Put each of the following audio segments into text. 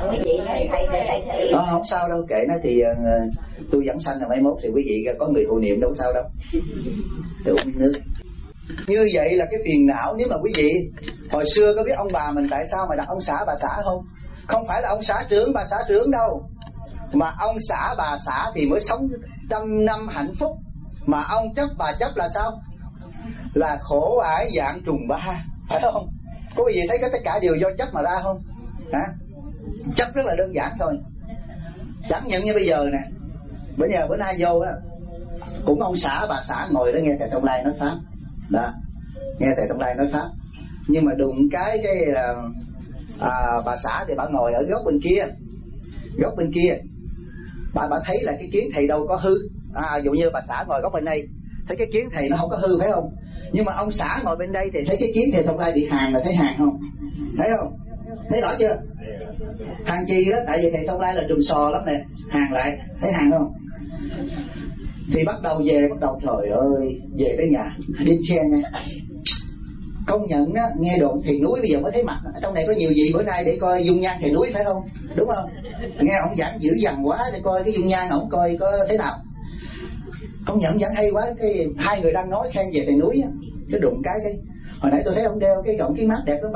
quý vị nói thầy để đại thị. Không sao đâu, kệ nó thì tôi vẫn sanh là mai mốt thì quý vị có người hộ niệm đâu sao đâu. Tự uống nước. Như vậy là cái phiền não. Nếu mà quý vị hồi xưa có biết ông bà mình tại sao mà đặt ông xã bà xã không? Không phải là ông xã trưởng bà xã trưởng đâu, mà ông xã bà xã thì mới sống 100 năm hạnh phúc. Mà ông chấp bà chấp là sao? Là khổ ải dạng trùng ba, phải không? Có quý vị thấy tất cả đều do chấp mà ra không? Hả? Chấp rất là đơn giản thôi. Chẳng nhận như bây giờ nè, bữa nay vô á, cũng ông xã bà xã ngồi đó nghe thầy Thông Lai nói pháp đó, nghe thầy Thông Lai nói pháp, nhưng mà đụng cái là bà xã thì bà ngồi ở góc bên kia, bà thấy là cái kiến thầy đâu có hư. Dụ như bà xã ngồi góc bên đây thấy cái kiến thầy nó không có hư, phải không? Nhưng mà ông xã ngồi bên đây thì thấy cái kiến thầy Thông Lai bị hàn, là thấy hàn không? Thấy không? Thấy rõ chưa? Hàn chi đó, tại vì thầy Thông Lai là trùm sò lắm nè, hàn lại, thấy hàn không? Thì bắt đầu trời ơi, về tới nhà đi xe nha. Công nhận á, nghe đồn thầy núi bây giờ mới thấy mặt. Trong này có nhiều gì bữa nay để coi dung nhan thầy núi, phải không? Đúng không? Nghe ông giảng dữ dằn quá để coi cái dung nhan ổng coi có thế nào. Công nhận giảng hay quá. Cái hai người đang nói khen về thầy núi á, cái đụng cái hồi nãy tôi thấy ông đeo cái gọng kiến mát đẹp lắm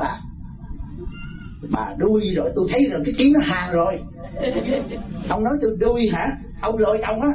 bà đuôi rồi, tôi thấy rồi cái kiến nó hàn rồi. Ông nói tôi đuôi hả? Ông lội chồng á.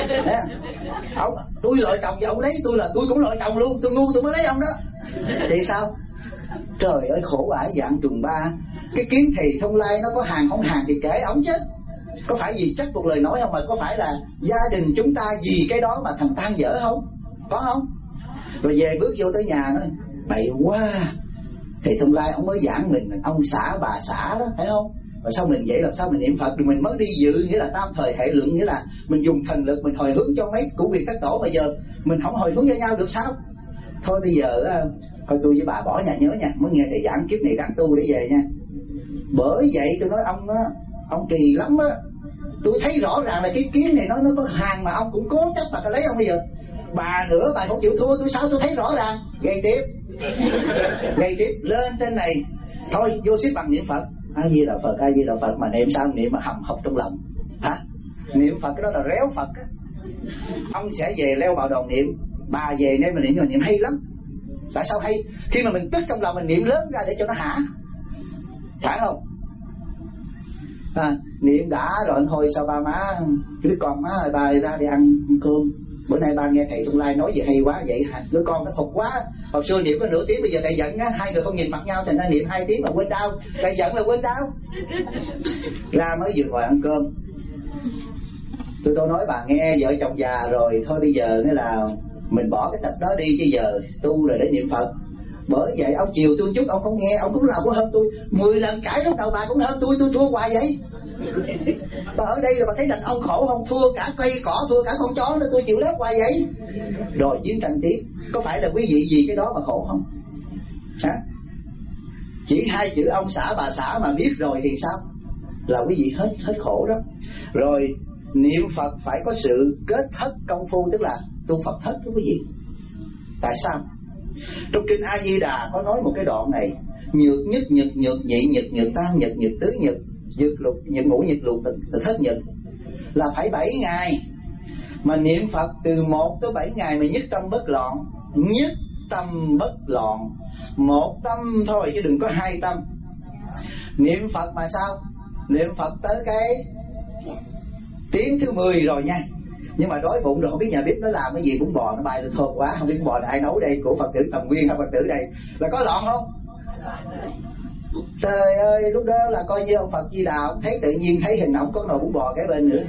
Tôi lội chồng và ông lấy tôi là tôi cũng lội chồng luôn. Tôi ngu tôi mới lấy ông đó. Thì sao? Trời ơi, khổ ải dạng trùng ba. Cái kiến thầy Thông Lai nó có hàng không hàng thì kể ổng chết. Có phải vì chắc một lời nói không, mà có phải là gia đình chúng ta vì cái đó mà thành tan vỡ không? Có không? Rồi về bước vô tới nhà nói bậy quá, thầy Thông Lai ông mới giảng mình ông xã bà xã đó, phải không? Rồi sao mình vậy, làm sao mình niệm Phật rồi mình mới đi dự, nghĩa là tam thời hệ lượng, nghĩa là mình dùng thần lực mình hồi hướng cho mấy cụ việc các tổ, mà giờ mình không hồi hướng cho nhau được sao? Thôi bây giờ thôi tôi với bà bỏ nhà nhớ nha, mới nghe thầy giảng kiếp này ráng tu để về nha. Bởi vậy tôi nói ông kỳ lắm á. Tôi thấy rõ ràng là cái kiến này nó có hàng mà ông cũng cố chấp mà lấy ông bây giờ. Bà nữa, bà không chịu thua tôi sao? Tôi thấy rõ ràng. Gây tiếp lên trên này. Thôi vô xếp bằng niệm Phật, A Di Đà Phật, A Di Đà Phật. Mà niệm sao? Niệm mà hầm học trong lòng hả? Niệm Phật cái đó là réo Phật á. Ông sẽ về leo vào đòn niệm, bà về nên mà niệm hay lắm. Tại sao hay? Khi mà mình tức trong lòng mình niệm lớn ra để cho nó hả, phải không? Niệm đã rồi thôi sao ba má đứa con má ơi, ba ra đi ăn cơm. Bữa nay ba nghe thầy Thông Lai nói gì hay quá vậy hả? Đứa con nó phục quá. Hồi xưa niệm có nửa tiếng, bây giờ thầy giận á, hai người không nhìn mặt nhau thành ra niệm 2 tiếng mà quên đau. Thầy giận là quên đau. Ra mới vừa ngồi ăn cơm. Tôi nói bà nghe, vợ chồng già rồi, thôi bây giờ nghĩa là mình bỏ cái tật đó đi, chứ giờ tu rồi để niệm Phật. Bởi vậy ông chiều tôi chút ông không nghe, ông cũng nào cũng hơn tôi 10 lần cãi lúc đầu bà cũng hơn tôi thua hoài vậy. Bà ở đây là bà thấy đàn ông khổ không? Thua cả cây cỏ, thua cả con chó nữa, tôi chịu lép hoài vậy. Rồi chiến tranh tiếp. Có phải là quý vị vì cái đó mà khổ không? Hả? Chỉ 2 chữ ông xã bà xã mà biết rồi thì sao? Là quý vị hết khổ đó. Rồi niệm Phật phải có sự kết thất công phu, tức là tu Phật thất đó quý vị. Tại sao? Trong kinh A Di Đà có nói một cái đoạn này: nhược nhất nhược nhược nhị nhược nhược tam nhược nhược tứ nhược nhược lục nhược ngũ nhược lục thất nhược, là phải 7 ngày. Mà niệm Phật từ 1 tới 7 ngày mà nhất tâm bất loạn. Nhất tâm bất loạn, 1 tâm thôi chứ đừng có 2 tâm. Niệm Phật mà sao? Niệm Phật tới cái tiếng thứ 10 rồi nha. Nhưng mà đói bụng rồi không biết nhà bếp nó làm cái gì, bún bò nó bay lên thơm quá, không biết bò này ai nấu đây, của Phật tử Tầm Nguyên hay Phật tử đây, là có loạn không? Trời ơi, lúc đó là coi như ông Phật Di Đà, ông thấy tự nhiên thấy hình ổng có nồi bún bò cái bên nữa.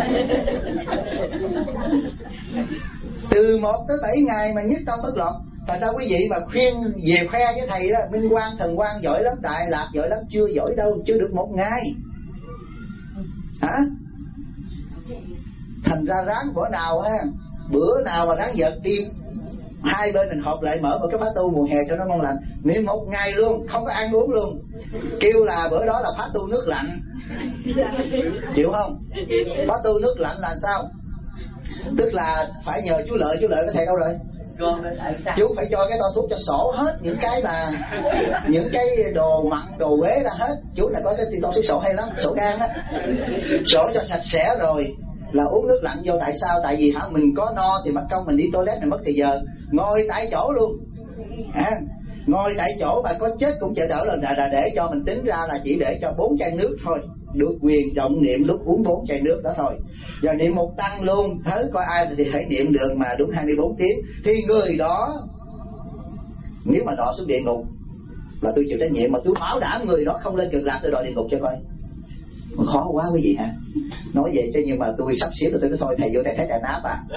Từ 1 tới 7 ngày mà nhất tâm bất loạn. Thành ra quý vị mà khuyên về khoe với thầy đó, Minh Quang Thần Quang giỏi lắm, Đại Lạc giỏi lắm, chưa giỏi đâu, chưa được 1 ngày. Hả? Thành ra ráng bữa nào ha, bữa nào mà ráng giật đi, 2 bên mình họp lại mở một cái bát tu mùa hè cho nó ngon lành, niệm 1 ngày luôn, không có ăn uống luôn, kêu là bữa đó là phá tu nước lạnh. Chịu không? Phá tu nước lạnh là sao? Tức là phải nhờ chú Lợi có thầy đâu rồi? Chú phải cho cái toa thuốc cho sổ hết những cái mà những cái đồ mặn đồ uế ra hết. Chú này có cái toa thuốc sổ hay lắm, sổ gan á, sổ cho sạch sẽ rồi là uống nước lạnh vô. Tại sao? Tại vì mình có no thì mất công mình đi toilet này mất thì giờ, ngồi tại chỗ luôn. Ngồi tại chỗ mà có chết cũng chở đỡ là để cho mình tính ra là chỉ để cho 4 chai nước thôi, được quyền trọng niệm lúc uống 4 chai nước đó thôi. Giờ niệm một tăng luôn, thấy coi ai thì thể niệm được mà đúng 24 tiếng thì người đó nếu mà đọa xuống địa ngục là tôi chịu trách nhiệm, mà tôi bảo đảm người đó không lên Cực Lạc, tôi đọa địa ngục cho coi. Khó quá quý vị hả? Nói vậy chứ nhưng mà tôi sắp xếp rồi tôi nói thôi thầy vô thầy thấy đàn áp à.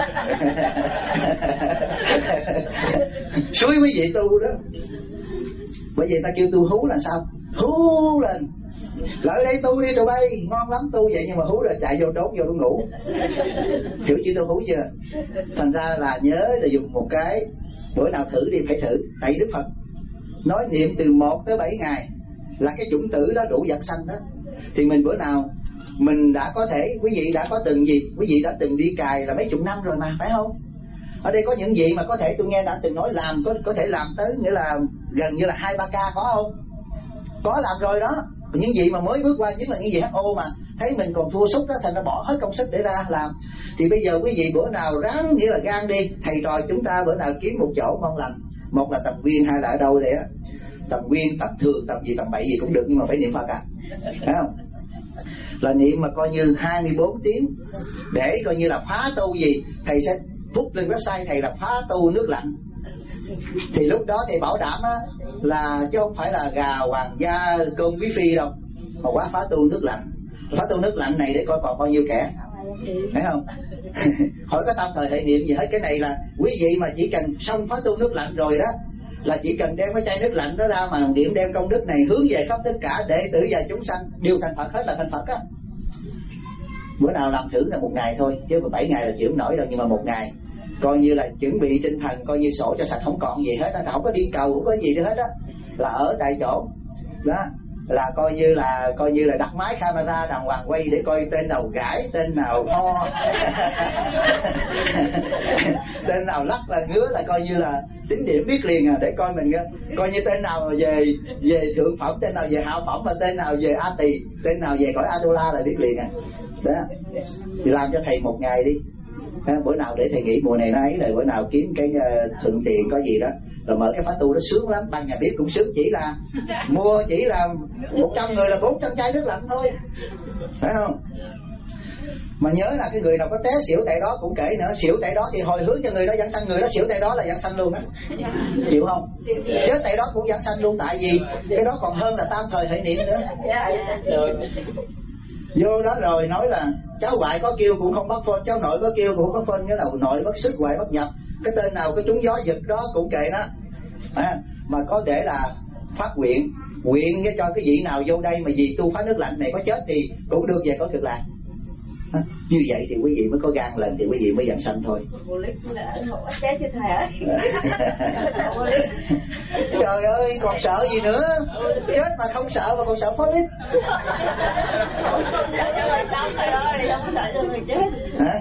Xúi quý vị tu đó. Bởi vì ta kêu tu hú là sao? Hú lên. Lại đây tu đi tụi bay, ngon lắm tu vậy, nhưng mà hú rồi chạy vô trốn vô ngủ. Hiểu chữ tu hú chưa? Thành ra là nhớ là dùng một cái, bữa nào thử đi, phải thử. Tại Đức Phật nói niệm từ 1 tới 7 ngày là cái chủng tử đó đủ vật sanh đó. Thì mình bữa nào mình đã có thể, quý vị đã có từng gì? Quý vị đã từng đi cài là mấy chục năm rồi mà, phải không? Ở đây có những gì mà có thể tôi nghe đã từng nói làm có thể làm tới nghĩa là gần như là 2-3 ca, có không? Có làm rồi đó. Những gì mà mới bước qua, nhất là những gì HO mà thấy mình còn thua sút đó, thành ra bỏ hết công sức để ra làm. Thì bây giờ quý vị bữa nào ráng nghĩa là gan đi, thầy trò chúng ta bữa nào kiếm một chỗ ngon lành, một là Tầm Quyên, hai là ở đâu đấy á, Tầm Quyên, Tầm Thường, Tầm gì Tầm Bậy gì cũng được, nhưng mà phải niệm Phật à, phải không? Là niệm mà coi như 24 tiếng để coi như là phá tu gì. Thầy sẽ put lên website thầy là phá tu nước lạnh. Thì lúc đó thầy bảo đảm á, là chứ không phải là gà hoàng gia cơm quý phi đâu, mà quá phá tu nước lạnh. Phá tu nước lạnh này để coi còn bao nhiêu kẻ, thấy không? Khỏi có tam thời hệ niệm gì hết. Cái này là quý vị mà chỉ cần xong phá tu nước lạnh rồi đó, là chỉ cần đem cái chai nước lạnh đó ra mà niệm, đem công đức này hướng về khắp tất cả đệ tử và chúng sanh đều thành Phật hết, là thành Phật á. Bữa nào làm thử là 1 ngày thôi, chứ mà 7 ngày là chịu không nổi đâu. Nhưng mà 1 ngày coi như là chuẩn bị tinh thần, coi như sổ cho sạch, không còn gì hết, không có đi cầu, không có gì nữa hết á, là ở tại chỗ đó, là coi như là đặt máy camera đàng hoàng quay để coi tên nào gãi, tên nào ho, tên nào lắc là ngứa, là coi như là tính điểm biết liền à, để coi mình coi như tên nào về thượng phẩm, tên nào về hạ phẩm, và tên nào về A Tỳ, tên nào về cõi Atula là biết liền à. Đó thì làm cho thầy 1 ngày đi. Bữa nào để thầy nghĩ mùa này nó ấy, rồi bữa nào kiếm cái thuận tiện có gì đó rồi mở cái khóa tu, nó sướng lắm. Ban nhà bếp cũng sướng, chỉ là mua chỉ là 100 người là 400 chai nước lạnh thôi, phải không? Mà nhớ là cái người nào có té xỉu tại đó cũng kể nữa, xỉu tại đó thì hồi hướng cho người đó giảng sanh, người đó xỉu tại đó là giảng sanh luôn á, chịu không? Chết tại đó cũng giảng sanh luôn, tại vì cái đó còn hơn là tam thời hệ niệm nữa. Vô đó rồi nói là cháu ngoại có kêu cũng không bắt phone, cháu nội có kêu cũng không bắt phone, nghĩa là nội bắt sức, ngoại bắt nhập, cái tên nào có trúng gió giật đó cũng kệ đó. Mà có để là phát nguyện cho cái vị nào vô đây mà vì tu phá nước lạnh này có chết thì cũng được về có Cực Lạc. Như vậy thì quý vị mới có gan lên, thì quý vị mới giảng sanh thôi. Trời ơi, còn sợ gì nữa? Chết mà không sợ, mà còn sợ phá lít. Hả?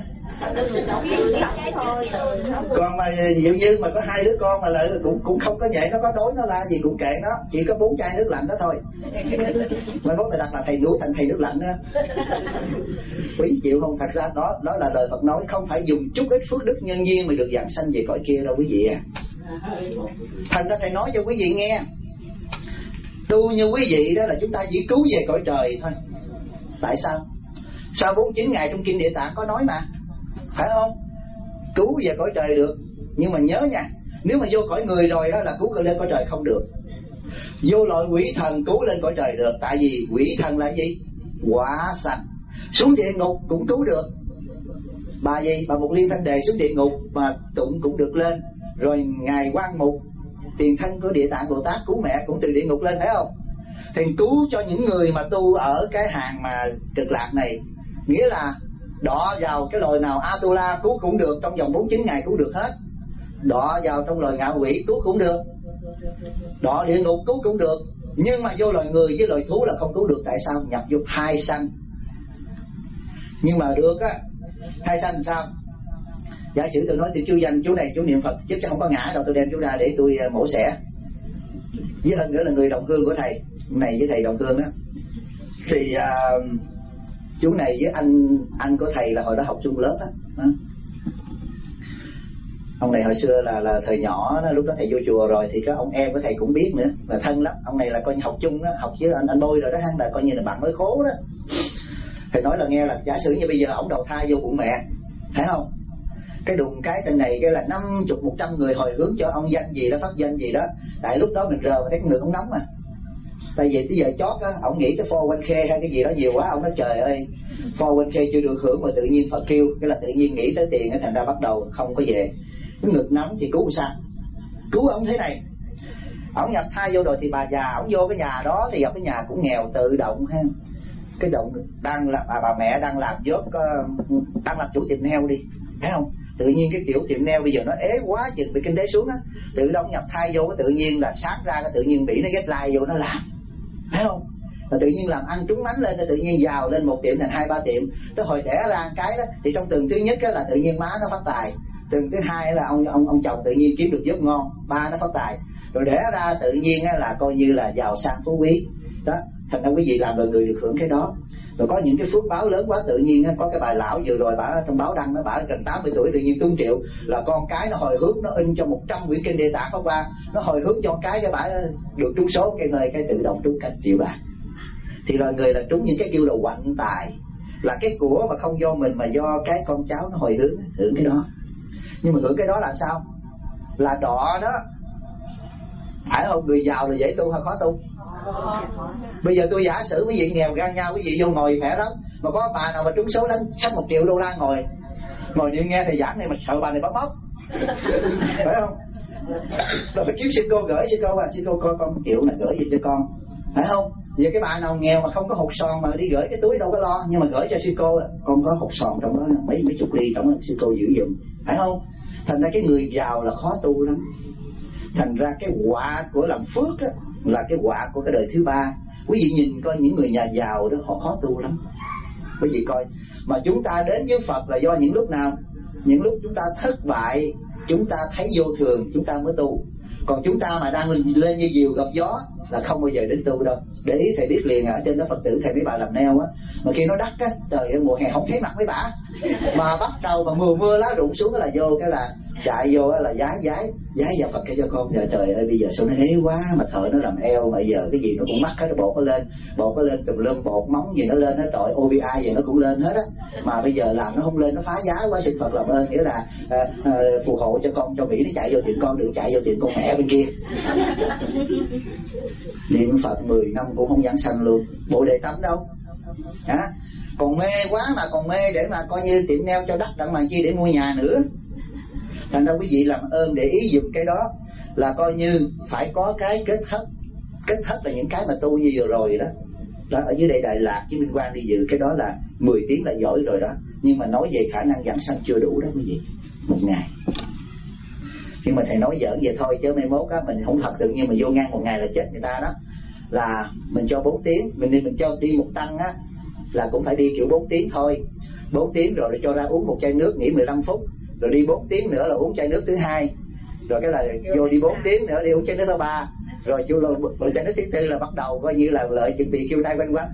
Còn mà dụ như mà có 2 đứa con mà lại cũng không có vậy, nó có đối nó la gì cũng kệ nó, chỉ có 4 chai nước lạnh đó thôi. Mai mốt thầy đặt là thầy nuôi thành thầy nước lạnh nữa. Quý chịu không? Thật ra đó là lời Phật nói, không phải dùng chút ít phước đức nhân duyên mà được giảng sanh về cõi kia đâu quý vị à. Thành ra thầy nói cho quý vị nghe, tu như quý vị đó là chúng ta chỉ cứu về cõi trời thôi. Tại sao? Sau 49 ngày trong kinh Địa Tạng có nói mà, phải không? Cứu về cõi trời được, nhưng mà nhớ nha, nếu mà vô cõi người rồi đó là cứu lên cõi trời không được. Vô loại quỷ thần cứu lên cõi trời được, tại vì quỷ thần là gì? Quả sanh. Xuống địa ngục cũng cứu được. Bà Mục Liên Thanh Đề xuống địa ngục mà tụng cũng được lên. Rồi ngài Quan Mục, tiền thân của Địa Tạng Bồ Tát, cứu mẹ cũng từ địa ngục lên, phải không? Thì cứu cho những người mà tu ở cái hàng mà Cực Lạc này, nghĩa là đọ vào cái loài nào Atula cứu cũng được, trong vòng 49 ngày cứu được hết. Đọ vào trong loài ngạ quỷ cứu cũng được, đọ địa ngục cứu cũng được. Nhưng mà vô loài người với loài thú là không cứu được. Tại sao? Nhập vô thai sanh. Nhưng mà được á, thai sanh sao? Giả sử tôi nói tôi chú danh chú này chú niệm Phật chứ không có ngã đâu, tôi đem chú ra để tôi mổ xẻ. Với hơn nữa là người đồng hương của thầy này với thầy đồng hương đó, thì chú này với anh của thầy là hồi đó học chung lớp đó. Ông này hồi xưa là thời nhỏ đó, lúc đó thầy vô chùa rồi thì có ông em của thầy cũng biết nữa, là thân lắm. Ông này là coi như học chung đó, học với anh Bôi rồi đó, hắn là coi như là bạn mới khố đó. Thầy nói là nghe là giả sử như bây giờ ổng đầu thai vô bụng mẹ, thấy không? Cái đùng cái trên này cái là 50, 100 người hồi hướng cho ông danh gì đó, phát danh gì đó. Tại lúc đó mình rờ mà thấy cái người không nóng mà. Tại vì tới giờ chót á, ổng nghĩ cái 401k hay cái gì đó nhiều quá, ổng nói trời ơi 401k chưa được hưởng mà tự nhiên Phật kêu, cái là tự nhiên nghĩ tới tiền, thành ra bắt đầu không có về. Cái ngực nóng thì cứu sao? Cứu ông thế này. Ổng nhập thai vô rồi thì bà già, ổng vô cái nhà đó thì gặp cái nhà cũng nghèo, tự động ha. Cái động đang là bà mẹ đang làm job, đang làm chủ tiệm nail đi, thấy không? Tự nhiên cái tiểu tiệm nail bây giờ nó ế quá chừng bị kinh tế xuống á, tự động nhập thai vô, cái tự nhiên là sáng ra cái tự nhiên bị nó ghét like vô nó làm, thấy không? Là tự nhiên làm ăn trúng mánh lên, tự nhiên giàu lên, một tiệm thành 2-3 tiệm. Tới hồi đẻ ra cái đó thì trong tuần thứ nhất là tự nhiên má nó phát tài, tuần thứ hai là ông chồng tự nhiên kiếm được job ngon, ba nó phát tài, rồi đẻ ra tự nhiên là coi như là giàu sang phú quý đó. Thành ra quý vị làm rồi người được hưởng cái đó. Rồi có những cái phước báo lớn quá, tự nhiên có cái bà lão vừa rồi bà trong báo đăng, bà gần 80 tuổi tự nhiên tung triệu, là con cái nó hồi hướng, nó in cho 100 quyển kinh Địa Tạng Pháp Hoa, nó hồi hướng cho cái bà được trúng số cái nơi cái tự động trúng cả triệu bạc. Thì là người là trúng những cái kêu là quạnh tài, là cái của mà không do mình mà do cái con cháu nó hồi hướng hưởng cái đó. Nhưng mà hưởng cái đó là sao? Là đọ đó, phải không? Người giàu là dễ tu hay khó tu? Bây giờ tôi giả sử quý vị nghèo gan nhau, quý vị vô ngồi khỏe lắm, mà có bà nào mà trúng số lên sắp $1 triệu ngồi niệm nghe thầy giảng này mà sợ bà này bắt móc, phải không? Rồi phải kiếm sư cô gửi, sư cô coi con $1 triệu này gửi gì cho con, phải không? Giờ cái bà nào nghèo mà không có hột sòn mà đi gửi cái túi đâu có lo, nhưng mà gửi cho sư cô, con có hột sòn trong đó mấy chục ly, trong đó sư cô giữ giùm, phải không? Thành ra cái người giàu là khó tu lắm. Thành ra cái quả của làm phước á, là cái quả của cái đời thứ ba. Quý vị nhìn coi những người nhà giàu đó họ khó tu lắm. Quý vị coi, mà chúng ta đến với Phật là do những lúc nào? Những lúc chúng ta thất bại, chúng ta thấy vô thường, chúng ta mới tu. Còn chúng ta mà đang lên như diều gặp gió là không bao giờ đến tu đâu. Để ý thầy biết liền ở trên đó Phật tử thầy mấy bà làm neo á, mà khi nó đắt á, trời ơi mùa hè không thấy mặt mấy bà, mà bắt đầu mà mưa lá rụng xuống là vô cái là chạy vô là giái vào Phật cái cho con. Giờ trời ơi bây giờ sao nó ế quá, mà thợ nó làm eo mà giờ cái gì nó cũng mắc hết, bột nó lên tùm lum, bột móng gì nó lên hết, trọi OBI gì nó cũng lên hết á, mà bây giờ làm nó không lên, nó phá giá quá. Xin Phật làm ơn nghĩa là phù hộ cho con, cho Mỹ nó chạy vô tiệm con, đừng chạy vô tiệm con mẹ bên kia. Niệm Phật 10 năm cũng không giảng sanh luôn, bộ đề tâm đâu hả? Còn mê quá, mà còn mê để mà coi như tiệm neo cho đắt đặng mà chi để mua nhà nữa. Thành ra quý vị làm ơn để ý dùng cái đó, là coi như phải có cái kết thất là những cái mà tu như vừa rồi đó. Đó ở dưới đây Đài Lạt với Minh Quang đi dự cái đó là 10 tiếng là giỏi rồi đó. Nhưng mà nói về khả năng giảng sanh chưa đủ đó quý vị, một ngày. Nhưng mà thầy nói giỡn vậy thôi, chứ mai mốt á mình không thật tự nhiên mà vô ngang một ngày là chết người ta đó. Là mình cho 4 tiếng, mình cho đi một tăng á là cũng phải đi kiểu 4 tiếng thôi. 4 tiếng rồi cho ra uống một chai nước, nghỉ 15 phút, rồi đi 4 tiếng nữa là uống chai nước thứ hai, rồi cái là vô đi 4 tiếng nữa đi uống chai nước thứ ba, rồi chai nước thứ tư là bắt đầu coi như là lợi chuẩn bị kêu tay quanh quanh.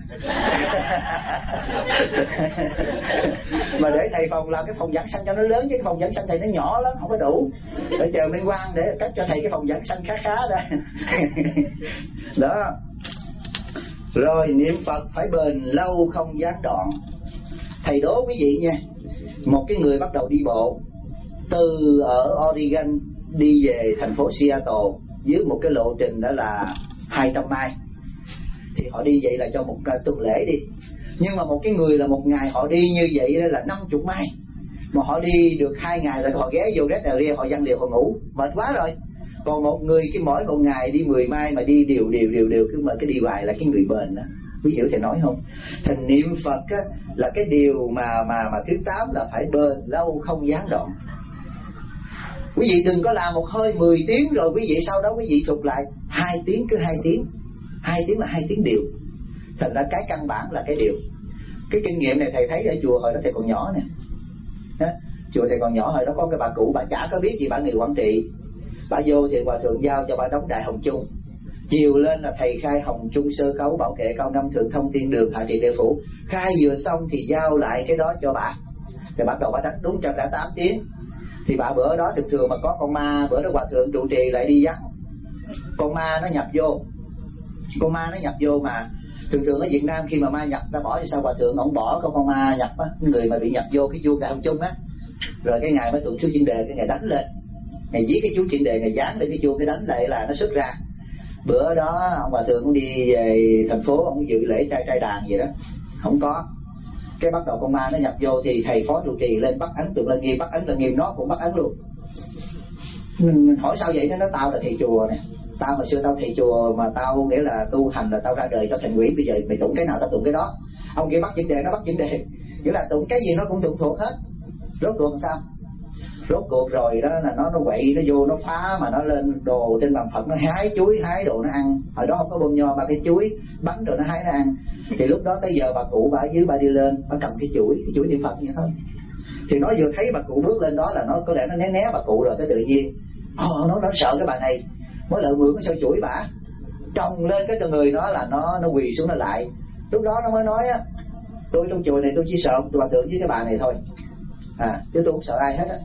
Mà để thầy phòng làm cái phòng giảng sanh cho nó lớn, chứ cái phòng giảng sanh thầy nó nhỏ lắm, không có đủ. Để chờ Minh Quang để cách cho thầy cái phòng giảng sanh khá đó. Đó. Rồi niệm Phật phải bền lâu không gián đoạn. Thầy đố quý vị nha, một cái người bắt đầu đi bộ từ ở Oregon đi về thành phố Seattle với một cái lộ trình đó là 200 mile, thì họ đi vậy là cho một tuần lễ đi. Nhưng mà một cái người là một ngày họ đi như vậy là 50 mile, mà họ đi được 2 ngày là họ ghé vô rest area, họ giăng liều họ ngủ mệt quá rồi. Còn một người cái mỗi một ngày đi 10 mile mà đi đều cứ mà cái đi hoài là cái người bền đó. Quý hiểu thầy nói không? Thành niệm Phật á, là cái điều mà thứ 8 là phải bền lâu không gián đoạn. Quý vị đừng có làm một hơi 10 tiếng rồi quý vị sau đó quý vị thụt lại 2 tiếng, cứ 2 tiếng. 2 tiếng là 2 tiếng điều. Thành ra cái căn bản là cái điều. Cái kinh nghiệm này thầy thấy ở chùa hồi đó thầy còn nhỏ nè. Chùa thầy còn nhỏ hồi đó có cái bà cụ, bà chả có biết gì, bà người quản trị. Bà vô thì hòa thượng giao cho bà đóng Đại Hồng Chung. Chiều lên là thầy khai Hồng Chung sơ cấu, bảo kệ cao năm, thượng thông thiên đường, hạ trị địa phủ. Khai vừa xong thì giao lại cái đó cho bà. Thì bắt đầu bà đánh đúng 108 tiếng. Thì bà bữa đó thường thường mà có con ma, bữa đó hòa thượng trụ trì lại đi vắng, con ma nó nhập vô. Con ma nó nhập vô mà thường thường ở Việt Nam khi mà ma nhập ta bỏ thì sao hòa thượng ổng bỏ con ma nhập á, người mà bị nhập vô cái chuông Đại Hồng Chung á. Rồi cái ngày mới tụng chú chuyên đề, cái ngày đánh lên, ngày viết cái chú chuyên đề, ngày dán lên cái chuông, cái đánh lại là nó xuất ra. Bữa đó ông hòa thượng cũng đi về thành phố, ông dự lễ trai đàn gì đó, không có. Cái bắt đầu con ma nó nhập vô thì thầy phó trụ trì lên bắt ấn Tượng Lăng Nghiêm, bắt ấn Lăng Nghiêm nó cũng bắt ấn luôn. Hỏi sao vậy? Nó nói tao là thầy chùa nè, tao hồi xưa tao thầy chùa mà tao nghĩa là tu hành là tao ra đời cho thành quỷ, bây giờ mày tụng cái nào tao tụng cái đó. Ông kia bắt vấn đề, nó bắt vấn đề, nghĩa là tụng cái gì nó cũng tụng thuộc hết. Rốt cuộc làm sao? Rốt cuộc rồi đó là nó quậy, nó vô nó phá, mà nó lên đồ trên bàn Phật, nó hái chuối hái đồ nó ăn. Hồi đó không có bông nho mà cái chuối bắn rồi nó hái nó ăn. Thì lúc đó tới giờ bà cụ bà ở dưới, bà đi lên, bà cầm cái chuỗi niệm Phật như thôi. Thì nó vừa thấy bà cụ bước lên đó là nó có lẽ nó né bà cụ rồi, cái tự nhiên nó sợ cái bà này, mới lợi mượn cái sợi chuỗi bả trồng lên cái người nó là nó quỳ xuống nó lại. Lúc đó nó mới nói á, tôi trong chùa này tôi chỉ sợ hòa thượng với cái bà này thôi, chứ tôi không sợ ai hết á.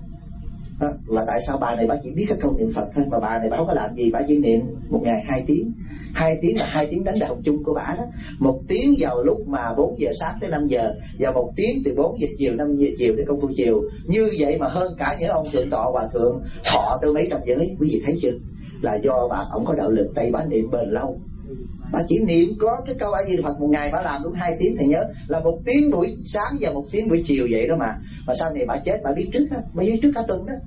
Là tại sao bà này bà chỉ biết cái câu niệm Phật thôi, mà bà này bà không có làm gì, bà chỉ niệm một ngày 2 tiếng. 2 tiếng là 2 tiếng đánh Đại Hồng Chung của bà đó. 1 tiếng vào lúc mà 4 giờ sáng tới 5 giờ, và 1 tiếng từ 4 giờ chiều 5 giờ chiều đến công phu chiều. Như vậy mà hơn cả những ông thượng tọa hòa thượng thọ tới mấy trăm giới. Quý vị thấy chưa? Là do bà ông có đạo lực, tay bà niệm bền lâu. Bà chỉ niệm có cái câu A Di Đà Phật một ngày bà làm đúng 2 tiếng. Thầy nhớ là 1 tiếng buổi sáng và 1 tiếng buổi chiều vậy đó mà. Mà sau này bà chết bà biết trước đó, bà biết trước cả tuần đó.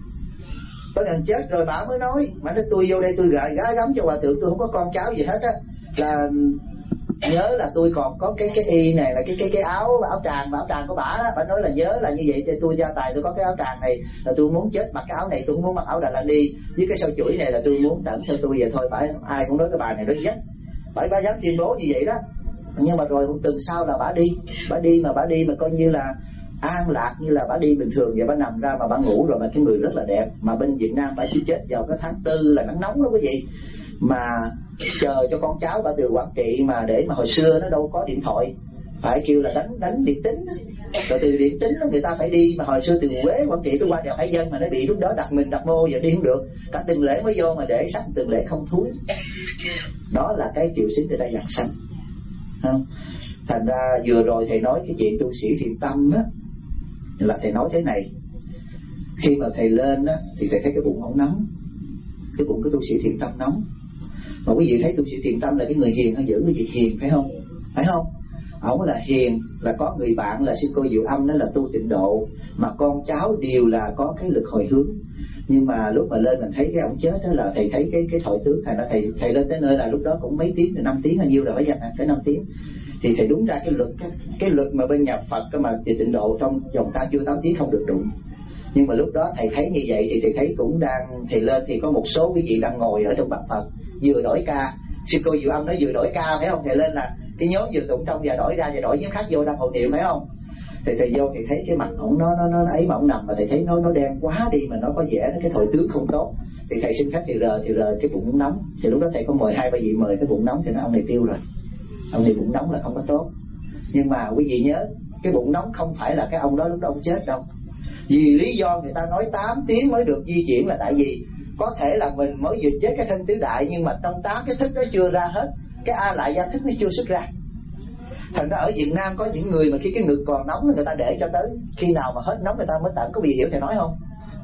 Có lần chết rồi bà mới nói, mà nói tôi vô đây tôi gá gắm cho hòa thượng, tôi không có con cháu gì hết á, là nhớ là tôi còn có cái y này là cái áo tràng của bà đó. Bà nói là nhớ là như vậy, thì tôi gia tài tôi có cái áo tràng này, là tôi muốn chết mặc cái áo này, tôi không muốn mặc áo Đà La Ni với cái sâu chuỗi này, là tôi muốn tặng theo tôi vậy thôi. Phải ai cũng nói cái bà này rất dắt, bà dám tuyên bố như vậy đó. Nhưng mà rồi một tuần sau là bà đi mà coi như là an lạc, như là bà đi bình thường vậy. Bà nằm ra mà bà ngủ rồi, mà cái người rất là đẹp. Mà bên Việt Nam bà chỉ chết vào cái tháng 4 là nắng nóng đó quý vị, mà chờ cho con cháu bà từ Quảng Trị, mà để mà hồi xưa nó đâu có điện thoại, phải kêu là đánh điện tín, rồi từ điện tín người ta phải đi. Mà hồi xưa từ Huế Quảng Trị tôi qua đèo Hải Vân, mà nó bị lúc đó đặt mình đặt mô, giờ đi không được, cả từng lễ mới vô, mà để sách từng lễ không thúi. Đó là cái triệu xính từ đây giảng sanh. Thành ra vừa rồi thầy nói cái chuyện tu sĩ thiện tâm á, là thầy nói thế này. Khi mà thầy lên á thì thầy thấy cái bụng ổng nóng, cái bụng cái tu sĩ thiện tâm nóng. Mà quý vị thấy tu sĩ thiện tâm là cái người hiền hay dữ, quý vị hiền phải không? Phải không? Ổng là hiền, là có người bạn là sư cô Diệu Âm, đó là tu tịnh độ, mà con cháu đều là có cái lực hồi hướng. Nhưng mà lúc mà lên mình thấy cái ổng chết đó, là thầy thấy cái thoại tướng. Thầy lên tới nơi là lúc đó cũng mấy tiếng, 5 tiếng hay nhiêu rồi, phải dành tới 5 tiếng. Thì thầy đúng ra cái luật mà bên nhà Phật mà tịnh độ trong vòng 8 tiếng không được đụng. Nhưng mà lúc đó thầy thấy như vậy thì thầy thấy cũng đang, thầy lên thì có một số quý vị đang ngồi ở trong bàn Phật vừa đổi ca. Sư cô Diệu Âm nói vừa đổi ca phải không? Thầy lên là cái nhóm vừa tụng trong và đổi ra và đổi nhóm khác vô đang hộ niệm phải không? Thì thầy vô thì thấy cái mặt ổng nó ấy, mà ổng nằm mà thầy thấy nó đen quá đi, mà nó có vẻ cái thoại tướng không tốt. Thì thầy xin phép thì rờ cái bụng nóng. Thì lúc đó thầy có mời 2-3 vị mời cái bụng nóng, thì nói ông này tiêu rồi, ông này bụng nóng là không có tốt. Nhưng mà quý vị nhớ, cái bụng nóng không phải là cái ông đó lúc đó ông chết đâu. Vì lý do người ta nói 8 tiếng mới được di chuyển là tại vì có thể là mình mới vừa chết cái thân tứ đại, nhưng mà trong 8 cái thức đó chưa ra hết, cái A lại gia thức nó chưa xuất ra. Thành ra ở Việt Nam có những người mà khi cái ngực còn nóng người ta để cho tới khi nào mà hết nóng người ta mới tặng. Có vị hiểu thầy nói không?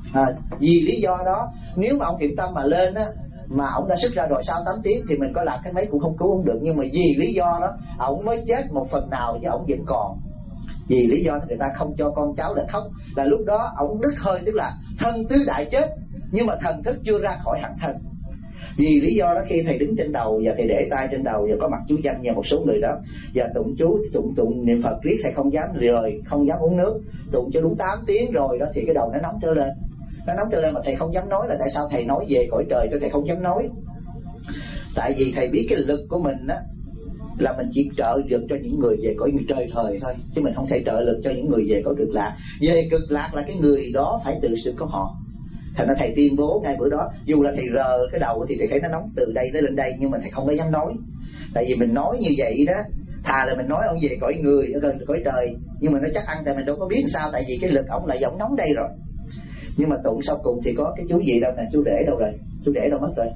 Vì lý do đó, nếu mà ông thiện tâm mà lên á, mà ông đã xuất ra rồi sau 8 tiếng thì mình có làm cái mấy cũng không cứu ông được. Nhưng mà vì lý do đó ông mới chết một phần nào, chứ ông vẫn còn. Vì lý do người ta không cho con cháu là khóc, là lúc đó ông đứt hơi, tức là thân tứ đại chết nhưng mà thần thức chưa ra khỏi hẳn thân. Vì lý do đó khi thầy đứng trên đầu và thầy để tay trên đầu và có mặt chú danh và một số người đó và tụng chú tụng niệm Phật riết, thầy không dám rời, không dám uống nước, tụng cho đúng 8 tiếng rồi đó thì cái đầu nó nóng trở lên. Nó nóng trở lên mà thầy không dám nói. Là tại sao thầy nói về cõi trời cho thầy không dám nói? Tại vì thầy biết cái lực của mình á, là mình chỉ trợ lực cho những người về cõi trời thời thôi, chứ mình không thể trợ lực cho những người về cõi cực lạc. Về cực lạc là cái người đó phải tự sự có họ. Thành ra thầy tuyên bố ngay bữa đó, dù là thầy rờ cái đầu thì thầy thấy nó nóng từ đây tới lên đây, nhưng mà thầy không có dám nói. Tại vì mình nói như vậy đó, thà là mình nói ông về cõi người, ở cõi trời, nhưng mà nó chắc ăn tại mình đâu có biết sao, tại vì cái lực ổng là giống nóng đây rồi. Nhưng mà tụng sau cùng thì có cái chú gì đâu nè, chú Rể đâu rồi, chú Rể đâu mất rồi.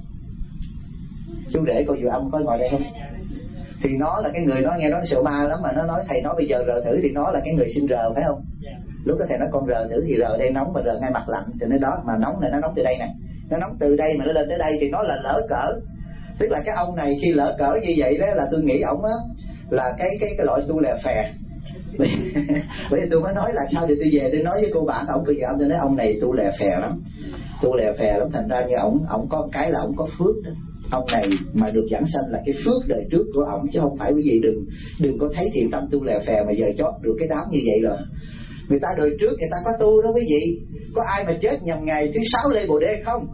Chú Rể cô Dừa Âm có ngồi đây không? Thì nó là cái người nó nghe nói sợ ma lắm, mà nó nói thầy nói bây giờ rờ thử, thì nó là cái người xin rờ phải không? Lúc đó thầy nói con rờ thử, thì rờ đây nóng mà rờ ngay mặt lạnh, thì nó đó mà nóng này, nó nóng từ đây nè, nó nóng từ đây mà nó lên tới đây, thì nó là lỡ cỡ. Tức là cái ông này khi lỡ cỡ như vậy đó là tôi nghĩ ổng á là cái loại tu lè phè. Bởi vì tôi mới nói là sao để tôi về tôi nói với cô bạn ổng, tôi nói ông này tu lè phè lắm, tu lè phè lắm. Thành ra như ổng có cái là ổng có phước đó. Ông này mà được giảng sanh là cái phước đời trước của ổng, chứ không phải quý vị đừng có thấy thiện tâm tu lè phè mà giờ chót được cái đám như vậy rồi. Người ta đời trước người ta có tu đó quý vị. Có ai mà chết nhằm ngày thứ 6 Lê Bồ Đề không?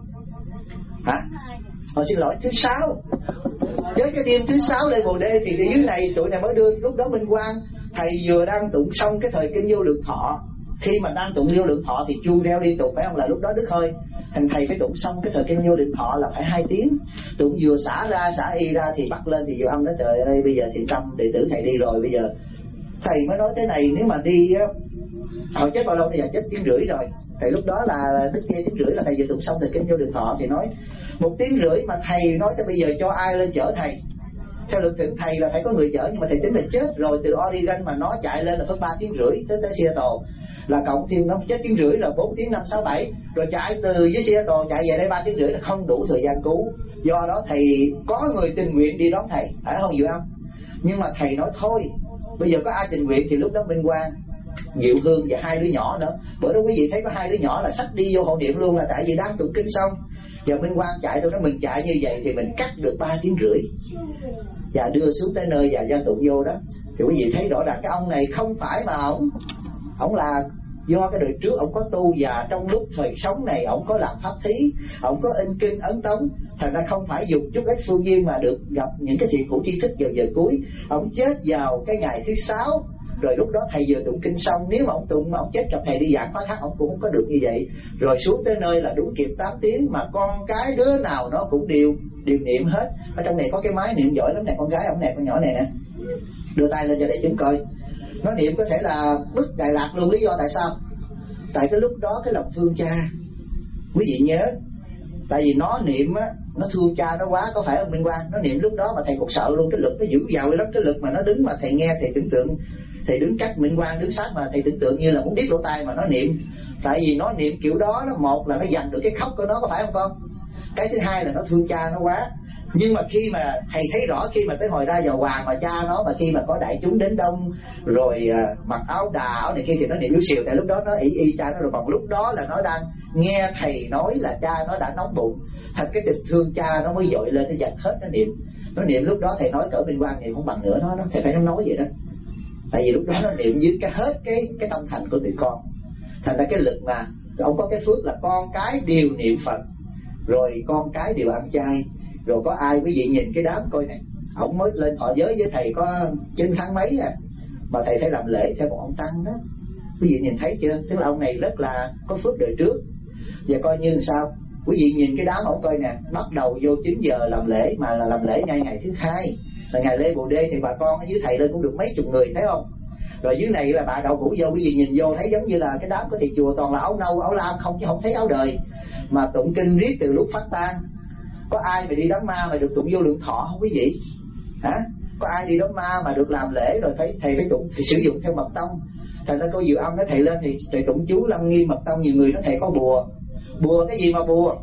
Hả? Xin lỗi, thứ 6 chết cái đêm thứ 6 Lê Bồ Đề. Thì dưới này tụi này mới đưa. Lúc đó Minh Quang thầy vừa đang tụng xong cái thời kinh vô lượng thọ. Khi mà đang tụng vô lượng thọ thì chuông reo liên tục phải không? Là lúc đó Đức Hơi thành thầy phải tụng xong cái thời kinh vô lượng thọ là phải 2 tiếng. Tụng vừa xả ra xả y ra thì bắt lên, thì Diệu Âm nói trời ơi bây giờ thiện tâm đệ tử thầy đi rồi, bây giờ thầy mới nói thế này, nếu mà đi á họ chết bao lâu, bây giờ chết 1 tiếng rưỡi rồi. Thầy lúc đó là Đức kia 1 tiếng rưỡi là thầy vừa tụng xong thời kinh vô lượng thọ, thì nói 1 tiếng rưỡi mà thầy nói tới bây giờ cho ai lên chở thầy. Theo luật thượng thầy là phải có người chở, nhưng mà thầy tính là chết rồi, từ Oregon mà nó chạy lên là phải 3 tiếng rưỡi tới Seattle, là cộng thêm nó chết 1 tiếng rưỡi là 4 tiếng 5, 6, 7, rồi chạy từ với Seattle chạy về đây 3 tiếng rưỡi là không đủ thời gian cứu. Do đó thầy có người tình nguyện đi đón thầy, phải không Diệu Âm? Nhưng mà thầy nói thôi, bây giờ có ai tình nguyện thì lúc đó Minh Quang, Diệu Hương và 2 đứa nhỏ nữa. Bữa đó quý vị thấy có 2 đứa nhỏ là sắp đi vô hộ niệm luôn, là tại vì đang tụng kinh xong. Giờ Minh Quang chạy, tôi nói mình chạy như vậy thì mình cắt được 3 tiếng rưỡi và đưa xuống tới nơi và gia tụng vô đó. Thì quý vị thấy rõ ràng cái ông này không phải mà ổng là do cái đời trước ổng có tu, và trong lúc thời sống này ổng có làm pháp thí, ổng có in kinh ấn tống, thành ra không phải dùng chút ít phương duyên mà được gặp những cái thiện hữu tri thức vào giờ cuối. Ổng chết vào cái ngày thứ 6, rồi lúc đó thầy vừa tụng kinh xong, nếu mà ổng tụng mà ổng chết gặp thầy đi giảng khóa khác ổng cũng không có được như vậy. Rồi xuống tới nơi là đúng kịp 8 tiếng, mà con cái đứa nào nó cũng đều niệm hết. Ở trong này có cái máy niệm giỏi lắm nè, con gái ổng nè, con nhỏ này nè, đưa tay lên cho đại chúng coi. Nó niệm có thể là bức Đại Lạc luôn. Lý do tại sao? Tại cái lúc đó cái lòng thương cha, quý vị nhớ, tại vì nó niệm á, nó thương cha nó quá, có phải không Minh Quang? Nó niệm lúc đó mà thầy cũng sợ luôn, cái lực nó dữ dội lắm, cái lực mà nó đứng mà thầy nghe, thầy tưởng tượng thầy đứng cách Minh Quang đứng sát mà thầy tưởng tượng như là muốn điếc lỗ tai mà nó niệm. Tại vì nó niệm kiểu đó, nó một là nó dành được cái khóc của nó, có phải không con? Cái thứ hai là nó thương cha nó quá. Nhưng mà khi mà thầy thấy rõ, khi mà tới hồi ra vào hoàng mà cha nó, mà khi mà có đại chúng đến đông rồi mặc áo đà áo này kia thì nó niệm yếu xìu. Tại lúc đó nó y cha nó rồi, còn lúc đó là nó đang nghe thầy nói là cha nó đã nóng bụng, thành cái tình thương cha nó mới dội lên, nó dành hết nó niệm. Lúc đó thầy nói cỡ Minh Quang niệm không bằng nữa, nó thầy phải nói vậy đó. Tại vì lúc đó nó niệm với hết cái tâm thành của tụi con. Thành ra cái lực mà ông có cái phước là con cái đều niệm Phật, rồi con cái đều ăn chay. Rồi có ai quý vị nhìn cái đám coi nè, ổng mới lên thọ giới với thầy có 9 tháng mấy mà thầy phải làm lễ theo một ông tăng đó. Quý vị nhìn thấy chưa? Tức là ông này rất là có phước đời trước. Và coi như sao, quý vị nhìn cái đám ổng coi nè, bắt đầu vô 9 giờ làm lễ, mà là làm lễ ngay ngày thứ 2 là ngày Lê Bồ Đề, thì bà con ở dưới thầy lên cũng được mấy chục người, thấy không? Rồi dưới này là bà đậu hũ vô, quý vị nhìn vô thấy giống như là cái đám của thầy chùa toàn là áo nâu áo lam không, chứ không thấy áo đời, mà tụng kinh riết từ lúc phát tang. Có ai mà đi đám ma mà được tụng vô lượng thọ không quý vị? Hả? Có ai đi đám ma mà được làm lễ rồi thầy phải tụng, thì sử dụng theo mật tông. Thành ra cô Diệu Âm nói thầy lên thì thầy tụng chú Lăng Nghiêm mật tông. Nhiều người nói thầy có bùa cái gì mà bùa?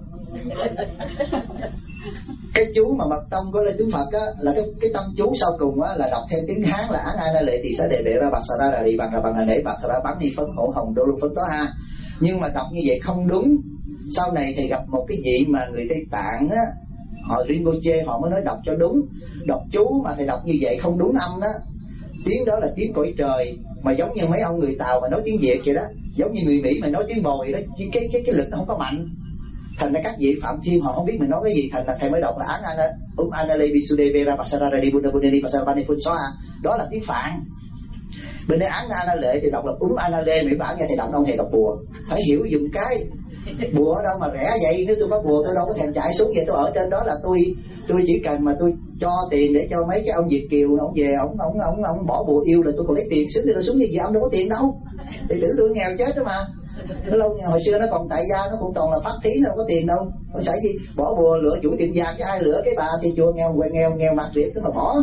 Cái chú mà mật tông có lên tướng Phật á, là cái tâm chú sau cùng á, là đọc theo tiếng Hán là án ai na lệ tỳ xá đệ bệ ra bạc xà ra đà đi bằng là bằng là nể bạc xà ra bán đi phấn hổ hồng đô luôn phấn tó ha. Nhưng mà đọc như vậy không đúng. Sau này thầy gặp một cái vị mà người Tây Tạng á, họ Rinpoche, họ mới nói đọc cho đúng. Đọc chú mà thầy đọc như vậy không đúng âm đó. Tiếng đó là tiếng cõi trời, mà giống như mấy ông người Tàu mà nói tiếng Việt vậy đó, giống như người Mỹ mà nói tiếng Bồi đó, cái lực nó không có mạnh. Thành ra các vị Phạm Thiên họ không biết mình nói cái gì, thành là thầy mới đọc là án Anale Visuddhivera Pasarari Buddha Buddhini Pasarapani Phun Xóa, đó là tiếng Phạn. Bên đây án Anale thì đọc là Anale, mấy bản nghe thầy đọc đâu thầy đọc bùa, phải hiểu dùng cái bùa ở đâu mà rẻ vậy. Nếu tôi có bùa tôi đâu có thèm chạy xuống vậy, tôi ở trên đó là tôi chỉ cần mà tôi cho tiền để cho mấy cái ông Việt kiều ông về ông bỏ bùa yêu là tôi còn lấy tiền xứng đi, tôi xuống như vậy ông đâu có tiền đâu, thì tử tôi nghèo chết đó mà. Nó lâu hồi xưa nó còn tại gia nó cũng toàn là pháp thí, nó đâu có tiền đâu, nó phải gì bỏ bùa lựa chủ tiệm vàng, chứ ai lựa cái bà thì chùa nghèo mặt riệp đó mà bỏ.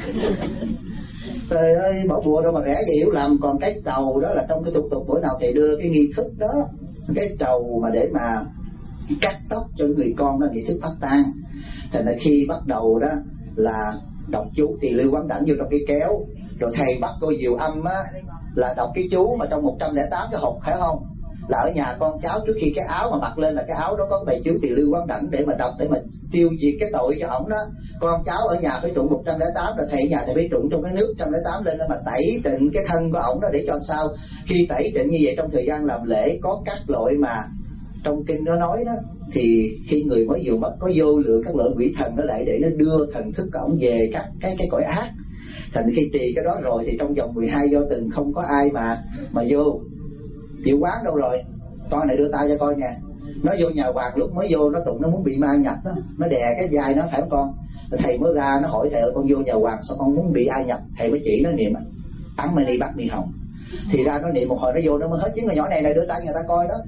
Trời ơi, bỏ bùa đâu mà rẻ vậy hiểu lầm. Còn cái trầu đó là trong cái tục bữa nào thầy đưa cái nghi thức đó, cái trầu mà để mà cắt tóc cho người con đó, nghi thức phát tang. Thành ra khi bắt đầu đó là đọc chú Tỳ Lưu Quán Đảnh vô trong cái kéo, rồi thầy bắt cô diều âm á là đọc cái chú mà trong 108 cái hộp, phải không? Là ở nhà con cháu trước khi cái áo mà mặc lên là cái áo đó có bài chú Tỳ Lưu Quán Đảnh để mà đọc, để mà tiêu diệt cái tội cho ổng đó. Con cháu ở nhà phải tụng 108, rồi thầy ở nhà thầy phải tụng trong cái nước 108 lên đó mà tẩy tịnh cái thân của ổng đó, để cho sao khi tẩy tịnh như vậy trong thời gian làm lễ có các loại mà trong kinh nó nói đó, thì khi người mới vừa mất có vô lượng các loại quỷ thần đó lại để nó đưa thần thức của ổng về các cái cõi ác. Thành khi trì cái đó rồi thì trong vòng 12 do từng không có ai mà vô. Chịu quán đâu rồi, con này đưa tay cho coi nè. Nó vô nhà hoàng lúc mới vô nó tụng nó muốn bị ma nhập đó, nó đè cái vai nó, phải không con? Rồi thầy mới ra nó hỏi thầy ơi con vô nhà hoàng sao con muốn bị ai nhập? Thầy mới chỉ nó niệm Ấn Mani Bắc Ni Hồng. Thì ra nó niệm một hồi nó vô nó mới hết. Chứ người nhỏ này đưa tay người ta coi đó,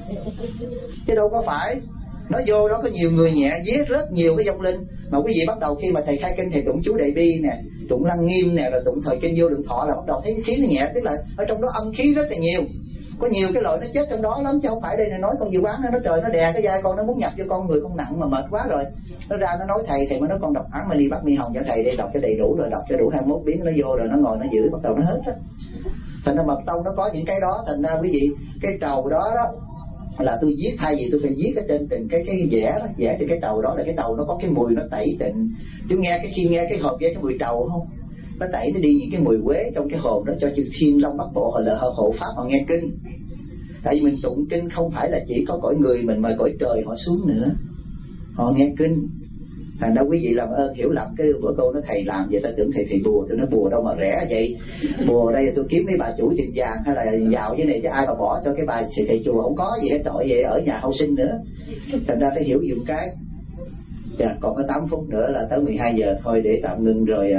chứ đâu có phải. Nó vô đó có nhiều người nhẹ viết rất nhiều cái vong linh. Mà quý vị bắt đầu khi mà thầy khai kinh thầy tụng chú Đại Bi nè, tụng Lăng Nghiêm nè, rồi tụng thời kinh Vô Lượng Thọ là bắt đầu thấy cái khí nó nhẹ. Tức là ở trong đó âm khí rất là nhiều, có nhiều cái loại nó chết trong đó lắm, chứ không phải đây này nói con dự quán nó trời nó đè cái vai con, nó muốn nhập cho con người con nặng mà mệt quá rồi. Nó ra nó nói thầy mới nói con đọc Ấn Mani Bắc Ni Hồng cho thầy đây, đọc cho đầy đủ, rồi đọc cho đủ 21 biến nó vô rồi nó ngồi nó giữ, bắt đầu nó hết á. Thành ra mật tông nó có những cái đó. Thành ra quý vị cái trầu đó là tôi viết, thay vì tôi phải viết ở trên từng cái vẽ đó, vẽ trên cái trầu đó là cái trầu nó có cái mùi nó tẩy tịnh. Chú nghe khi nghe cái hộp với cái mùi trầu không? Nó tẩy nó đi những cái mùi quế trong cái hồn đó cho chư Thiên Long Bắc Bộ hoặc là hộ pháp họ nghe kinh. Tại vì mình tụng kinh không phải là chỉ có cõi người mình mà cõi trời họ xuống nữa, họ nghe kinh. Thành ra quý vị làm ơn hiểu lầm cái bữa câu nói thầy làm vậy ta tưởng thầy bùa. Tôi nói bùa đâu mà rẻ vậy. Bùa đây là tôi kiếm mấy bà chủ tiệm vàng hay là giàu với này chứ ai mà bỏ cho cái bà thầy chùa không có gì hết trọi vậy, ở nhà hậu sinh nữa. Thành ra phải hiểu dùng cái. Còn có 8 phút nữa là tới 12 giờ thôi, để tạm ngưng rồi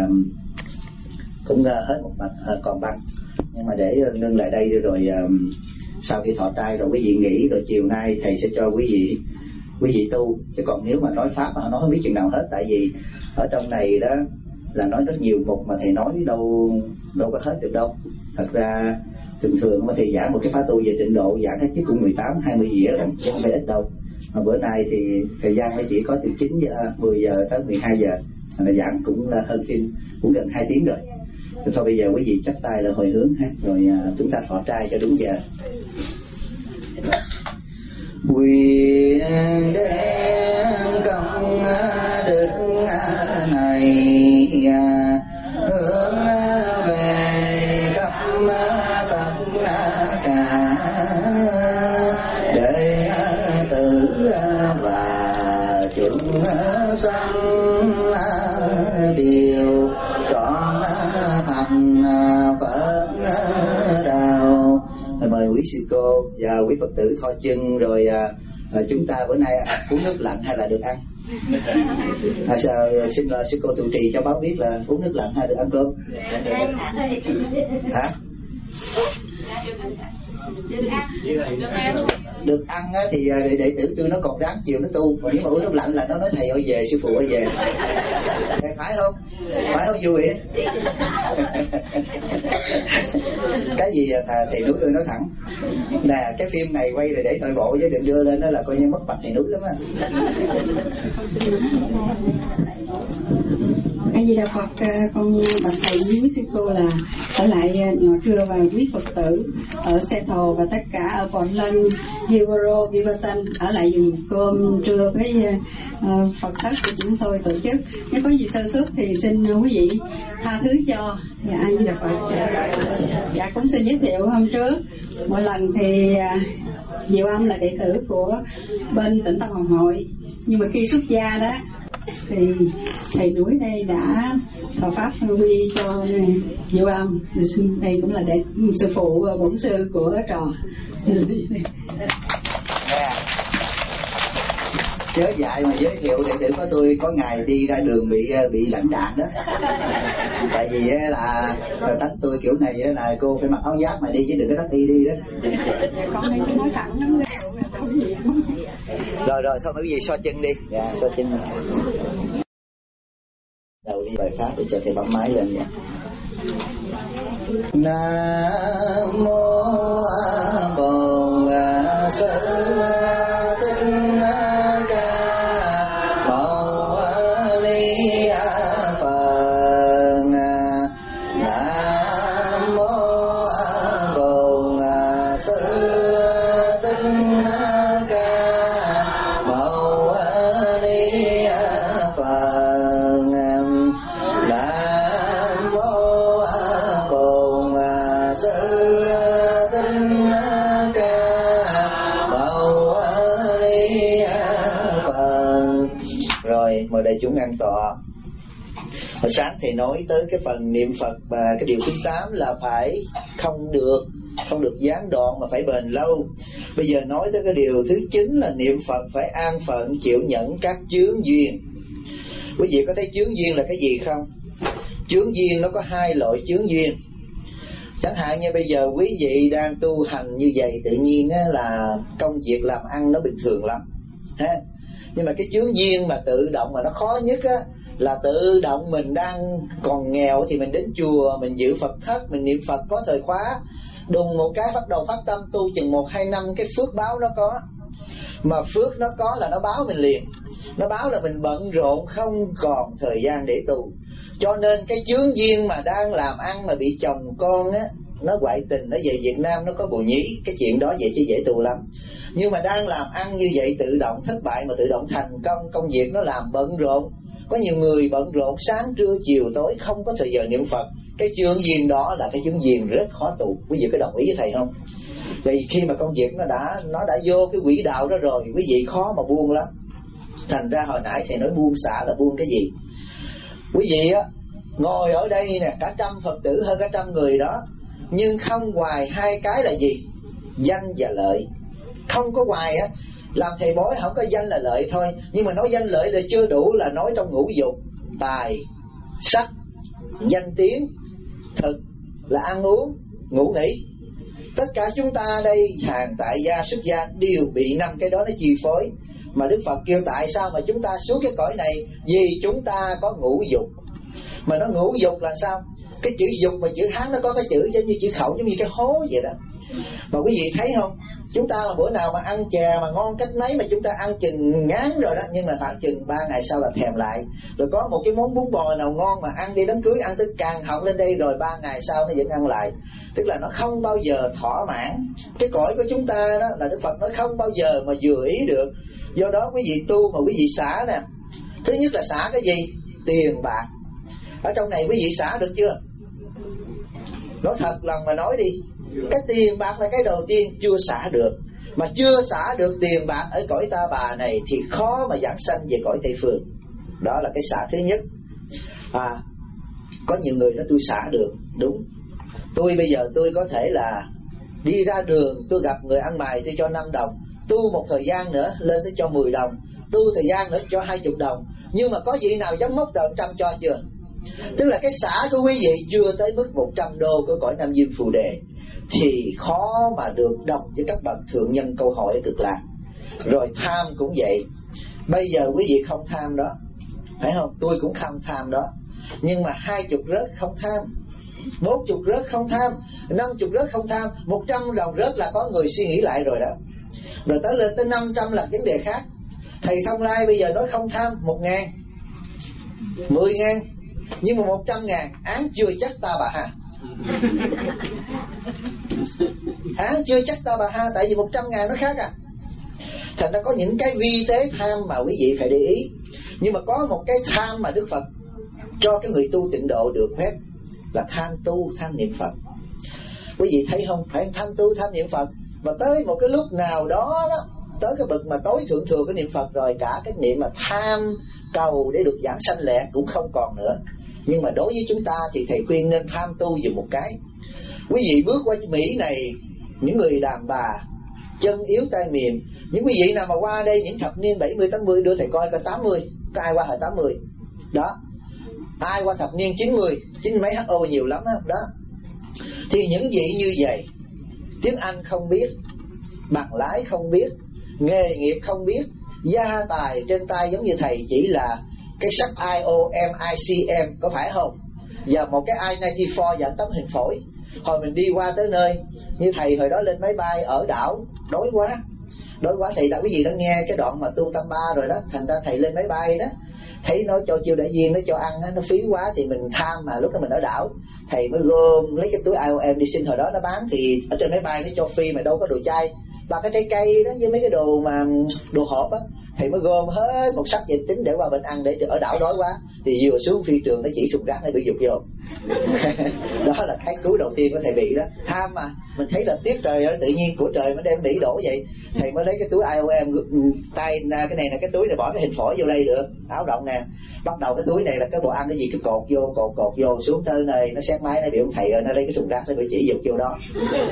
cũng hết một mặt còn băng. Nhưng mà để ngưng lại đây rồi sau khi thọ trai rồi quý vị nghỉ, rồi chiều nay thầy sẽ cho quý vị tu. Chứ còn nếu mà nói pháp mà nói không biết chừng nào hết. Tại vì ở trong này đó là nói rất nhiều mục mà thầy nói đâu có hết được đâu. Thật ra thường mà thầy giảng một cái khóa tu về tịnh độ giảng hết chứ cũng 18-20 dĩa rồi, chứ không phải ít đâu. Mà bữa nay thì thời gian nó chỉ có từ 10 giờ tới 12 giờ, là giảng cũng là hơn cũng gần 2 tiếng rồi. Thôi bây giờ quý vị chắp tay là hồi hướng ha, rồi chúng ta thọ trai cho đúng giờ. Quyền đem công đức này hướng về khắp tất cả đệ tử và chúng sanh đều trọn thành Phật đạo. Mời quý sư cô và quý Phật tử thoi chân rồi chúng ta bữa nay uống nước lạnh hay là được ăn? Xin sư cô trụ trì cho báo biết là uống nước lạnh hay được ăn cơm? Hả? Được ăn á thì đệ tử tôi nó còn ráng chiều nó tu, còn nếu mà uống nước lạnh là nó nói thầy ơi về, sư phụ ơi về. Phải không? Phải không vui vậy? Cái gì thầy Núi ơi nói thẳng nè, cái phim này quay rồi để nội bộ chứ đừng đưa lên đó là coi như mất mặt thầy Núi lắm á. A Di Đà Phật, con bạch thầy với quý sư cô là ở lại ngọ trưa và quý Phật tử ở Seattle và tất cả ở Portland, Hillsborough, Beaverton ở lại dùng cơm trưa với Phật thất của chúng tôi tổ chức. Nếu có gì sơ suất thì xin quý vị tha thứ cho. Dạ, A Di Đà Phật. Dạ, cũng xin giới thiệu hôm trước mỗi lần thì Diệu Âm là đệ tử của bên Tịnh Tâm Hoàng Hội, nhưng mà khi xuất gia đó thì thầy núi đây đã thọ pháp quy cho Diệu Âm. Xin thầy cũng là đệ sư phụ bổn sư của trò. Chớ dạy mà giới thiệu đệ tử của tôi có ngày đi ra đường bị lãnh đạn đó. Tại vì là tánh tôi kiểu này là cô phải mặc áo giáp mà đi chứ đừng có đắc y đi đó. Con đây nói thẳng lắm. Rồi thôi mấy gì so chân đi. Dạ, so chân. Đầu đi bài pháp để cho thầy bấm máy lên nha. Nam mô Bổn Sư Thích Ca Mâu Ni Phật. Nam mô Bổn Sư Thích Ca Mâu Ni Phật. Nam mô Bổn Sư Thích Ca Mâu Ni Phật. Rồi mời đại chúng an tọa. Hồi sáng thầy nói tới cái phần niệm Phật và cái điều thứ 8 là phải không được gián đoạn mà phải bền lâu. Bây giờ nói tới cái điều thứ 9 là niệm Phật phải an phận chịu nhẫn các chướng duyên. Quý vị có thấy chướng duyên là cái gì không? Chướng duyên nó có hai loại chướng duyên. Chẳng hạn như bây giờ quý vị đang tu hành như vậy, tự nhiên là công việc làm ăn nó bình thường lắm ha. Nhưng mà cái chướng duyên mà tự động mà nó khó nhất là tự động mình đang còn nghèo thì mình đến chùa, mình giữ Phật thất, mình niệm Phật có thời khóa, đùng một cái bắt đầu phát tâm tu chừng 1-2 năm cái phước báo nó có. Mà phước nó có là nó báo mình liền. Nó báo là mình bận rộn không còn thời gian để tu. Cho nên cái chướng duyên mà đang làm ăn mà bị chồng con nó ngoại tình, nó về Việt Nam nó có bồ nhí, cái chuyện đó vậy chứ dễ tu lắm. Nhưng mà đang làm ăn như vậy tự động thất bại mà tự động thành công, công việc nó làm bận rộn. Có nhiều người bận rộn sáng trưa chiều tối không có thời giờ niệm Phật. Cái chướng duyên đó là cái chướng duyên rất khó tu. Quý vị có đồng ý với thầy không? Vì khi mà công việc nó đã vô cái quỹ đạo đó rồi, quý vị khó mà buông lắm. Thành ra hồi nãy thầy nói buông xả là buông cái gì? Quý vị ngồi ở đây nè, cả trăm Phật tử hơn cả trăm người đó, nhưng không hoài hai cái là gì? Danh và lợi. Không có hoài làm thầy bói không có danh là lợi thôi. Nhưng mà nói danh lợi là chưa đủ, là nói trong ngũ dục, tài, sắc, danh tiếng, thực là ăn uống, ngủ nghỉ. Tất cả chúng ta đây, hàng tại gia, xuất gia đều bị 5 cái đó nó chi phối. Mà Đức Phật kêu tại sao mà chúng ta xuống cái cõi này? Vì chúng ta có ngũ dục. Mà nó ngũ dục là sao? Cái chữ dục mà chữ Hán nó có cái chữ giống như chữ khẩu, giống như cái hố vậy đó. Mà quý vị thấy không? Chúng ta là bữa nào mà ăn chè mà ngon cách mấy mà chúng ta ăn chừng ngán rồi đó, nhưng mà khoảng chừng 3 ngày sau là thèm lại. Rồi có một cái món bún bò nào ngon mà ăn đi đám cưới ăn tới càng họng lên đây, rồi 3 ngày sau nó vẫn ăn lại. Tức là nó không bao giờ thỏa mãn. Cái cõi của chúng ta đó là Đức Phật nói không bao giờ mà vừa ý được. Do đó quý vị tu mà quý vị xả nè. Thứ nhất là xả cái gì? Tiền bạc. Ở trong này quý vị xả được chưa? Nói thật lòng mà nói đi. Cái tiền bạc là cái đầu tiên chưa xả được. Mà chưa xả được tiền bạc ở cõi Ta Bà này thì khó mà giảng sanh về cõi Tây Phương. Đó là cái xả thứ nhất. Có nhiều người nói tôi xả được. Đúng. Tôi bây giờ tôi có thể là đi ra đường, tôi gặp người ăn mày tôi cho 5 đồng. Tu một thời gian nữa lên tới cho 10 đồng. Tu thời gian nữa cho 20 đồng. Nhưng mà có vị nào dám móc tờ 100 cho chưa? Tức là cái xả của quý vị chưa tới mức 100 đô của cõi Nam Dương Phù Đề thì khó mà được đồng với các bậc thượng nhân câu hỏi ở Cực Lạc. Rồi tham cũng vậy. Bây giờ quý vị không tham đó, phải không? Tôi cũng không tham đó. Nhưng mà 20 rớt không tham, 40 rớt không tham, 50 rớt không tham, 100 đồng rớt là có người suy nghĩ lại rồi đó. Rồi tới lên tới 500 là vấn đề khác. Thầy Thông Lai bây giờ nói không tham 1.000, 10.000, Nhưng mà 100.000 án chưa chắc ta bà ha. Án chưa chắc ta bà ha, tại vì 100.000 nó khác à. Thành ra có những cái vi tế tham mà quý vị phải để ý. Nhưng mà có một cái tham mà Đức Phật cho cái người tu tịnh độ được phép, là tham tu, tham niệm Phật. Quý vị thấy không, phải tham tu, tham niệm Phật. Và tới một cái lúc nào đó, tới cái bậc mà tối thượng thừa cái niệm Phật rồi, cả cái niệm mà tham cầu để được giảng sanh lẹ cũng không còn nữa. Nhưng mà đối với chúng ta thì thầy khuyên nên tham tu dùm một cái. Quý vị bước qua Mỹ này, những người đàn bà chân yếu tay mềm, những quý vị nào mà qua đây những thập niên 70, 80, đưa thầy coi 80, có ai qua hồi 80 đó, ai qua thập niên 90, 90 mấy HO nhiều lắm đó. Thì những vị như vậy, tiếng Anh không biết, bằng lái không biết, nghề nghiệp không biết, gia tài trên tay giống như thầy chỉ là cái sắp IOM, có phải không? Và một cái I-94 và tấm hình phổi. Hồi mình đi qua tới nơi, như thầy hồi đó lên máy bay ở đảo, đói quá thầy đã, quý vị đã nghe cái đoạn mà tu Tam Ba rồi đó. Thành ra thầy lên máy bay đó, thấy nó cho chiêu đại viên, nó cho ăn nó phí quá thì mình tham, mà lúc đó mình ở đảo thầy mới gom lấy cái túi IOM đi xin. Hồi đó nó bán thì ở trên máy bay nó cho phi mà đâu có đồ chai, và cái trái cây đó với mấy cái đồ mà đồ hộp á, thầy mới gom hết một sắp về tính để qua bên ăn, để ở đảo đói quá thì vừa xuống phi trường nó chỉ thùng rác nó bị dục vô. Đó là cái cứu đầu tiên của thầy bị đó, tham mà mình thấy là tiếp trời ơi, tự nhiên của trời mới đem bị đổ vậy. Thầy mới lấy cái túi IOM tay, cái này là cái túi này bỏ cái hình phổi vô đây được, áo rộng nè. Bắt đầu cái túi này là cái bộ ăn cái gì, cái cột vô xuống tới nơi nó xét máy, nó biểu thầy ơi, nó lấy cái thùng rác nó bị chỉ dục vô đó.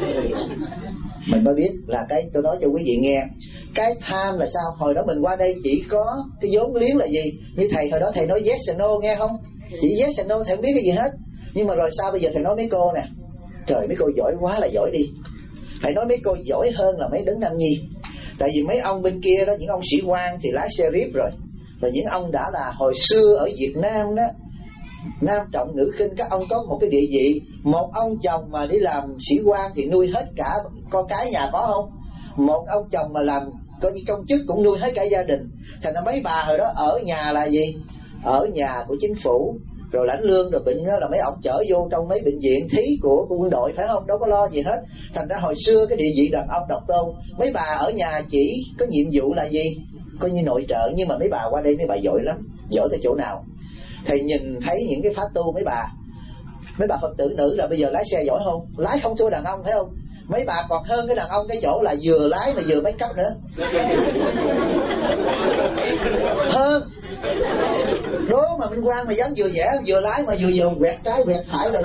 Mình mới biết là cái tôi nói cho quý vị nghe. Cái tham là sao? Hồi đó mình qua đây chỉ có cái vốn liếng là gì? Như thầy hồi đó thầy nói yes and no, nghe không? Chỉ yes and no, thầy không biết cái gì hết. Nhưng mà rồi sao bây giờ thầy nói mấy cô nè, trời mấy cô giỏi quá là giỏi đi. Thầy nói mấy cô giỏi hơn là mấy đấng nam nhi. Tại vì mấy ông bên kia đó, những ông sĩ quan thì lái xe riết rồi. Và những ông đã là hồi xưa ở Việt Nam đó, nam trọng nữ khinh, các ông có một cái địa vị. Một ông chồng mà đi làm sĩ quan thì nuôi hết cả con cái nhà, có không? Một ông chồng mà làm coi như công chức cũng nuôi hết cả gia đình. Thành ra mấy bà hồi đó ở nhà là gì? Ở nhà của chính phủ, rồi lãnh lương, rồi bệnh đó là mấy ông chở vô trong mấy bệnh viện thí của quân đội, phải không? Đâu có lo gì hết. Thành ra hồi xưa cái địa vị đàn ông độc tôn. Mấy bà ở nhà chỉ có nhiệm vụ là gì? Coi như nội trợ. Nhưng mà mấy bà qua đây mấy bà giỏi lắm. Giỏi tới chỗ nào? Thầy nhìn thấy những cái pháp tu mấy bà Phật tử nữ là bây giờ lái xe giỏi không? Lái không thua đàn ông, phải không? Mấy bà còn hơn cái đàn ông cái chỗ là vừa lái mà vừa make up nữa. Hơn. Đố mà Minh Quang mà dám vừa vẽ vừa lái mà vừa quẹt trái quẹt phải rồi.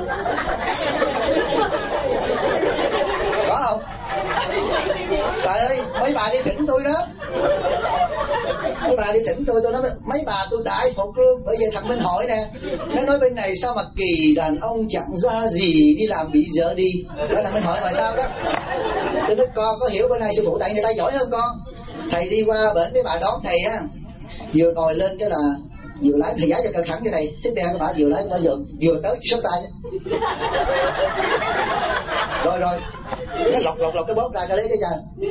Có không? Trời ơi, mấy bà đi thỉnh tôi đó. Mấy bà đi thỉnh tôi nói mấy bà tôi đại phục luôn. Bây giờ thằng Minh Hội nè, nó nói bên này sao mà kỳ đàn ông chẳng ra gì, đi làm bị vợ đi. Đó thằng Minh Hội mà sao đó. Tôi nói con có hiểu bên này sư phụ, tại người ta giỏi hơn con. Thầy đi qua bển mấy bà đón thầy á, vừa ngồi lên cái là vừa lái, thầy giá cho căng thẳng cho thầy. Tiếp theo các bà vừa lái, các bà vừa tới sốt tay. Rồi nó lọc cái bóp ra cho lấy cái chân.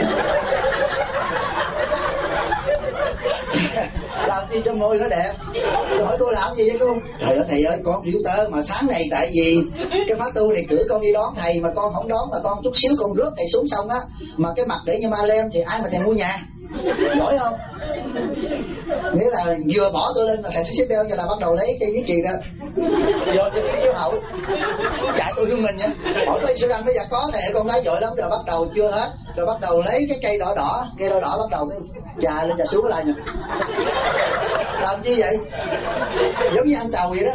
Làm chi cho môi nó đẹp. Tôi hỏi cô làm gì vậy cô? Trời ơi thầy ơi, con điệu tơ mà sáng này tại vì cái pháp tu này cử con đi đón thầy mà con không đón, mà con chút xíu con rước thầy xuống xong á, mà cái mặt để như ma lem thì ai mà thèm mua nhà. Giỏi không? Nghĩa là vừa bỏ tôi lên mà thầy xếp beo, giờ là bắt đầu lấy cái giấy chì ra dồn cho cái chiếu hậu, chạy tôi hương mình nha. Hỏi tôi sao răng bây giờ có thầy con lái giỏi lắm. Rồi bắt đầu chưa hết, rồi bắt đầu lấy cái cây đỏ đỏ bắt đầu cái chà lên chà xuống lại nè. Làm chi vậy? Giống như ăn trầu vậy đó.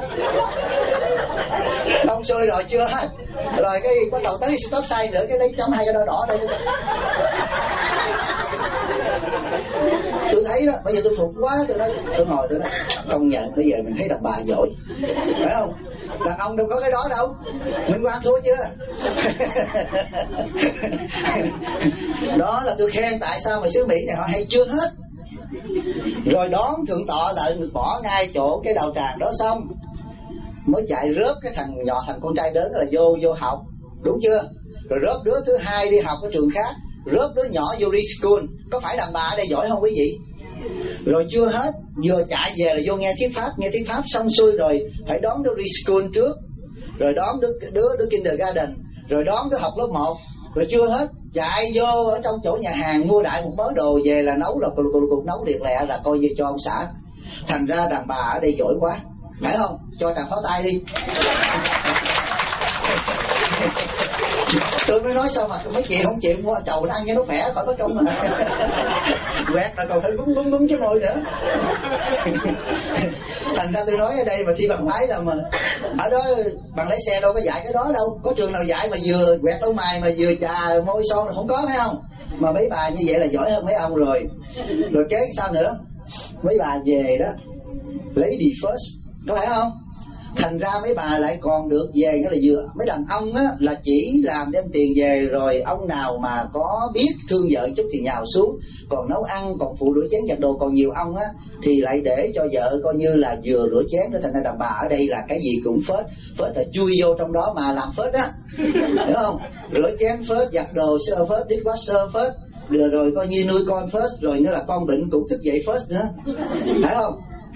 Xong xuôi rồi chưa hết, rồi cái bắt đầu tới stop sign nữa, cái lấy chấm hai cái đỏ đỏ đây. Tôi thấy đó, bây giờ tôi phục quá, tôi ngồi tôi nói công nhận bây giờ mình thấy đàn bà giỏi, phải không? Đàn ông đâu có cái đó đâu. Minh Quang thua chưa? Đó là tôi khen tại sao mà xứ Mỹ này họ hay chưa hết. Rồi đón thượng tọa lại mình bỏ ngay chỗ cái đầu tràng đó xong mới chạy rớp cái thằng nhỏ, thằng con trai lớn là vô học, đúng chưa? Rồi rớp đứa thứ hai đi học ở trường khác, rớp đứa nhỏ vô preschool. Có phải đàn bà ở đây giỏi không quý vị? Rồi chưa hết, vừa chạy về là vô nghe thuyết pháp xong xuôi rồi phải đón đứa preschool trước, rồi đón đứa kindergarten, rồi đón đứa học lớp 1, rồi chưa hết chạy vô ở trong chỗ nhà hàng mua đại một mớ đồ về là nấu, là cục nấu liền lẹ, là coi như cho ông xã. Thành ra đàn bà ở đây giỏi quá, phải không? Cho tràng pháo tay đi. Tôi mới nói sao mà mấy chị không chịu mua trầu ăn cho nó khỏe, khỏi mất công mà quẹt là còn phải búng cái môi nữa. Thành ra tôi nói ở đây mà thi bằng lái là mà ở đó bằng lái xe đâu có dạy cái đó đâu, có trường nào dạy mà vừa quẹt lông mày mà vừa chà môi son là không có, phải không? Mà mấy bà như vậy là giỏi hơn mấy ông rồi. Rồi kế sao nữa, mấy bà về đó lady first, có phải không? Thành ra mấy bà lại còn được về, nghĩa là vừa mấy đàn ông á là chỉ làm đem tiền về, rồi ông nào mà có biết thương vợ chút thì nhào xuống, còn nấu ăn, còn phụ rửa chén giặt đồ. Còn nhiều ông á thì lại để cho vợ coi như là vừa rửa chén đó. Thành ra đàn bà ở đây là cái gì cũng phết là chui vô trong đó mà làm phết á, hiểu không? Rửa chén phết, giặt đồ sơ phết, dishwasher phết, rồi coi như nuôi con phết, rồi nữa là con bệnh cũng thức dậy phết nữa, phải không?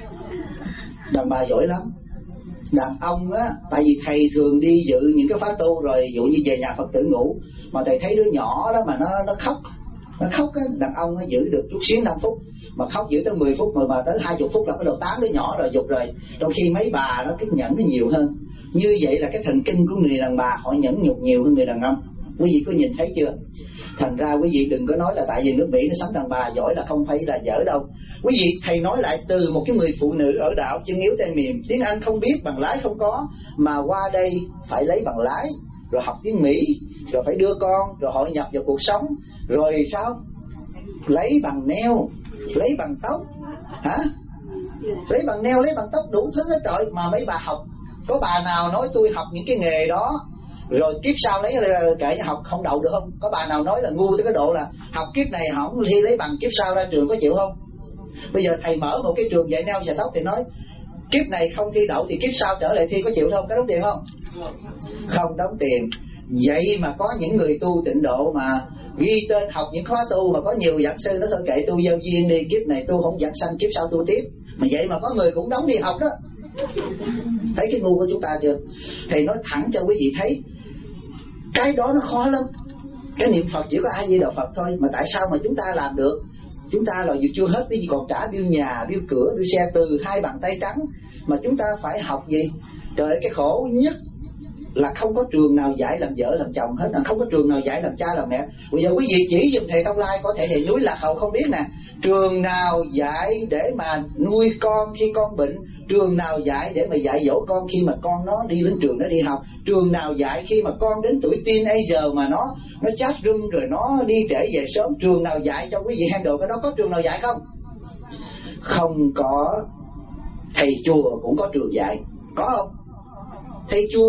Đàn bà giỏi lắm. Đàn ông á, tại vì thầy thường đi dự những cái khóa tu, rồi dụ như về nhà Phật tử ngủ mà thầy thấy đứa nhỏ đó mà nó khóc á, đàn ông nó giữ được chút xíu 5 phút, mà khóc giữ tới 10 phút rồi mà tới 20 phút là bắt đầu tán đứa nhỏ rồi dục rồi. Trong khi mấy bà nó cái nhẫn nó nhiều hơn. Như vậy là cái thần kinh của người đàn bà họ nhẫn nhục nhiều hơn người đàn ông. Quý vị có nhìn thấy chưa? Thành ra quý vị đừng có nói là tại vì nước Mỹ nó sắm đàn bà giỏi là không phải là dở đâu. Quý vị, thầy nói lại từ một cái người phụ nữ ở đảo chân yếu tay mềm, tiếng Anh không biết, bằng lái không có, mà qua đây phải lấy bằng lái, rồi học tiếng Mỹ, rồi phải đưa con, rồi hội nhập vào cuộc sống, rồi sao? Lấy bằng nail, lấy bằng tóc, hả? Lấy bằng nail, lấy bằng tóc, đủ thứ hết trời. Mà mấy bà học, có bà nào nói tôi học những cái nghề đó rồi kiếp sau lấy kệ học không đậu được không? Có bà nào nói là ngu tới cái độ là học kiếp này không thi lấy bằng, kiếp sau ra trường có chịu không? Bây giờ thầy mở một cái trường dạy nail và tóc thì nói kiếp này không thi đậu thì kiếp sau trở lại thi có chịu không? Có đóng tiền không? Không đóng tiền. Vậy mà có những người tu tịnh độ mà ghi tên học những khóa tu, mà có nhiều giảng sư nó thôi kệ tu giao duyên đi, kiếp này tu không giảng sanh, kiếp sau tu tiếp. Mà vậy mà có người cũng đóng đi học đó. Thấy cái ngu của chúng ta chưa? Thầy nói thẳng cho quý vị thấy, cái đó nó khó lắm. Cái niệm Phật chỉ có A Di Đà Phật thôi, mà tại sao mà chúng ta làm được? Chúng ta là dù chưa hết đi còn trả bill nhà, bill cửa, bill xe từ 2 bàn tay trắng, mà chúng ta phải học gì? Trời ơi, cái khổ nhất là không có trường nào dạy làm vợ làm chồng hết, không có trường nào dạy làm cha làm mẹ. Bây giờ quý vị chỉ giùm thầy Thông Lai, có thể thầy núi Lạc Hậu không biết nè, trường nào dạy để mà nuôi con khi con bệnh, trường nào dạy để mà dạy dỗ con khi mà con nó đi đến trường nó đi học, trường nào dạy khi mà con đến tuổi teenager mà nó chat room rồi nó đi trễ về sớm, trường nào dạy cho quý vị handle cái đó? Có trường nào dạy không? Không có. Thầy chùa cũng có trường dạy, có không? Thầy chùa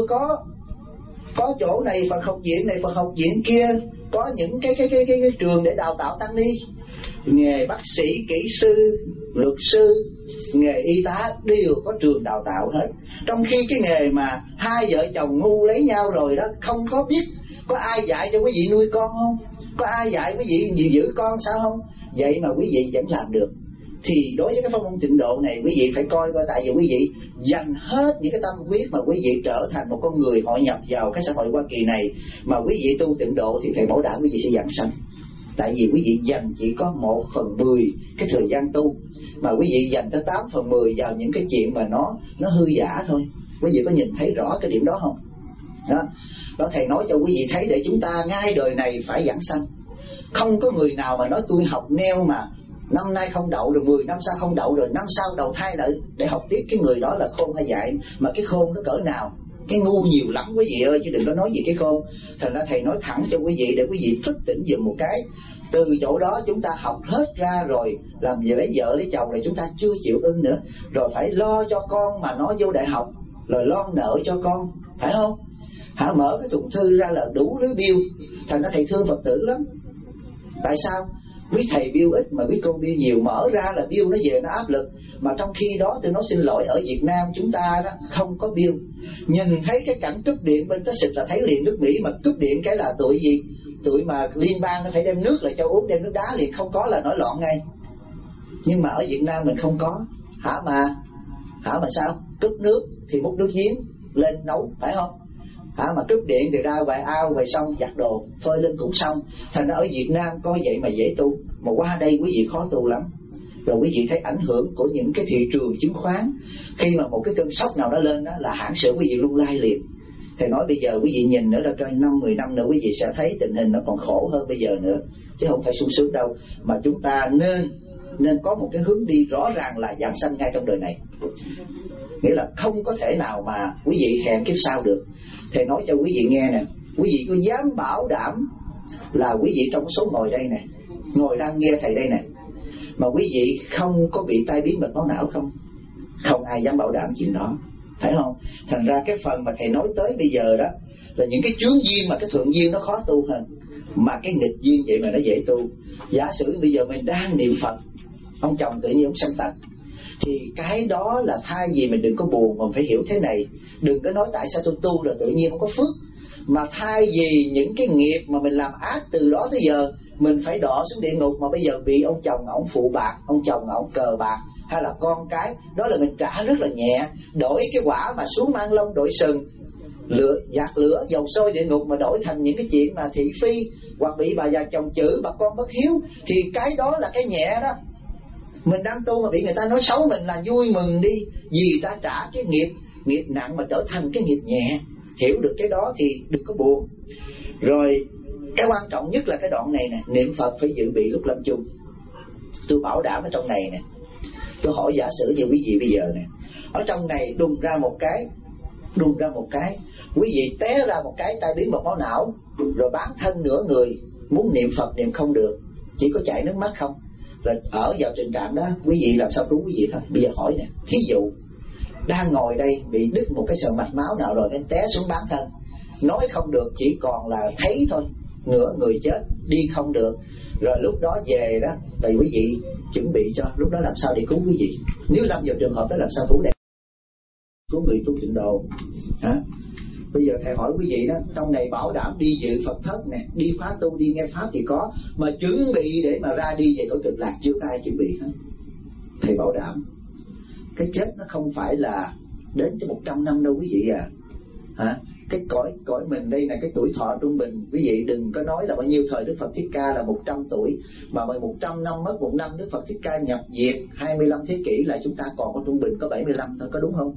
có chỗ này Phật học viện này, Phật học viện kia, có những cái trường để đào tạo tăng ni. Nghề bác sĩ, kỹ sư, luật sư, nghề y tá đều có trường đào tạo hết. Trong khi cái nghề mà hai vợ chồng ngu lấy nhau rồi đó, không có biết, có ai dạy cho quý vị nuôi con không? Có ai dạy quý vị giữ con sao không? Vậy mà quý vị vẫn làm được. Thì đối với cái pháp môn tịnh độ này, quý vị phải coi tại vì quý vị dành hết những cái tâm huyết mà quý vị trở thành một con người hội nhập vào cái xã hội Hoa Kỳ này, mà quý vị tu tịnh độ thì thầy bảo đảm quý vị sẽ giảng sanh. Tại vì quý vị dành chỉ có 1/10 cái thời gian tu, mà quý vị dành tới 8/10 vào những cái chuyện mà nó hư giả thôi. Quý vị có nhìn thấy rõ cái điểm đó không? Đó thầy nói cho quý vị thấy để chúng ta ngay đời này phải giảng sanh. Không có người nào mà nói tôi học nail mà năm nay không đậu rồi 10 năm sau không đậu rồi năm sau đầu thai lại để học tiếp. Cái người đó là khôn hay dại, mà cái khôn nó cỡ nào? Cái ngu nhiều lắm quý vị ơi, chứ đừng có nói gì cái khôn. Thành ra thầy nói thẳng cho quý vị để quý vị thức tỉnh dùm một cái. Từ chỗ đó chúng ta học hết ra rồi, làm gì lấy vợ lấy chồng rồi chúng ta chưa chịu ưng nữa, rồi phải lo cho con mà nó vô đại học, rồi lo nợ cho con, phải không? Mở cái thùng thư ra là đủ lưới bill. Thành ra thầy thương Phật tử lắm. Tại sao? Quý thầy bill ít mà quý con bill nhiều, mở ra là bill nó về nó áp lực. Mà trong khi đó tôi nói xin lỗi, ở Việt Nam chúng ta đó không có bill. Nhìn thấy cái cảnh cúp điện bên cái xịt là thấy liền. Nước Mỹ mà cúp điện cái là tụi gì? Tụi mà liên bang nó phải đem nước lại cho uống, đem nước đá liền, không có là nổi loạn ngay. Nhưng mà ở Việt Nam mình không có. Hả mà sao? Cúp nước thì múc nước giếng lên nấu, phải không? Mà cúp điện thì ra ngoài ao ngoài sông giặt đồ phơi lên cũng xong. Thành ra ở Việt Nam có vậy mà dễ tu, mà qua đây quý vị khó tu lắm. Rồi quý vị thấy ảnh hưởng của những cái thị trường chứng khoán. Khi mà một cái cơn sốc nào đó lên đó là hãng xưởng quý vị lung lay liền. Thầy nói bây giờ quý vị nhìn nữa, cho 5-10 năm nữa quý vị sẽ thấy tình hình nó còn khổ hơn bây giờ nữa, chứ không phải sung sướng đâu. Mà chúng ta nên có một cái hướng đi rõ ràng là giảng sanh ngay trong đời này. Nghĩa là không có thể nào mà quý vị hẹn kiếp sau được. Thầy nói cho quý vị nghe nè, quý vị có dám bảo đảm là quý vị trong số ngồi đây nè, ngồi đang nghe thầy đây nè, mà quý vị không có bị tai biến mạch máu não không? Không ai dám bảo đảm chuyện đó, phải không? Thành ra cái phần mà thầy nói tới bây giờ đó là những cái chướng duyên, mà cái thượng duyên nó khó tu hơn, mà cái nghịch duyên vậy mà nó dễ tu. Giả sử bây giờ mình đang niệm Phật, ông chồng tự nhiên ông sanh tật, thì cái đó là thay vì mình đừng có buồn, mà phải hiểu thế này. Đừng có nói tại sao tôi tu rồi tự nhiên không có phước, mà thay vì những cái nghiệp mà mình làm ác từ đó tới giờ mình phải đọa xuống địa ngục, mà bây giờ bị ông chồng ổng phụ bạc, ông chồng ổng cờ bạc, hay là con cái, đó là mình trả rất là nhẹ. Đổi cái quả mà xuống mang lông đội sừng, giạt lửa dầu sôi địa ngục, mà đổi thành những cái chuyện mà thị phi, hoặc bị bà già chồng chữ, bà con bất hiếu, thì cái đó là cái nhẹ đó. Mình đang tu mà bị người ta nói xấu mình là vui mừng đi, vì ta trả cái nghiệp nặng mà trở thành cái nghiệp nhẹ. Hiểu được cái đó thì đừng có buồn. Rồi cái quan trọng nhất là cái đoạn này nè, niệm Phật phải dự bị lúc lâm chung. Tôi bảo đảm ở trong này nè, tôi hỏi giả sử như quý vị bây giờ nè, ở trong này đùng ra một cái, quý vị té ra một cái tai biến mạch máu não, rồi bán thân nửa người, muốn niệm Phật niệm không được, chỉ có chảy nước mắt không. Rồi ở vào tình trạng đó, quý vị làm sao cứu quý vị thôi. Bây giờ hỏi nè, thí dụ đang ngồi đây bị đứt một cái sợi mạch máu nào rồi, cái té xuống bán thân, nói không được, chỉ còn là thấy thôi, nửa người chết, đi không được. Rồi lúc đó về đó, thì quý vị chuẩn bị cho lúc đó làm sao để cứu quý vị. Nếu lâm vào trường hợp đó làm sao cứu đây? Cứu người tu tịnh độ. Bây giờ thầy hỏi quý vị đó, trong này bảo đảm đi dự Phật thất nè, đi phá tu, đi nghe pháp thì có, mà chuẩn bị để mà ra đi về cõi cực lạc chưa có ai chuẩn bị hết. Thầy bảo đảm cái chết nó không phải là đến cho 100 năm đâu quý vị à. Cái cõi mình đây là cái tuổi thọ trung bình, quý vị đừng có nói là bao nhiêu thời Đức Phật Thích Ca là 100 tuổi, mà 100 năm mất 1 năm Đức Phật Thích Ca nhập diệt 25 thế kỷ là chúng ta còn có trung bình có 75 thôi, có đúng không?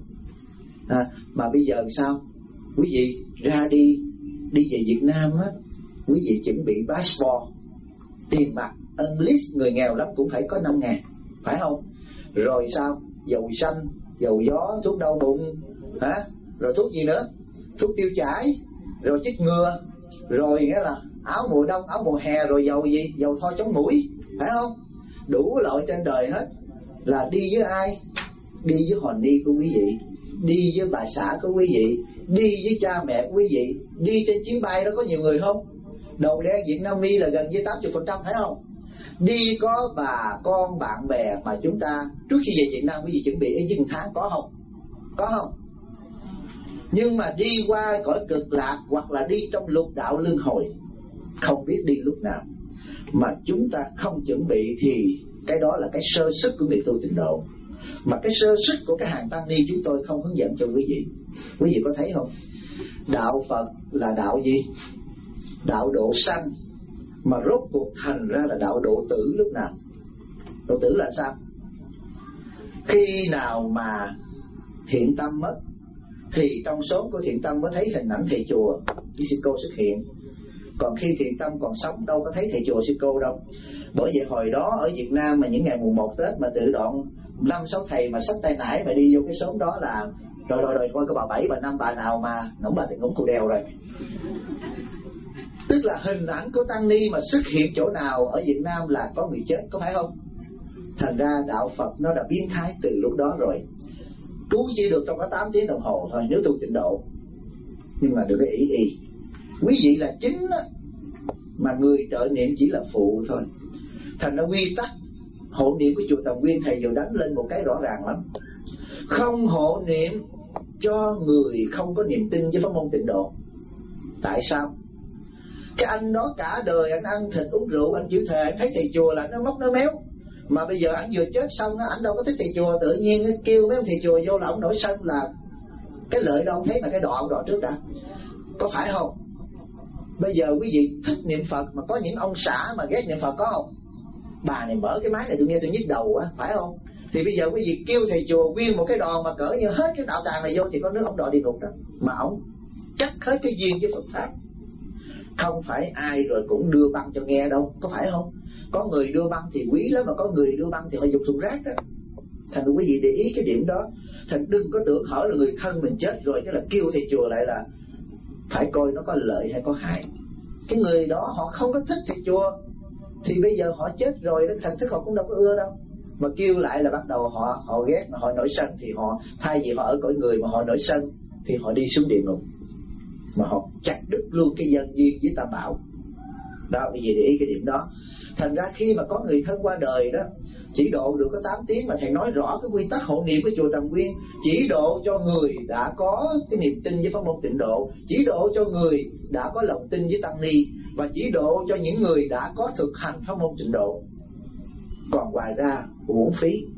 Mà bây giờ sao? Quý vị ra đi về Việt Nam á, quý vị chuẩn bị passport, tiền mặt, English, người nghèo lắm cũng phải có 5.000, phải không? Rồi sao? Dầu xanh, dầu gió, thuốc đau bụng, rồi thuốc gì nữa? Thuốc tiêu chảy, rồi chích ngừa, rồi nghĩa là áo mùa đông, áo mùa hè, rồi dầu gì? Dầu thoa chống mũi, phải không? Đủ loại trên đời hết. Là đi với ai? Đi với hòn ni của quý vị, đi với bà xã của quý vị, đi với cha mẹ của quý vị. Đi trên chuyến bay đó có nhiều người không? Đầu đen Việt Nam Mi là gần với 80%, phải không? Đi có bà con bạn bè mà chúng ta trước khi về Việt Nam quý vị chuẩn bị ít nhất 1 tháng, có không? Có không? Nhưng mà đi qua cõi cực lạc hoặc là đi trong lục đạo luân hồi, không biết đi lúc nào, mà chúng ta không chuẩn bị thì cái đó là cái sơ sức của người tu tịnh độ. Mà cái sơ sức của cái hàng tăng ni chúng tôi không hướng dẫn cho quý vị. Quý vị có thấy không? Đạo Phật là đạo gì? Đạo độ sanh, mà rốt cuộc thành ra là đạo độ tử lúc nào? Độ tử là sao? Khi nào mà thiện tâm mất thì trong số của thiện tâm mới thấy hình ảnh thầy chùa với sư cô xuất hiện. Còn khi thiện tâm còn sống đâu có thấy thầy chùa sư cô đâu. Bởi vậy hồi đó ở Việt Nam mà những ngày mùng 1 Tết mà tự động 5-6 thầy mà xách tay nải mà đi vô cái xóm đó là rồi coi có bà 7, bà 5, bà nào mà ngỗng bà thì ngỗng cù đèo rồi. Tức là hình ảnh của tăng ni mà xuất hiện chỗ nào ở Việt Nam là có người chết, có phải không? Thành ra đạo Phật nó đã biến thái từ lúc đó rồi. Cứu chỉ được trong có 8 tiếng đồng hồ thôi nếu tu tịnh độ. Nhưng mà đừng có ý quý vị là chính đó, mà người trợ niệm chỉ là phụ thôi. Thành ra quy tắc hộ niệm của chùa Tầm Nguyên thầy vừa đánh lên một cái rõ ràng lắm. Không hộ niệm cho người không có niềm tin với pháp môn tịnh độ. Tại sao? Cái anh đó cả đời anh ăn thịt uống rượu, anh chịu thề, anh thấy thầy chùa là nó móc nó méo, Mà bây giờ ảnh vừa chết xong á, ảnh đâu có thích thầy chùa, tự nhiên kêu mấy ông thầy chùa vô là ông nổi sân, là cái lợi đâu thấy mà cái đọ ông đọ trước đã, có phải không? Bây giờ quý vị thích niệm Phật mà có những ông xã mà ghét niệm Phật có không? Bà này mở cái máy này tôi nghe tôi nhức đầu á, phải không? Thì bây giờ quý vị kêu thầy chùa nguyên một cái đòn mà cỡ như hết cái đạo tràng này vô thì có nước ông đọ địa ngục đó. Mà ông chắc hết cái duyên với Phật pháp. Không phải ai rồi cũng đưa băng cho nghe đâu, có phải không? Có người đưa băng thì quý lắm, mà có người đưa băng thì họ dục thùng rác đó. Thành quý vị để ý cái điểm đó. Thành đừng có tưởng hỏi là người thân mình chết rồi cái là kêu thầy chùa lại, là phải coi nó có lợi hay có hại. Cái người đó họ không có thích thầy chùa thì bây giờ họ chết rồi đó, thành thức họ cũng đâu có ưa đâu. Mà kêu lại là bắt đầu họ ghét, mà họ nổi sân thì họ thay vì họ ở cõi người mà họ nổi sân thì họ đi xuống địa ngục, mà họ chặt đứt luôn cái nhân duyên với Tam Bảo. Đó, bây giờ để ý cái điểm đó. Thành ra khi mà có người thân qua đời đó, chỉ độ được có 8 tiếng mà thầy nói rõ cái quy tắc hộ niệm của chùa Tầm Nguyên, chỉ độ cho người đã có cái niềm tin với pháp môn Tịnh Độ, chỉ độ cho người đã có lòng tin với tăng ni, và chỉ độ cho những người đã có thực hành pháp môn Tịnh Độ. Còn ngoài ra uổng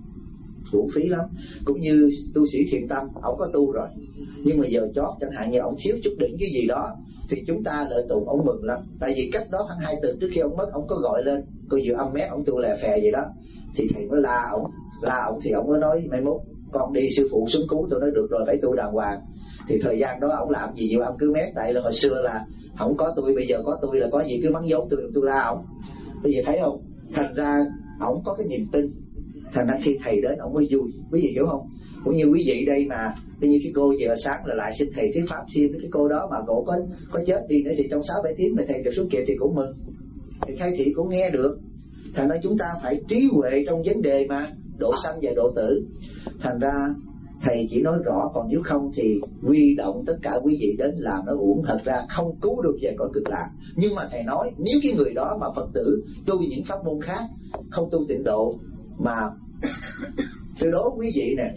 phí lắm. Cũng như tu sĩ Thiền Tâm, ông có tu rồi nhưng mà giờ chót chẳng hạn như ông thiếu chút đỉnh cái gì đó thì chúng ta lợi dụng ông mừng lắm. Tại vì cách đó khoảng 2 tuần trước khi ông mất, ông có gọi lên coi vừa âm mét ông tu lè phè vậy đó, thì thầy mới la ổng thì ông mới nói mai mốt con đi sư phụ xuống cứu. Tôi nói được rồi, phải tu đàng hoàng. Thì thời gian đó ông làm gì nhiều ông cứ mét, tại là hồi xưa là không có tôi, bây giờ có tôi là có gì cứ mắng dốt tôi la ổng. Bây giờ thấy không? Thành ra ổng có cái niềm tin, thành ra khi thầy đến ổng mới vui. Quý vị hiểu không? Cũng như quý vị đây mà, như cái cô giờ sáng là lại xin thầy thuyết pháp thêm, cái cô đó mà cổ có chết đi nữa thì trong 6-7 tiếng mà thầy được xuống kịp thì cũng mừng, thì khai thị cũng nghe được. Thành ra chúng ta phải trí huệ trong vấn đề mà độ sanh và độ tử. Thành ra thầy chỉ nói rõ, còn nếu không thì huy động tất cả quý vị đến làm nó uổng, thật ra không cứu được về cõi cực lạc. Nhưng mà thầy nói nếu cái người đó mà Phật tử tu những pháp môn khác, không tu Tịnh Độ, mà tôi đố quý vị nè,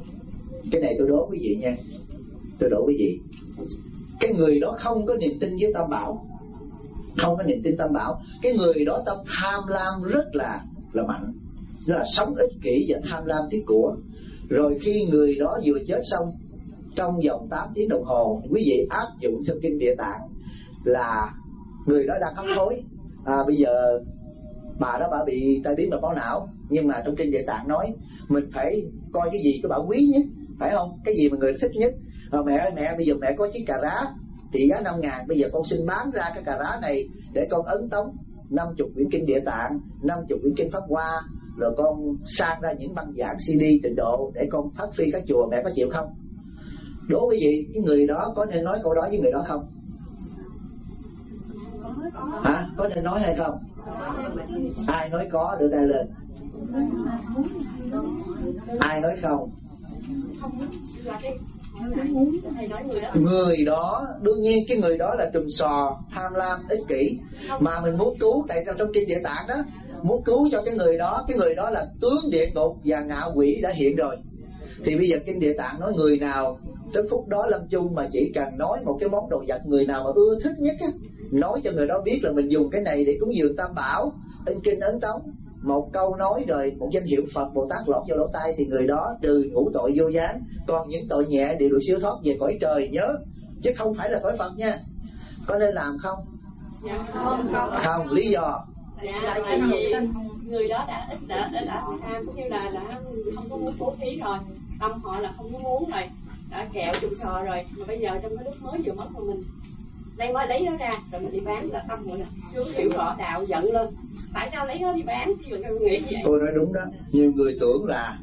cái này tôi đố quý vị nha, tôi đố quý vị, cái người đó không có niềm tin với Tam Bảo, không có niềm tin Tam Bảo, cái người đó tâm tham lam rất là mạnh, rất là sống ích kỷ và tham lam tiếc của. Rồi khi người đó vừa chết xong, trong vòng 8 tiếng đồng hồ, quý vị áp dụng theo kinh Địa Tạng là người đó đang hấp hối. Bây giờ bà đó bà bị tai biến mạch máu não, nhưng mà trong kinh Địa Tạng nói mình phải coi cái gì cái bảo quý nhất, phải không? Cái gì mà người thích nhất. Mẹ ơi mẹ, bây giờ mẹ có chiếc cà rá trị giá 5.000, bây giờ con xin bán ra cái cà rá này để con ấn tống 50 quyển kinh Địa Tạng, 50 quyển kinh Pháp Hoa, rồi con sang ra những băng giảng CD Tịnh Độ để con phát phi các chùa, mẹ có chịu không? Đố quý vị, cái người đó có nên nói câu đó với người đó không? Hả? Có nên nói hay không? Ai nói có đưa tay lên. Ai nói không? Người đó, đương nhiên cái người đó là trùm sò, tham lam, ích kỷ. Mà mình muốn cứu, tại trong kinh Địa Tạng đó, muốn cứu cho cái người đó là tướng địa ngục và ngạ quỷ đã hiện rồi. Thì bây giờ kinh Địa Tạng nói người nào tới phút đó lâm chung mà chỉ cần nói một cái món đồ vật người nào mà ưa thích nhất á, nói cho người đó biết là mình dùng cái này để cúng dường Tam Bảo, in kinh ấn tống, một câu nói rồi một danh hiệu Phật Bồ Tát lọt vô lỗ tai, thì người đó trừ ngũ tội vô gián, còn những tội nhẹ đều được siêu thoát về cõi trời, nhớ, chứ không phải là cõi Phật nha. Có nên làm không? Dạ, không. Lý do tại vì người đó đã tham, cũng như là đã không có muốn bố thí rồi, tâm họ là không có muốn rồi, đã kẹo trùng sò rồi, mà bây giờ trong cái lúc mới vừa mất của mình đây mới lấy nó ra rồi mình đi bán, là tâm mình chưa hiểu rõ đạo, giận lên tại sao lấy nó đi bán, thì mình nghĩ vậy. Cô nói đúng đó. Nhiều người tưởng là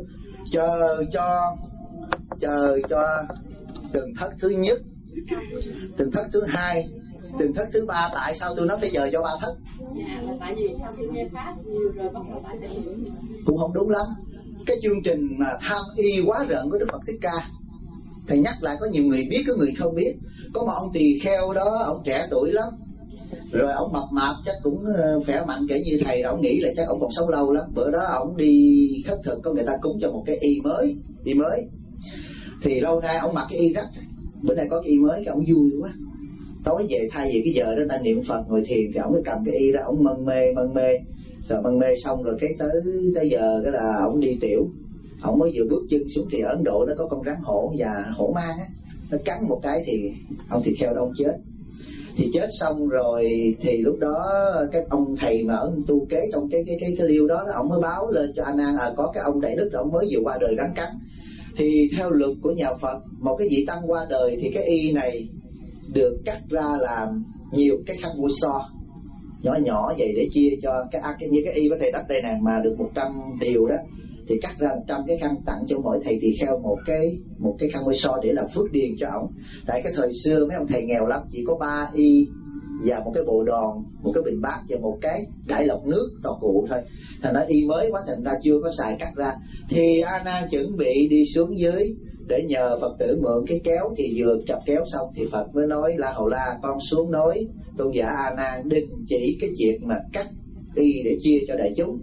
cho từng thất thứ nhất, từng thất thứ hai, từng thất thứ ba. Tại sao tôi nói phải giờ cho 3 thất? Dạ, là tại vì sau khi nghe pháp nhiều rồi bắt đầu phải hiểu. Cũng không đúng lắm. Cái chương trình mà tham y quá rợn của Đức Phật Thích Ca, thầy nhắc lại, có nhiều người biết, có người không biết. Có một ông tỳ kheo đó, ông trẻ tuổi lắm, rồi ông mập mạp, chắc cũng khỏe mạnh kể như thầy, ông nghĩ là chắc ông còn sống lâu lắm. Bữa đó ông đi khất thực, có người ta cúng cho một cái y mới, thì lâu nay ông mặc cái y rách, bữa nay có cái y mới, cái ông vui quá. Tối về thay vì cái giờ đó ta niệm Phật ngồi thiền thì ông mới cầm cái y ra, ông mân mê. Rồi mân mê xong rồi cái tới giờ cái là ổng đi tiểu. Ổng mới vừa bước chân xuống thì ở Ấn Độ nó có con rắn hổ và hổ mang á, nó cắn một cái thì ông tỳ kheo đó ông chết. Thì chết xong rồi thì lúc đó cái ông thầy mà ở tu kế trong cái liêu đó, ông mới báo lên cho A Nan có cái ông đại đức ông mới vừa qua đời rắn cắn. Thì theo luật của nhà Phật, một cái vị tăng qua đời thì cái y này được cắt ra làm nhiều cái khăn mua so nhỏ nhỏ vậy để chia cho như cái y có thể đắp đây nè mà được 100 điều đó, thì cắt ra 100 cái khăn tặng cho mỗi thầy tỳ kheo một cái khăn mua so để làm phước điền cho ổng. Tại cái thời xưa mấy ông thầy nghèo lắm, chỉ có 3 y và một cái bộ đòn, một cái bình bát và một cái đại lọc nước to cụ thôi. Thành ra y mới quá, thành ra chưa có xài cắt ra. Thì A Nan chuẩn bị đi xuống dưới để nhờ Phật tử mượn cái kéo, thì vừa chập kéo xong thì Phật mới nói La Hầu La, con xuống nói tôn giả A Nan đình chỉ cái chuyện mà cắt y để chia cho đại chúng.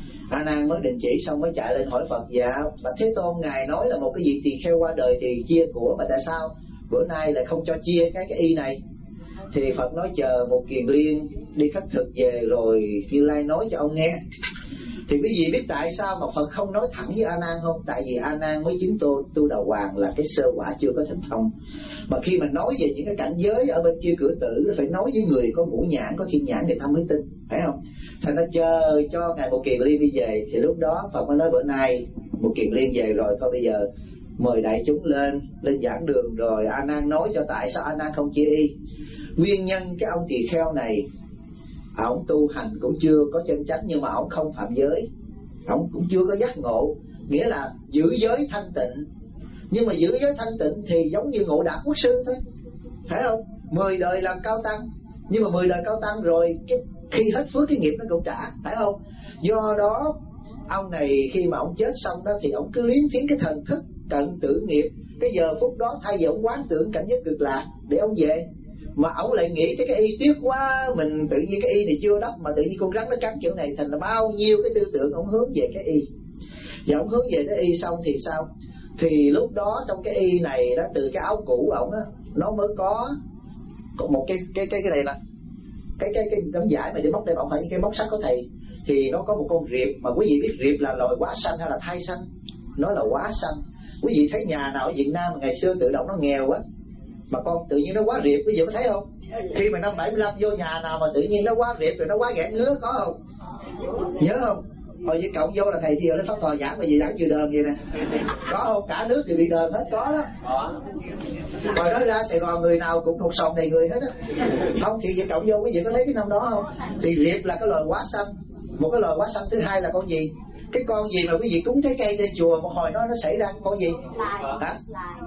A Nan mới đình chỉ xong mới chạy lên hỏi Phật: dạ mà Thế Tôn ngài nói là một cái vị tỳ kheo qua đời thì chia của, mà tại sao bữa nay lại không cho chia cái y này? Thì Phật nói chờ một kiền liên đi khất thực về rồi Như Lai nói cho ông nghe. Thì quý vị biết tại sao mà Phật không nói thẳng với A Nan không? Tại vì A Nan mới chứng tu Đà Hoàng là cái sơ quả chưa có thần thông. Mà khi mình nói về những cái cảnh giới ở bên kia cửa tử, phải nói với người có ngũ nhãn, có thiên nhãn, người ta mới tin, phải không? Thành ra chờ cho ngài một kiền liên đi về. Thì lúc đó Phật mới nói bữa nay một kiền liên về rồi, thôi bây giờ mời đại chúng lên giảng đường. Rồi A Nan nói cho tại sao A Nan không chia y. Nguyên nhân cái ông tỳ kheo này, ổng tu hành cũng chưa có chân chánh, nhưng mà ổng không phạm giới, ổng cũng chưa có giác ngộ, nghĩa là giữ giới thanh tịnh. Nhưng mà giữ giới thanh tịnh thì giống như Ngộ Đạt Quốc sư thôi, phải không? 10 đời làm cao tăng, nhưng mà 10 đời cao tăng rồi khi hết phước cái nghiệp nó cũng trả, phải không? Do đó ông này khi mà ông chết xong đó thì ông cứ liến thiến cái thần thức cận tử nghiệp. Cái giờ phút đó thay vì ông quán tưởng cảnh giới cực lạc để ông về, mà ông lại nghĩ tới cái y tiếc quá, mình tự nhiên cái y này chưa đắp mà tự nhiên con rắn nó cắn chỗ này, thành là bao nhiêu cái tư tưởng ông hướng về cái y. Và ông hướng về cái y xong thì sao? Thì lúc đó trong cái y này đó, từ cái áo cũ ổng á, nó mới có một cái này là cái tấm vải mà để móc đây, ổng phải cái móc sắt của thầy. Thì nó có một con riệp, mà quý vị biết riệp là loài quá xanh hay là thai xanh? Nó là quá xanh. Quý vị thấy nhà nào ở Việt Nam mà ngày xưa tự động nó nghèo á, mà con tự nhiên nó quá riệp, quý vị có thấy không? Khi mà năm 75 vô nhà nào mà tự nhiên nó quá riệp rồi nó quá ghẻ ngứa, có không? Nhớ không? Hồi với cộng vô là thầy thì ở lên Pháp Tòa giảng mà gì giảng vừa đờn vậy nè, có không? Cả nước thì bị đờn hết, có đó. Rồi nói ra Sài Gòn người nào cũng thuộc sòng đầy người hết á. Không thì vậy cộng vô quý vị có thấy cái năm đó không? Thì riệp là cái loài quá xanh, một cái loài quá xanh. Thứ hai là con gì? Cái con gì mà quý vị cúng trái cây trên chùa một hồi nó xảy ra con gì? Hả?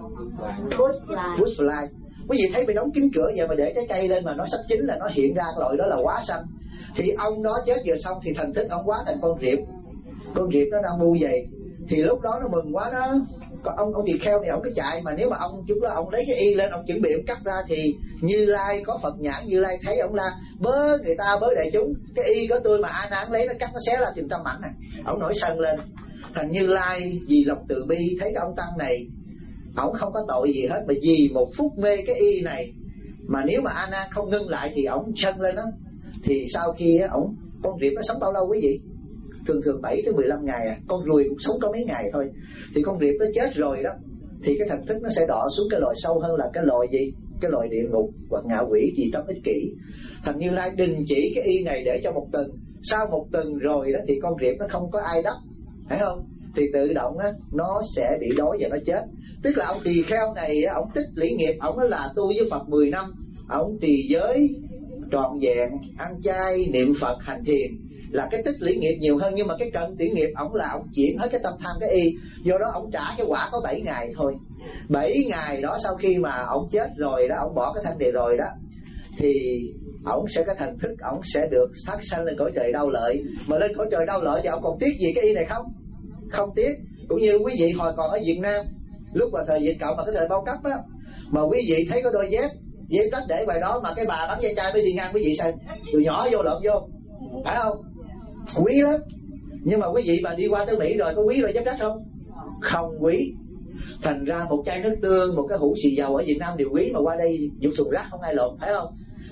Bushfly. Quý vị thấy bị đóng kín cửa vậy mà để trái cây lên mà nó sắp chín là nó hiện ra cái loại đó là quá xanh. Thì ông đó chết vừa xong thì thần thức ông quá thành con riệp. Con riệp nó đang bu vậy. Thì lúc đó nó mừng quá đó. Ông tỳ kheo này ông cứ chạy, mà nếu mà ông chúng đó ông lấy cái y lên ông chuẩn bị ông cắt ra thì Như Lai có Phật nhãn, Như Lai thấy ông la bớ người ta, bớ đại chúng, cái y của tôi mà A Nan lấy nó cắt nó xé ra chừng trăm mảnh này. Ông nổi sân lên. Thành Như Lai vì lòng từ bi thấy cái ông tăng này ổng không có tội gì hết, mà vì một phút mê cái y này mà nếu mà A Nan không ngưng lại thì ổng sân lên đó. Thì sau khi ổng, con riệp nó sống bao lâu quý vị? Thường 7 tới 15 ngày à. Con ruồi cũng sống có mấy ngày thôi. Thì con riệp nó chết rồi đó, thì cái thần thức nó sẽ đọa xuống cái loài sâu hơn là cái loài gì? Cái loài địa ngục hoặc ngạ quỷ gì trong ích kỷ. Thành Như Lai đình chỉ cái y này để cho một tuần. Sau một tuần rồi đó thì con riệp nó không có ai đắp, phải không? Thì tự động á nó sẽ bị đói và nó chết. Tức là ông tỳ kheo này ông tích lũy nghiệp, ông là tu với Phật 10 năm, ông trì giới trọn vẹn, ăn chay, niệm Phật, hành thiền, là cái tích lũy nghiệp nhiều hơn. Nhưng mà cái cận tử nghiệp ông là ông chuyển hết cái tâm tham cái y. Do đó ông trả cái quả có 7 ngày thôi. 7 ngày đó sau khi mà ông chết rồi đó, ông bỏ cái thân này rồi đó, thì ông sẽ cái thần thức ông sẽ được thác sanh lên cõi trời đau lợi. Mà lên cõi trời đau lợi thì ông còn tiếc gì cái y này không? Không tiếc. Cũng như quý vị hồi còn ở Việt Nam, lúc mà thời Việt Cộng mà cái thời bao cấp á, mà quý vị thấy có đôi dép rách để ngoài đó mà cái bà bắn dây chai mới đi ngang, quý vị sao? Từ nhỏ vô lộn vô, phải không? Quý lắm. Nhưng mà quý vị mà đi qua tới Mỹ rồi có quý rồi dép rách không? Không quý. Thành ra một chai nước tương, một cái hũ xì dầu ở Việt Nam đều quý, mà qua đây dụng thùng rác không ai lộn, phải không?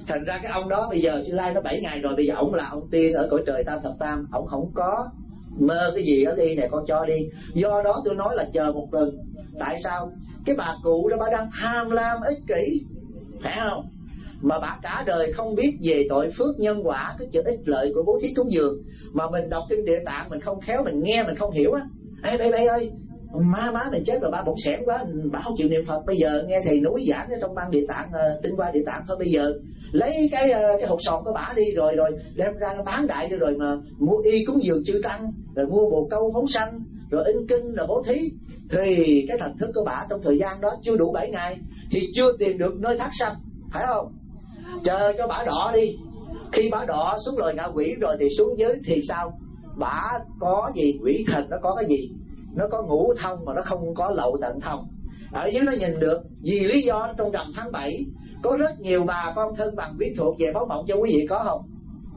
Thành ra cái ông đó bây giờ Sư Lai nó 7 ngày rồi, bây giờ ổng là ông tiên ở cõi trời tam thập tam, ổng không có mơ cái gì ở đi này, con cho đi. Do đó tôi nói là chờ một tuần. Tại sao? Cái bà cụ đó bà đang tham lam ích kỷ, phải không? Mà bà cả đời không biết về tội phước nhân quả, cái chữ ích lợi của bố thí cúng dường. Mà mình đọc kinh Địa Tạng mình không khéo, mình nghe mình không hiểu á. Ê bé ơi, má mình chết rồi, ba bỗng xẻn quá, bà không chịu niệm Phật. Bây giờ nghe thầy núi giảng ở trong băng Địa Tạng, tinh hoa Địa Tạng thôi. Bây giờ lấy cái hột sòn của bả đi, rồi đem ra bán đại đi, rồi mà mua y cúng dường chư tăng, rồi mua bồ câu phóng sanh, rồi in kinh, rồi bố thí. Thì cái thành thức của bả trong thời gian đó chưa đủ 7 ngày thì chưa tìm được nơi thác sanh, phải không? Chờ cho bả đọ đi. Khi bả đọ xuống loài ngạ quỷ rồi thì xuống dưới thì sao? Bả có gì? Quỷ thần nó có cái gì? Nó có ngũ thông mà nó không có lậu tận thông. Ở dưới nó nhìn được. Vì lý do trong rằm tháng 7 có rất nhiều bà con thân bằng quyến thuộc về báo mộng cho quý vị, có không?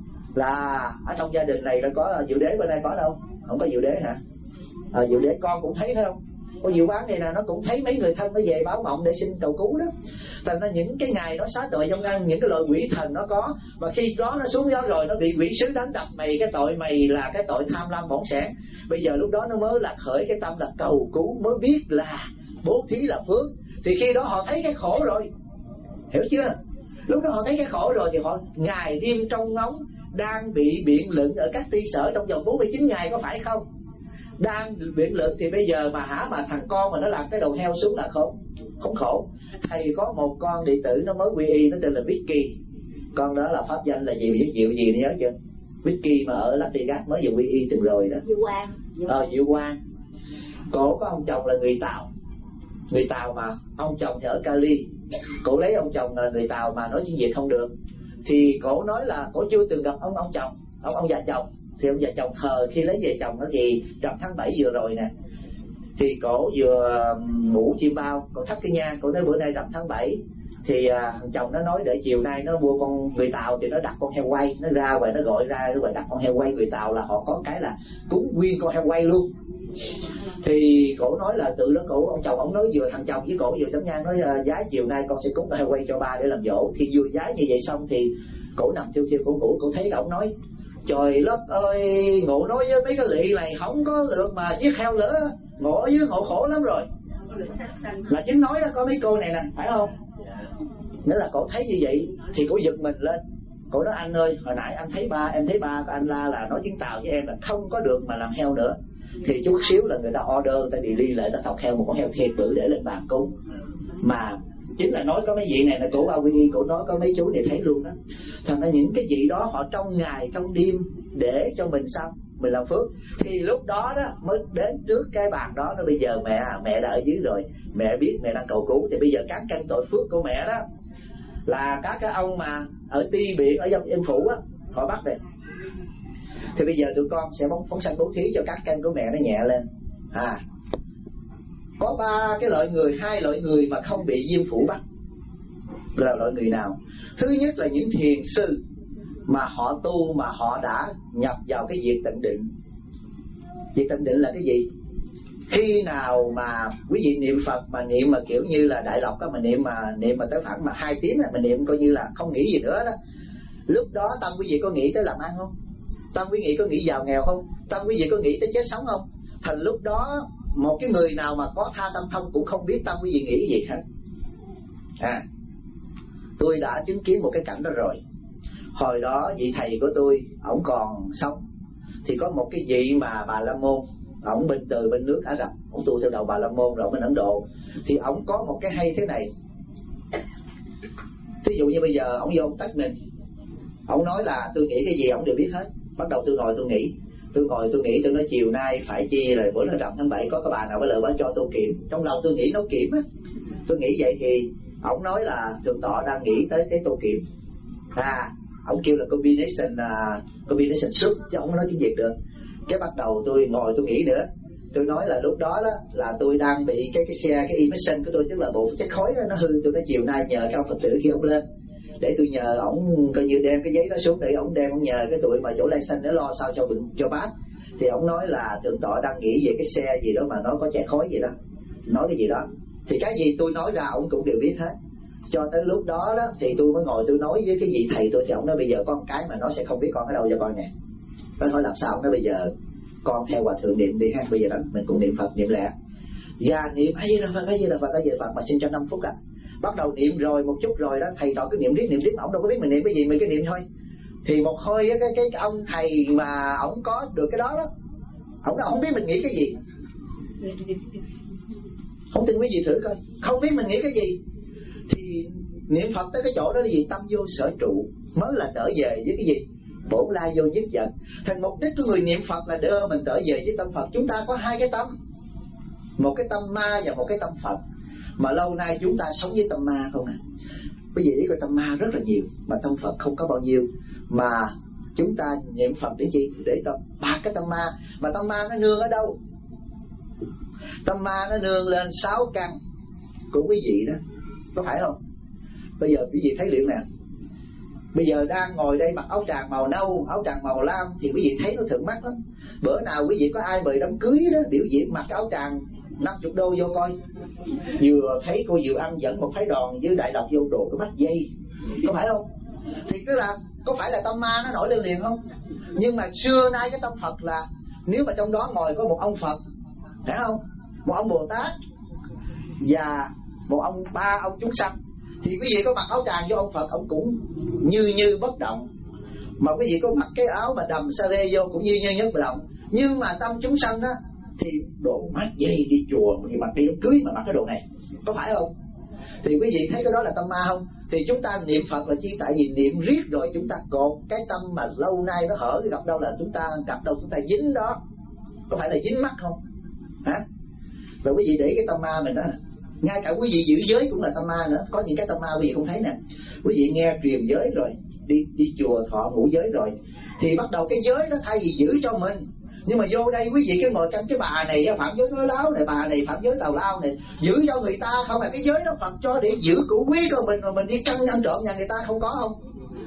Là ở trong gia đình này là có Diệu Đế, bên đây có đâu? Không có Diệu Đế hả? Diệu Đế con cũng thấy, phải không? Có Diệu Bán này nè, nó cũng thấy mấy người thân nó về báo mộng để xin cầu cứu đó. Thành ra những cái ngày nó xá tội trong ngăn, những cái loại quỷ thần nó có. Mà khi đó nó xuống gió rồi, nó bị quỷ sứ đánh đập mày, cái tội mày là cái tội tham lam bỏng sẻn. Bây giờ lúc đó nó mới là khởi cái tâm là cầu cứu, mới biết là bố thí là phước. Thì khi đó họ thấy cái khổ rồi, hiểu chưa? Lúc đó họ thấy cái khổ rồi thì họ ngày đêm trong ngóng, đang bị biện luận ở các ty sở trong vòng 49 ngày, có phải không? Đang biện luận thì bây giờ mà mà thằng con mà nó làm cái đầu heo xuống là không khổ. Thầy có một con đệ tử nó mới quy y, nó tên là Vicky. Con đó là pháp danh là Diệu gì nhớ chưa? Vicky mà ở Las Vegas mới vừa quy y từng rồi đó. Diệu Quang. Cổ có ông chồng là người Tàu. Người Tàu mà ông chồng thì ở Cali. Cổ lấy ông chồng là người Tàu mà nói tiếng Việt không được. Thì cổ nói là cổ chưa từng gặp ông chồng, ông già chồng. Thì ông già chồng thờ khi lấy về chồng nó thì rằm tháng 7 vừa rồi nè. Thì cổ vừa ngủ chim bao, cổ thắp cái nhang, cổ nói bữa nay rằm tháng 7. Thì thằng chồng nó nói để chiều nay nó mua con người Tàu thì nó đặt con heo quay, nó ra và nó gọi ra rồi đặt con heo quay. Người Tàu là họ có cái là cúng nguyên con heo quay luôn. Thì cổ nói là tự đó cổ, ông chồng ông nói vừa, thằng chồng với cổ vừa tấm nhang nói giá chiều nay con sẽ cúng con heo quay cho ba để làm dỗ. Thì vừa giá như vậy xong thì cổ nằm thiêu cổ ngủ, cổ thấy ổng nói trời đất ơi, ngộ nói với mấy cái lị này không có được mà giết heo nữa, ngộ với ngộ khổ lắm rồi. Là chính nói đó, có mấy cô này nè, phải không? Nghĩa là cổ thấy như vậy thì cổ giật mình lên. Cổ nói anh ơi, hồi nãy anh thấy ba, em thấy ba của anh la là nói tiếng Tàu với em là không có được mà làm heo nữa. Thì chút xíu là người ta order, người ta đi ly lại, ta thọc heo một con heo thiệt bự để lên bàn cúng. Mà chính là nói có mấy vị này là cổ bao quy, cổ nói có mấy chú này thấy luôn đó. Thành ra những cái vị đó họ trong ngày trong đêm để cho mình sao mình làm phước. Thì lúc đó đó mới đến trước cái bàn đó. Nó bây giờ mẹ đã ở dưới rồi, mẹ biết mẹ đang cầu cứu. Thì bây giờ các căn tội phước của mẹ đó là các cái ông mà ở ti biển ở trong Yên Phủ á, họ bắt này. Thì bây giờ tụi con sẽ phóng sanh bố thí cho các căn của mẹ nó nhẹ lên. Có 3 cái loại người, 2 loại người mà không bị Diêm Phủ bắt. Là loại người nào? Thứ nhất là những thiền sư mà họ tu mà họ đã nhập vào cái việc tịnh định. Việc tịnh định là cái gì? Khi nào mà quý vị niệm Phật mà niệm mà kiểu như là Đại Lộc á, mà niệm mà tới khoảng mà 2 tiếng mà niệm coi như là không nghĩ gì nữa đó. Lúc đó tâm quý vị có nghĩ tới làm ăn không? Tâm quý vị có nghĩ giàu nghèo không? Tâm quý vị có nghĩ tới chết sống không? Thành lúc đó một cái người nào mà có tha tâm thông cũng không biết tâm quý vị nghĩ gì hết. Tôi đã chứng kiến một cái cảnh đó rồi. Hồi đó vị thầy của tôi, ổng còn sống. Thì có một cái vị mà Bà La Môn, ổng bên nước Ả Rập, ổng tu theo đạo Bà La Môn rồi bên Ấn Độ. Thì ổng có một cái hay thế này. Thí dụ như bây giờ ổng vô ổng tách mình, ổng nói là tôi nghĩ cái gì ổng đều biết hết. Bắt đầu tôi ngồi tôi nghĩ, tôi nói chiều nay phải chi rồi bữa nay rằm tháng 7 có cái bà nào với lời bà cho tôi kiểm. Trong lòng tôi nghĩ nấu kiểm á. Tôi nghĩ vậy thì ổng nói là Thượng Tọa đang nghĩ tới cái tô kiểm. Ổng kêu là combination soup chứ ổng nói tiếng Việt được. Cái bắt đầu tôi ngồi tôi nghĩ nữa. Tôi nói là lúc đó là tôi đang bị cái xe, cái emission của tôi, tức là bộ chất khói đó, nó hư. Tôi nói chiều nay nhờ cái ông Phật tử kia ông lên để tôi nhờ ổng coi như đem cái giấy đó xuống để ổng đem, ổng nhờ cái tụi mà chỗ lai xanh để lo sao cho bác. Thì ổng nói là Thượng Tọa đang nghĩ về cái xe gì đó mà nó có chạy khói gì đó, nói cái gì đó. Thì cái gì tôi nói ra ổng cũng đều biết hết. Cho tới lúc đó đó thì tôi mới ngồi tôi nói với cái vị thầy tôi, thì ông nói bây giờ có một cái mà nó sẽ không biết con ở đâu cho con nè. Tôi hỏi làm sao? Ông nói bây giờ con theo hòa thượng niệm đi ha, bây giờ đó mình cũng niệm Phật niệm lẹ. Và niệm A Di Đà Phật, A Di Đà Phật, A Di Đà Phật mà xin cho 5 phút à. Bắt đầu niệm rồi một chút rồi đó, thầy trò cứ niệm riết mà ông đâu có biết mình niệm cái gì, mình cứ niệm thôi. Thì một hơi cái ông thầy mà ông có được cái đó đó, ông không biết mình nghĩ cái gì. Không tin quý vị thử coi, không biết mình nghĩ cái gì. Thì niệm Phật tới cái chỗ đó là gì? Tâm vô sở trụ mới là trở về với cái gì? Bổn lai vô nhất vật. Thành mục đích của người niệm Phật là đưa mình trở về với tâm Phật. Chúng ta có 2 cái tâm, một cái tâm ma và một cái tâm Phật. Mà lâu nay chúng ta sống với tâm ma không à. Quý vị biết coi tâm ma rất là nhiều mà tâm Phật không có bao nhiêu. Mà chúng ta niệm Phật để chi? Để bạc cái tâm ma. Mà tâm ma nó nương ở đâu? Tâm ma nó nương lên 6 căn của quý vị đó, có phải không? Bây giờ quý vị thấy liệu nè, bây giờ đang ngồi đây mặc áo tràng màu nâu, áo tràng màu lam thì quý vị thấy nó thượng mắt lắm. Bữa nào quý vị có ai mời đám cưới đó biểu diễn mặc cái áo tràng 50 đô vô coi, vừa thấy cô Diệu Anh dẫn một phái đoàn với đại lộc vô đồ cái mắt dây, có phải không? Thì cứ là có phải là tâm ma nó nổi lên liền không? Nhưng mà xưa nay cái tâm Phật là nếu mà trong đó ngồi có một ông Phật, phải không? Một ông Bồ Tát và một ông 3 ông chúng sanh, thì quý vị có mặc áo tràng vô ông Phật ông cũng như bất động. Mà quý vị có mặc cái áo mà đầm sa rê vô cũng như bất động. Nhưng mà tâm chúng sanh đó thì đồ mát dây đi chùa thì mặc đi đám cưới mà mặc cái đồ này, có phải không? Thì quý vị thấy cái đó là tâm ma không? Thì chúng ta niệm Phật là chi? Tại vì niệm riết rồi chúng ta cột cái tâm mà lâu nay nó hở, gặp đâu là chúng ta gặp đâu chúng ta dính đó, có phải là dính mắt không hả? Rồi quý vị để cái tâm ma mình đó, ngay cả quý vị giữ giới cũng là tâm ma nữa. Có những cái tâm ma quý vị không thấy nè. Quý vị nghe truyền giới rồi, đi chùa thọ ngũ giới rồi, thì bắt đầu cái giới đó thay vì giữ cho mình, nhưng mà vô đây quý vị cái ngồi canh cái bà này phạm giới nói láo này, bà này phạm giới tào lao này, giữ cho người ta không, là cái giới đó Phật cho để giữ của quý của mình, rồi mình đi canh ăn trộm nhà người ta, không có không?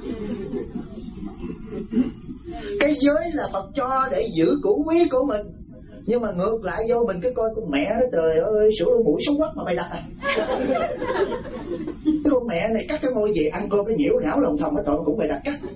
Cái giới là Phật cho để giữ của quý của mình, nhưng mà ngược lại vô mình cứ coi con mẹ nó trời ơi sủa mũi sống quắc mà mày đặt à. Cái con mẹ này cắt cái môi gì ăn cơm nó nhiễu não lòng thòng, nó trộn cũng mày đặt cắt,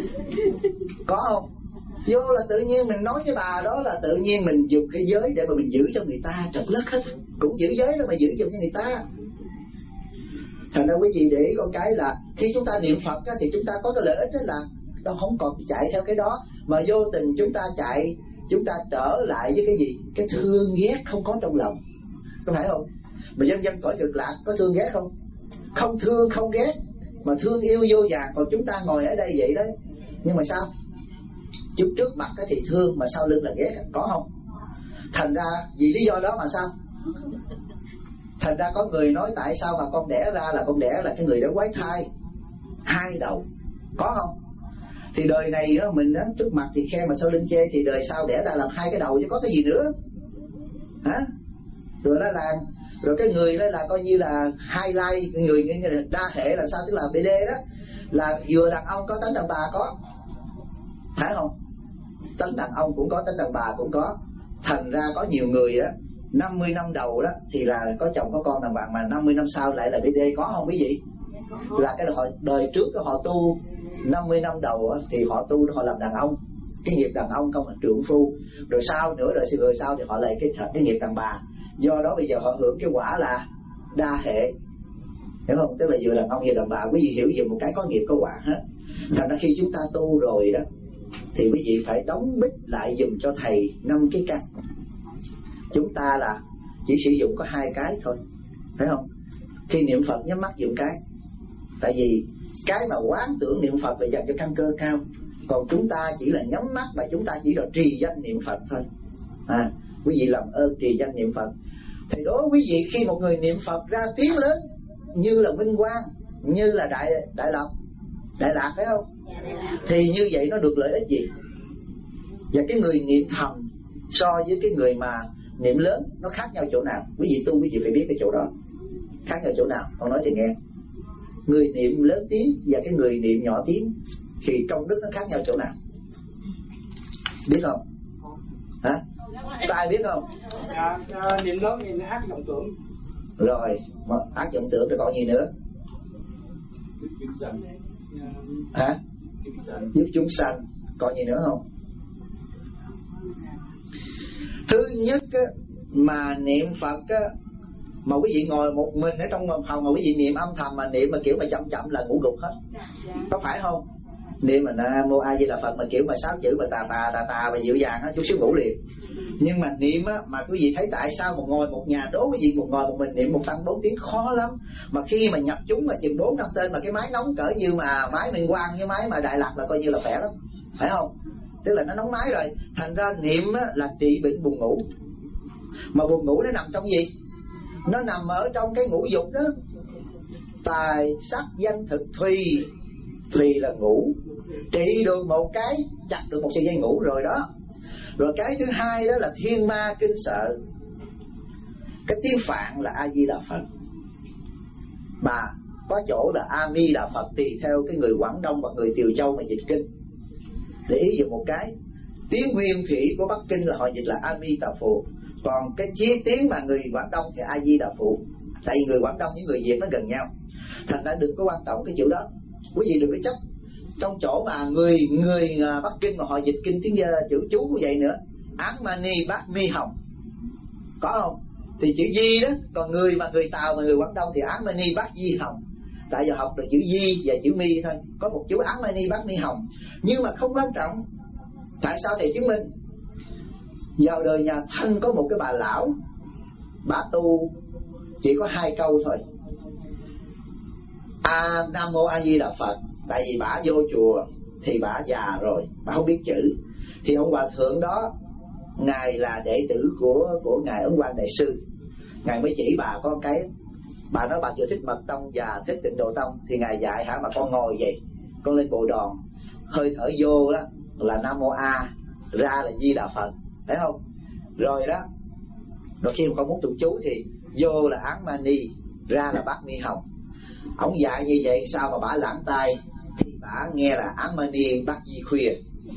có không? Vô là tự nhiên mình nói với bà đó là tự nhiên mình dùng cái giới để mà mình giữ cho người ta trật lất hết, cũng giữ giới đó mà giữ giùm cho người ta. Thành ra quý vị để ý con cái là khi chúng ta niệm Phật á, thì chúng ta có cái lợi ích đó là đâu không còn chạy theo cái đó, mà vô tình chúng ta chạy, chúng ta trở lại với cái gì? Cái thương ghét không có trong lòng, có phải không? Mà dân cõi Cực Lạc có thương ghét không? Không thương không ghét, mà thương yêu vô vàn. Còn chúng ta ngồi ở đây vậy đấy, nhưng mà sao? Chút trước mặt thì thương mà sau lưng là ghét, có không? Thành ra vì lý do đó mà sao? Thành ra có người nói tại sao mà con đẻ ra là con đẻ là cái người đã quái thai 2 đầu, có không? Thì đời này đó mình đó, trước mặt thì khen mà sau lưng chê, thì đời sau đẻ ra làm 2 cái đầu chứ có cái gì nữa hả? Rồi đó là rồi cái người đó là coi như là highlight, người đa hệ là sao? Tức là BD đó là vừa đàn ông có tánh đàn bà có, phải không? Tánh đàn ông cũng có, tánh đàn bà cũng có. Thành ra có nhiều người đó 50 năm đầu đó thì là có chồng có con đàng hoàng, mà 50 năm sau lại là BD, có không quý vị? Là cái đời trước cái họ tu 50 năm đầu đó, thì họ tu họ làm đàn ông, cái nghiệp đàn ông không là trượng phu. Rồi sau nữa đời sau thì họ lại cái nghiệp đàn bà. Do đó bây giờ họ hưởng cái quả là đa hệ, hiểu không? Tức là vừa đàn ông vừa đàn bà. Quý vị hiểu về một cái có nghiệp có quả hết. Thành ra khi chúng ta tu rồi đó thì quý vị phải đóng bích lại dùm cho thầy 5 cái căn. Chúng ta là chỉ sử dụng có 2 cái thôi, phải không? Khi niệm Phật nhắm mắt dùm cái, tại vì cái mà quán tưởng niệm Phật là dành cho căn cơ cao, còn chúng ta chỉ là nhắm mắt và chúng ta chỉ là trì danh niệm Phật thôi. Quý vị làm ơn trì danh niệm Phật. Thì đối với quý vị khi một người niệm Phật ra tiếng lớn như là Minh Quang, như là Đại Lộc, Đại Lạc, phải không? Thì như vậy nó được lợi ích gì? Và cái người niệm thầm so với cái người mà niệm lớn nó khác nhau chỗ nào? Quý vị tu quý vị phải biết cái chỗ đó khác nhau chỗ nào. Con nói thì nghe. Người niệm lớn tiếng và cái người niệm nhỏ tiếng thì công đức nó khác nhau chỗ nào? Biết không? Hả? Có ai biết không? Niệm lớn thì ác vọng tưởng. Rồi, ác vọng tưởng thì còn gì nữa? Hả? Giúp chúng sanh. Còn gì nữa không? Thứ nhất á, mà niệm Phật á, mà quý vị ngồi một mình ở trong phòng mà quý vị niệm âm thầm mà niệm mà kiểu mà chậm chậm là ngủ gục hết. Có phải không? Niệm mà Nam Mô A Di Đà Phật mà kiểu mà 6 chữ mà tà và dịu dàng á, chút xíu ngủ liền. Nhưng mà niệm á, mà quý vị thấy tại sao mà ngồi một nhà đố quý vị một ngồi một mình niệm một tăng 4 tiếng khó lắm. Mà khi mà nhập chúng mà chừng 4-5 tên mà cái máy nóng cỡ như mà máy Minh Quang với máy mà Đại Lạt là coi như là khỏe lắm, phải không? Tức là nó nóng máy rồi. Thành ra niệm á, là trị bệnh buồn ngủ. Mà buồn ngủ nó nằm trong gì? Nó nằm ở trong cái ngũ dục đó. Tài sắc danh thực thùy. Thùy là ngủ. Trị được một cái, chặt được một sợi dây ngủ rồi đó. Rồi cái thứ hai đó là thiên ma kinh sợ. Cái tiếng Phạn là A Di Đà Phật. Mà có chỗ là A Mi Đà Phật, tùy theo cái người Quảng Đông và người Tiều Châu mà dịch kinh. Để ý dùm một cái. Tiếng Nguyên Thủy của Bắc Kinh là họ dịch là A Mi Đà Phật. Còn cái tiếng mà người Quảng Đông thì A Di Đà Phật. Tại vì người Quảng Đông với người Việt nó gần nhau. Thành ra đừng có quan trọng cái chữ đó. Quý vị đừng có chấp. Trong chỗ mà người Bắc Kinh mà họ dịch kinh tiếng chữ chú như vậy nữa, Án Mani Bát Mi Hồng, có không? Thì chữ Di đó. Còn người Tàu mà người Quảng Đông thì Án Mani Bát Di Hồng. Tại giờ học được chữ Di và chữ Mi thôi. Có một chú Án Mani Bát Mi Hồng. Nhưng mà không quan trọng. Tại sao thầy chứng minh? Vào đời nhà Thanh có một cái bà lão, bà tu chỉ có 2 câu thôi. Nam Mô A Di Đà Phật. Tại vì bà vô chùa thì bà già rồi, bà không biết chữ. Thì ông hòa thượng đó, ngài là đệ tử của ngài Ấn Quang Đại Sư. Ngài mới chỉ bà có cái. Bà nói bà vừa thích Mật Tông và thích Tịnh Độ Tông. Thì ngài dạy hả mà con ngồi vậy, con lên bộ đòn, hơi thở vô đó là Nam Mô A, ra là Di Đà Phật, thấy không? Rồi đó, rồi khi mà con muốn tụng chú thì vô là Án Mani, ra là Bát Mi Hồng. Ông dạy như vậy sao mà bả lãng tai? Thì bả nghe là Án Mani Bát Di Khuya.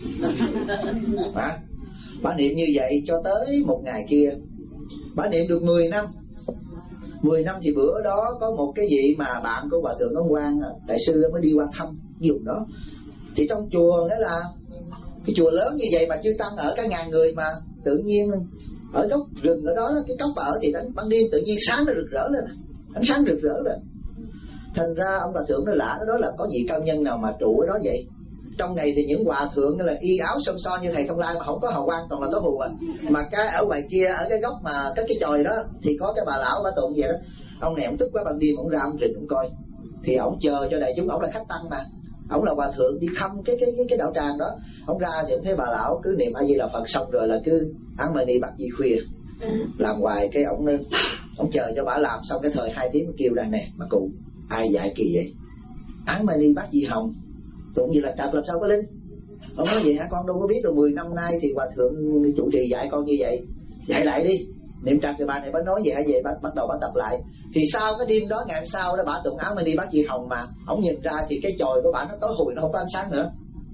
Bả niệm như vậy cho tới một ngày kia. Bả niệm được 10 năm. 10 năm thì bữa đó có một cái vị mà bạn của Hòa Thượng Ấn Quang Đại Sư mới đi qua thăm vùng đó. Thì trong chùa nghĩa là cái chùa lớn như vậy mà chư tăng ở cả ngàn người, mà tự nhiên ở góc rừng ở đó, cái cốc bà ở thì ban đêm tự nhiên sáng nó rực rỡ lên, ánh sáng rực rỡ lên. Thành ra ông Hòa Thượng nói lạ đó là có vị cao nhân nào mà trụ ở đó vậy. Trong này thì những hòa thượng là y áo xôm xo như thầy Thông Lai mà không có hào quang, toàn là tối hù à. Mà cái ở ngoài kia ở cái góc mà cái chòi đó thì có cái bà lão bà tụng vậy đó. Ông này ông tức quá, ban đêm ông ra ông rình ông coi. Thì ông chờ cho đại chúng, ông là khách tăng mà. Ông là hòa thượng đi thăm cái đạo tràng đó. Ông ra thì ông thấy bà lão cứ niệm A Di Đà Phật xong rồi là cứ Án Mani Bát Di Khuya làm hoài. Cái ông chờ cho bà làm xong cái thời 2 tiếng kêu ra nè mà cụ ai dạy kỳ vậy? Án Mani Bát Di Hồng tụng gì là trật làm sao có linh? Ông nói vậy hả? Con đâu có biết rồi. 10 năm nay thì hòa thượng trụ trì dạy con như vậy, dạy lại đi. Niệm trật thì bà này mới nói vậy hả? Vậy bắt đầu bà tập lại. Thì sau cái đêm đó, ngày hôm sau đó bà tụng Án Mani Bát Di Hồng mà ông nhìn ra thì cái chòi của bà nó tối hùi, nó không có ánh sáng nữa.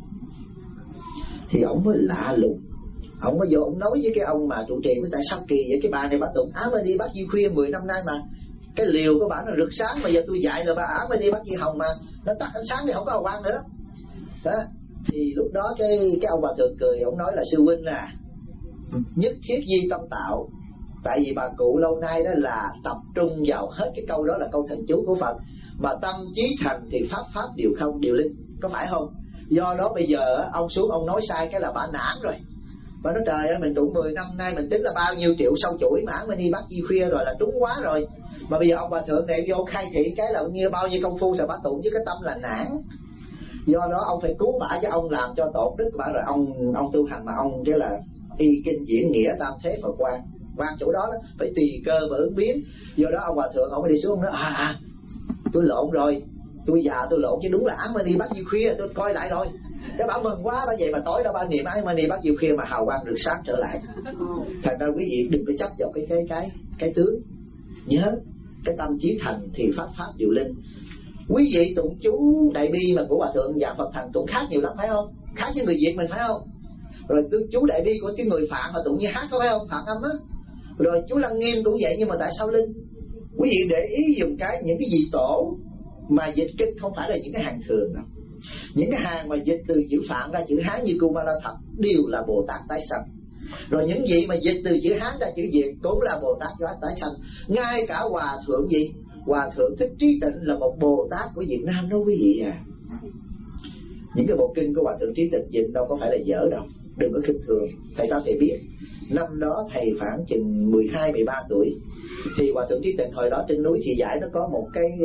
Thì ông mới lạ lùng. Ông mới vô ông nói với cái ông mà trụ trì với tại sao kỳ vậy? Cái bà này bà tụng Án Mani Bát Di Khuya 10 năm nay mà cái liều của bà nó rực sáng, mà giờ tôi dạy là bà Án Mani Bát Di Hồng mà nó tắt ánh sáng thì không có hào quang nữa đó. Thì lúc đó cái ông bà thượng cười, ông nói là sư huynh là nhất thiết di tâm tạo. Tại vì bà cụ lâu nay đó là tập trung vào hết cái câu đó là câu thần chú của Phật, mà tâm trí thành thì pháp đều không, đều linh, có phải không? Do đó bây giờ ông xuống ông nói sai cái là bà nản rồi. Bà nói trời ơi, mình tụng 10 năm nay mình tính là bao nhiêu triệu sau chuỗi mà Án Mani Bát Di Khuya rồi là trúng quá rồi. Mà bây giờ ông bà thượng này vô khai thị cái là như bao nhiêu công phu rồi bà tụng với cái tâm là nản. Do đó ông phải cứu bả cho ông làm cho tổn đức bả, rồi ông tu hành mà ông cái là y kinh diễn nghĩa tam thế Phật quan chỗ đó phải tùy cơ và ứng biến. Do đó ông hòa thượng ông mới đi xuống ông nói tôi lộn rồi, tôi già tôi lộn chứ đúng là Án Mani Bát Di Khuya, tôi coi lại rồi. Cái bà mừng quá, bà vậy mà tối đó bà niệm Án Mani Bát Di Khuya mà hào quang được sáng trở lại. Thành ra quý vị đừng có chấp vào cái tướng. Nhớ cái tâm trí thành thì pháp đều linh. Quý vị tụng chú Đại Bi mà của hòa thượng Dạ Phật Thành tụng khác nhiều lắm phải không? Khác với người Việt mình phải không? Rồi chú Đại Bi của cái người Phạn mà tụng như hát có phải không? Phạn âm á. Rồi chú Lăng Nghiêm cũng vậy, nhưng mà tại sao linh? Quý vị để ý dùng những cái gì tổ Mà dịch kinh không phải là những cái hàng thường đâu. Những cái hàng mà dịch từ chữ Phạn ra chữ Hán như Kumala Thập đều là Bồ Tát tái sanh. Rồi những gì mà dịch từ chữ Hán ra chữ Việt cũng là Bồ Tát tái sanh. Ngay cả Hòa Thượng gì? Hòa Thượng Thích Trí Tịnh là một Bồ Tát của Việt Nam đó quý vị à. Những cái bộ kinh của Hòa Thượng Trí Tịnh dịch đâu có phải là dở đâu, đừng có khinh thường. Tại sao thầy biết? Năm đó thầy khoảng chừng 12-13 tuổi thì Hòa Thượng Trí Tịnh hồi đó trên núi Thị Giải nó có một cái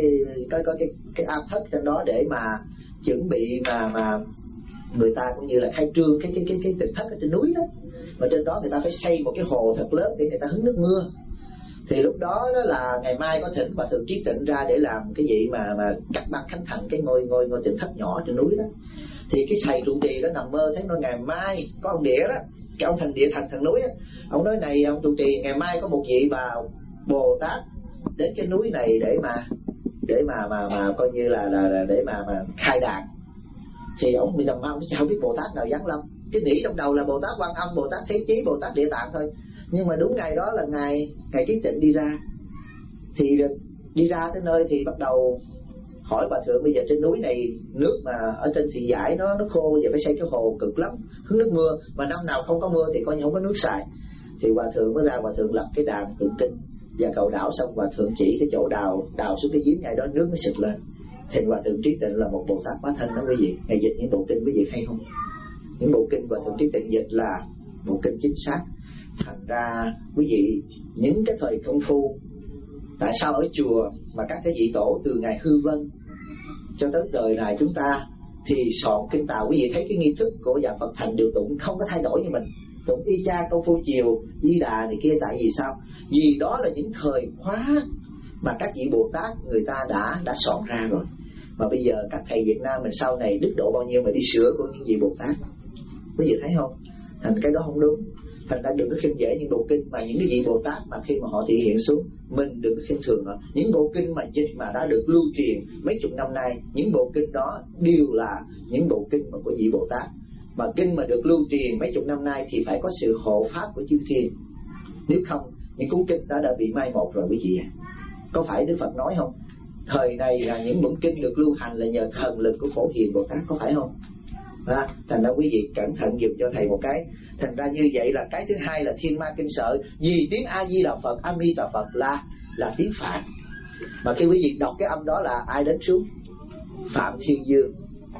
am thất trên đó để mà chuẩn bị mà người ta cũng như là khai trương cái tịnh thất ở trên núi đó. Mà trên đó người ta phải xây một cái hồ thật lớn để người ta hứng nước mưa. Thì lúc đó là ngày mai có thỉnh Hòa Thượng Trí Tịnh ra để làm cái gì mà cắt băng khánh thành cái ngôi tịnh thất nhỏ trên núi đó. Thì cái thầy trụ trì đó nằm mơ thấy nói ngày mai có ông địa đó, cái ông thành địa thần núi á, ông nói này ông trụ trì, ngày mai có một vị bà Bồ Tát đến cái núi này để mà coi như là để mà khai đàn. Thì ông bị nằm mơ, ông không biết Bồ Tát nào giáng lâm, cái nghĩ trong đầu là Bồ Tát Quan Âm, Bồ Tát Thế Chí, Bồ Tát Địa Tạng thôi. Nhưng mà đúng ngày đó là ngày Trí Tịnh đi ra. Thì đi ra tới nơi thì bắt đầu hỏi Hòa Thượng bây giờ trên núi này nước mà ở trên Thị Giải nó khô, giờ phải xây cái hồ cực lắm, hứng nước mưa, mà năm nào không có mưa thì coi như không có nước xài. Thì Hòa Thượng mới ra, Hòa Thượng lập cái đàn tụng kinh và cầu đảo, xong Hòa Thượng chỉ cái chỗ đào xuống cái giếng, ngày đó nước nó sực lên. Thì Hòa Thượng Trí Tịnh là một Bồ Tát hóa thân đó quý vị. Ngày dịch những bộ kinh quý vị hay không? Những bộ kinh Hòa Thượng Trí Tịnh dịch là bộ kinh chính xác. Thành ra quý vị, những cái thời công phu, tại sao ở chùa mà các cái vị tổ từ ngày Hư Vân cho tới đời này chúng ta thì soạn kinh Tào, quý vị thấy cái nghi thức của Giảng Phật Thành đều tụng không có thay đổi như mình, tụng y cha công phu chiều Di Đà này kia. Tại vì sao? Vì đó là những thời khóa mà các vị Bồ Tát người ta đã soạn ra rồi. Mà bây giờ các thầy Việt Nam mình sau này đức độ bao nhiêu mà đi sửa của những vị Bồ Tát, quý vị thấy không? Thành cái đó không đúng. Thành ra đừng có khinh dễ những bộ kinh mà những cái vị Bồ Tát mà khi mà họ thể hiện xuống, mình đừng có khinh thường họ. Những bộ kinh mà dịch mà đã được lưu truyền mấy chục năm nay, những bộ kinh đó đều là những bộ kinh mà của vị Bồ Tát. Mà kinh mà được lưu truyền mấy chục năm nay thì phải có sự hộ pháp của chư thiên, nếu không những cuốn kinh đó đã bị mai một rồi quý vị ạ. Có phải Đức Phật nói không? Thời này là những bản kinh được lưu hành là nhờ thần lực của Phổ Hiền Bồ Tát, có phải không? Thành ra quý vị cẩn thận giùm cho thầy một cái. Thành ra như vậy là cái thứ hai là thiên ma kinh sợ. Vì tiếng A Di Đà Phật, A Di Đà Phật là tiếng Phạn. Mà khi quý vị đọc cái âm đó là ai đến xuống? Phạm Thiên Dương,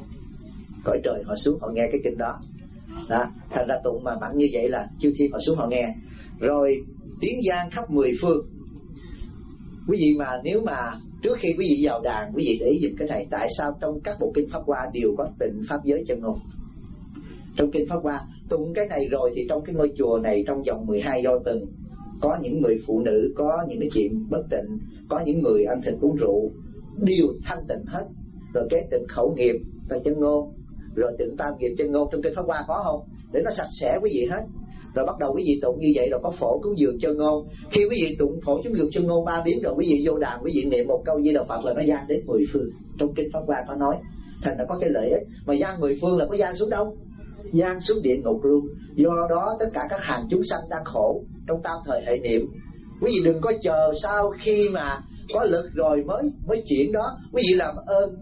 cõi trời họ xuống họ nghe cái kinh đó. Thành ra tụng mà mạnh như vậy là chư thiên họ xuống họ nghe. Rồi tiếng gian khắp mười phương. Quý vị mà nếu mà trước khi quý vị vào đàn, quý vị để ý dùm cái này. Tại sao trong các bộ kinh Pháp Hoa đều có tịnh Pháp giới chân ngôn? Trong kinh Pháp Hoa tụng cái này rồi thì trong cái ngôi chùa này, trong vòng 12 do từng, có những người phụ nữ, có những cái chuyện bất tịnh, có những người ăn thịt uống rượu, đều thanh tịnh hết. Rồi cái tịnh khẩu nghiệp và chân ngôn, rồi tịnh tam nghiệp chân ngôn trong kinh Pháp Hoa có không? Để nó sạch sẽ quý vị hết. Rồi bắt đầu quý vị tụng như vậy, rồi có phổ cúng dường chân ngôn. Khi quý vị tụng phổ cúng dường chân ngôn 3 tiếng rồi quý vị vô đàn, quý vị niệm một câu Di Đà Phật là nó gian đến 10 phương. Trong kinh Pháp Hoa có nói. Thành ra có cái lợi ích. Mà gian 10 phương là có gian xuống đâu? Gian xuống địa ngục luôn. Do đó tất cả các hàng chúng sanh đang khổ trong tam thời hệ niệm. Quý vị đừng có chờ sau khi mà có lực rồi mới chuyển đó. Quý vị làm ơn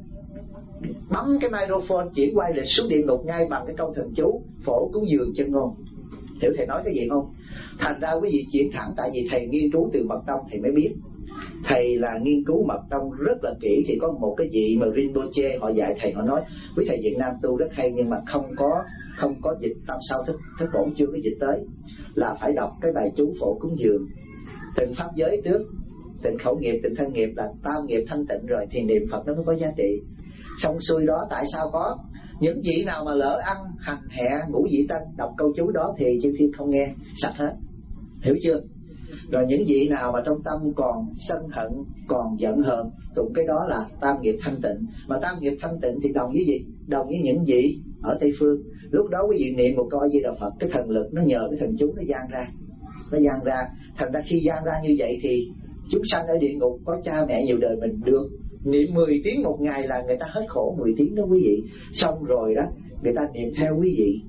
bấm cái microphone chuyển quay lại xuống địa ngục ngay bằng cái câu thần chú phổ cúng dường chân ngôn. Hiểu thầy nói cái gì không? Thành ra quý vị chuyển thẳng, tại vì thầy nghiên cứu từ mật tông thầy mới biết. Thầy là nghiên cứu mật tông rất là kỹ. Thì có một cái vị mà Rinpoche họ dạy thầy, họ nói quý thầy Việt Nam tu rất hay nhưng mà không có dịch tam sao thức bổn chưa có dịch tới, là phải đọc cái bài chú phổ cúng dường tịnh pháp giới trước, tịnh khẩu nghiệp, tịnh thân nghiệp là tam nghiệp thanh tịnh rồi thì niệm Phật nó mới có giá trị. Xong xuôi đó tại sao có những vị nào mà lỡ ăn hành hẹ ngũ vị tanh đọc câu chú đó thì chư thiên không nghe, sạch hết. Hiểu chưa? Rồi những vị nào mà trong tâm còn sân hận, còn giận hờn, tụng cái đó là tam nghiệp thanh tịnh. Mà tam nghiệp thanh tịnh thì đồng với gì? Đồng với những vị ở Tây Phương. Lúc đó quý vị niệm một câu A Di Đà Phật, cái thần lực nó nhờ cái thần chú nó gian ra. Thành ra khi gian ra như vậy thì chúng sanh ở địa ngục có cha mẹ nhiều đời mình được niệm 10 tiếng một ngày là người ta hết khổ 10 tiếng đó quý vị. Xong rồi đó người ta niệm theo quý vị,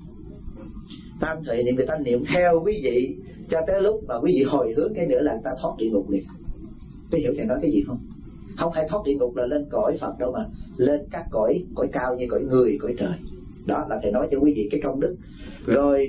tam thời niệm người ta niệm theo quý vị cho tới lúc mà quý vị hồi hướng cái nữa là người ta thoát địa ngục liền. Có hiểu thầy nói cái gì không? Không phải thoát địa ngục là lên cõi Phật đâu, mà lên các cõi cao như cõi người, cõi trời. Đó là thầy nói cho quý vị cái công đức. Rồi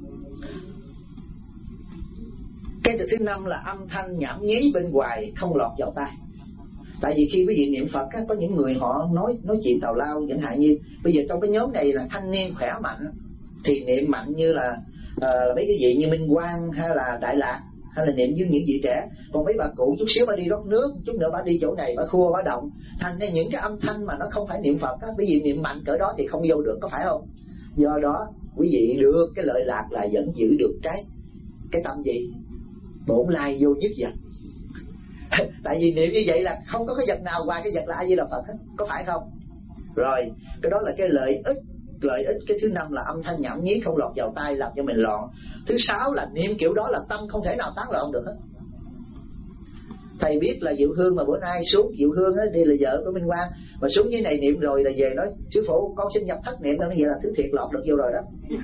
cái thứ 5 là âm thanh nhảm nhí bên ngoài không lọt vào tai. Tại vì khi quý vị niệm Phật có những người họ nói chuyện tào lao, chẳng hạn như bây giờ trong cái nhóm này là thanh niên khỏe mạnh thì niệm mạnh như là mấy cái vị như Minh Quang hay là Đại Lạc, hay là niệm với những vị trẻ. Còn mấy bà cụ chút xíu bà đi rót nước, chút nữa bà đi chỗ này bà khua bà động, thành ra những cái âm thanh mà nó không phải niệm Phật á, quý vị niệm mạnh cỡ đó thì không vô được, có phải không? Do đó quý vị được cái lợi lạc là vẫn giữ được cái tâm gì? Bổn lai vô nhất vật. Tại vì niệm như vậy là không có cái vật nào ngoài cái vật là A Di Đà Phật hết, có phải không? Rồi cái đó là cái lợi ích. Cái thứ 5 là âm thanh nhảm nhí không lọt vào tai, làm cho mình loạn. Thứ 6 là niệm kiểu đó là tâm không thể nào tán loạn được hết. Thầy biết là Diệu Hương mà bữa nay xuống, Diệu Hương á, đi là vợ của Minh Quang, mà xuống dưới này niệm rồi là về nói sư phụ con xin nhập thất niệm, nó vậy là thứ thiệt lọt được vô rồi đó.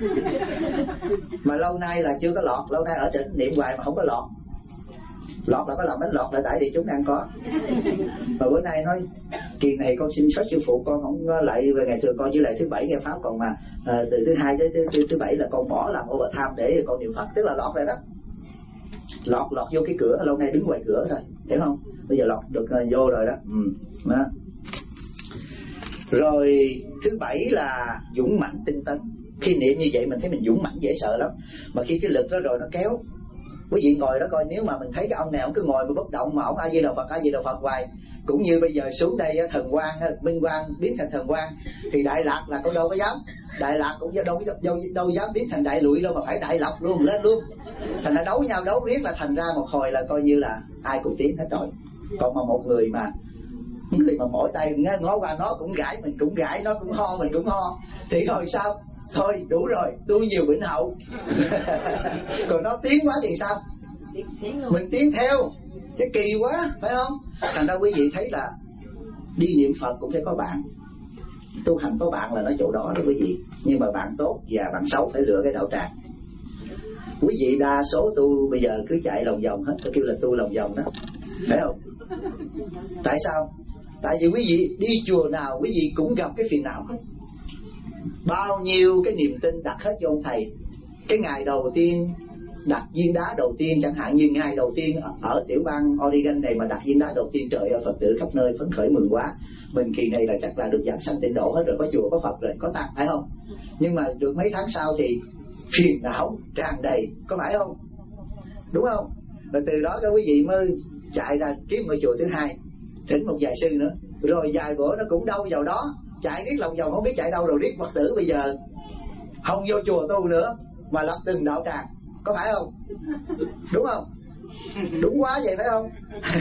Mà lâu nay là chưa có lọt, lâu nay ở trên niệm hoài mà không có lọt. Lọt là có làm bánh lọt là tại địa chúng ăn có. Mà bữa nay nói kỳ này con xin xót sư phụ, con không lại về ngày thường con chỉ lại thứ 7 nghe pháp, còn mà từ thứ 2 tới thứ 7 là con bỏ làm overtime để con niệm Phật, tức là lọt rồi đó. Lọt vô cái cửa, lâu nay đứng ngoài cửa thôi, hiểu không? Bây giờ lọt được vô rồi đó. Đó. Rồi thứ 7 là dũng mạnh tinh tấn. Khi niệm như vậy mình thấy mình dũng mạnh dễ sợ lắm, mà khi cái lực đó rồi nó kéo. Quý vị ngồi đó coi, nếu mà mình thấy cái ông này ông cứ ngồi mà bất động mà ông A Di Đà Phật A Di Đà Phật hoài, cũng như bây giờ xuống đây Thần Quang Minh Quang biến thành Thần Quang, thì Đại Lạc là con đâu có dám, Đại Lạc cũng đâu dám biến thành Đại Lụy đâu, mà phải Đại Lộc luôn lên luôn. Thành ra đấu nhau đấu riết là thành ra một hồi là coi như là ai cũng tiến hết rồi. Còn mà một người mà mỗi tay ngó qua nó cũng gãi, mình cũng gãi, nó cũng ho mình cũng ho, thì rồi sao? Thôi đủ rồi, tôi nhiều bệnh hậu. Còn nó tiến quá thì sao? Mình tiến theo, chứ kỳ quá, phải không? Thành ra quý vị thấy là đi niệm Phật cũng phải có bạn. Tu hành có bạn là nói chỗ đó đó quý vị. Nhưng mà bạn tốt và bạn xấu phải lựa cái đạo tràng. Quý vị đa số tu bây giờ cứ chạy lòng vòng hết, tôi kêu là tu lòng vòng đó, phải không? Tại sao? Tại vì quý vị đi chùa nào quý vị cũng gặp cái phiền não hết. Bao nhiêu cái niềm tin đặt hết cho ông thầy. Cái ngày đầu tiên đặt viên đá đầu tiên, chẳng hạn như ngày đầu tiên ở tiểu bang Oregon này mà đặt viên đá đầu tiên, trời ơi Phật tử khắp nơi phấn khởi mừng quá. Mình kỳ này là chắc là được giảng sanh tịnh độ hết rồi, có chùa có Phật rồi, có tăng, phải không? Nhưng mà được mấy tháng sau thì phiền não tràn đầy, có phải không? Đúng không? Rồi từ đó các quý vị mới chạy ra kiếm ngôi chùa thứ 2, thỉnh một vài sư nữa, rồi vài bữa nó cũng đâu vào đó, chạy riết lòng vòng không biết chạy đâu, rồi riết Phật tử bây giờ không vô chùa tu nữa mà lập từng đạo tràng, có phải không? Đúng không? Đúng quá vậy phải không?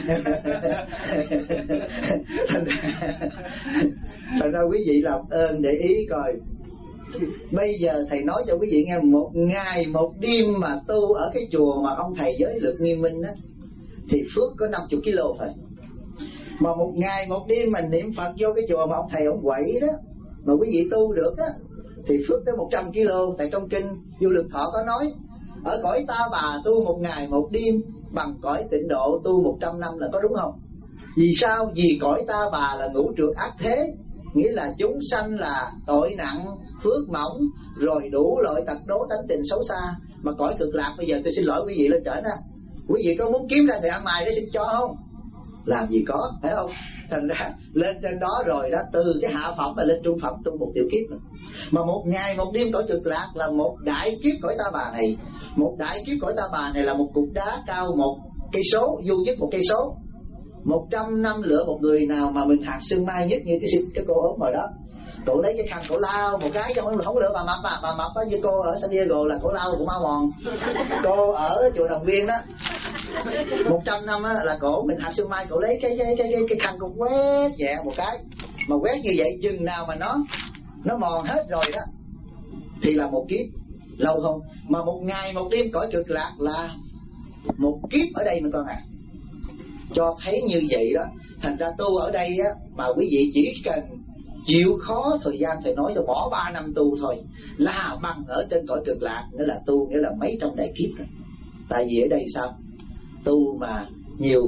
Thành ra quý vị làm ơn để ý coi. Bây giờ thầy nói cho quý vị nghe, một ngày một đêm mà tu ở cái chùa mà ông thầy giới luật nghiêm minh á, thì phước có 50 kg thôi. Mà một ngày một đêm mình niệm Phật vô cái chùa mà ông thầy ông quậy đó, mà quý vị tu được á, thì phước tới 100 kg. Tại trong kinh Du Lực Thọ có nói, ở cõi Ta Bà tu một ngày một đêm bằng cõi Tịnh Độ tu 100 năm, là có đúng không? Vì sao? Vì cõi Ta Bà là ngũ trược ác thế, nghĩa là chúng sanh là tội nặng, phước mỏng, rồi đủ loại tật đố tánh tình xấu xa. Mà cõi Cực Lạc bây giờ tôi xin lỗi quý vị lên trển á, quý vị có muốn kiếm ra người ăn mày để xin cho không? Làm gì có, phải không? Thành ra lên trên đó rồi đó, từ cái hạ phẩm mà lên trung phẩm tu một tiểu kiếp nữa. Mà một ngày một đêm cõi Cực Lạc là một đại kiếp cõi Ta Bà này. Một đại kiếp cõi Ta Bà này là một cục đá cao 1 cây số, vuông nhất 1 cây số. 100 năm lựa một người nào mà mình hạt sương mai nhất như cái cô ốm rồi đó, cổ lấy cái khăn cổ lao một cái, không lựa bà mập á, như cô ở San Diego là cổ lao cũng mau mòn. Cô ở chùa Đồng Viên đó 100 năm á, là cổ mình hạt sương mai, cổ lấy cái khăn cổ quét nhẹ một cái, mà quét như vậy chừng nào mà nó mòn hết rồi đó thì là một kiếp. Lâu không? Mà một ngày một đêm cõi Cực Lạc là một kiếp ở đây mà con à. Cho thấy như vậy đó. Thành ra tu ở đây á, mà quý vị chỉ cần chịu khó thời gian thầy nói cho bỏ 3 năm tu thôi là bằng ở trên cõi Cực Lạc, nghĩa là tu nghĩa là mấy trăm đại kiếp rồi. Tại vì ở đây sao? Tu mà nhiều khi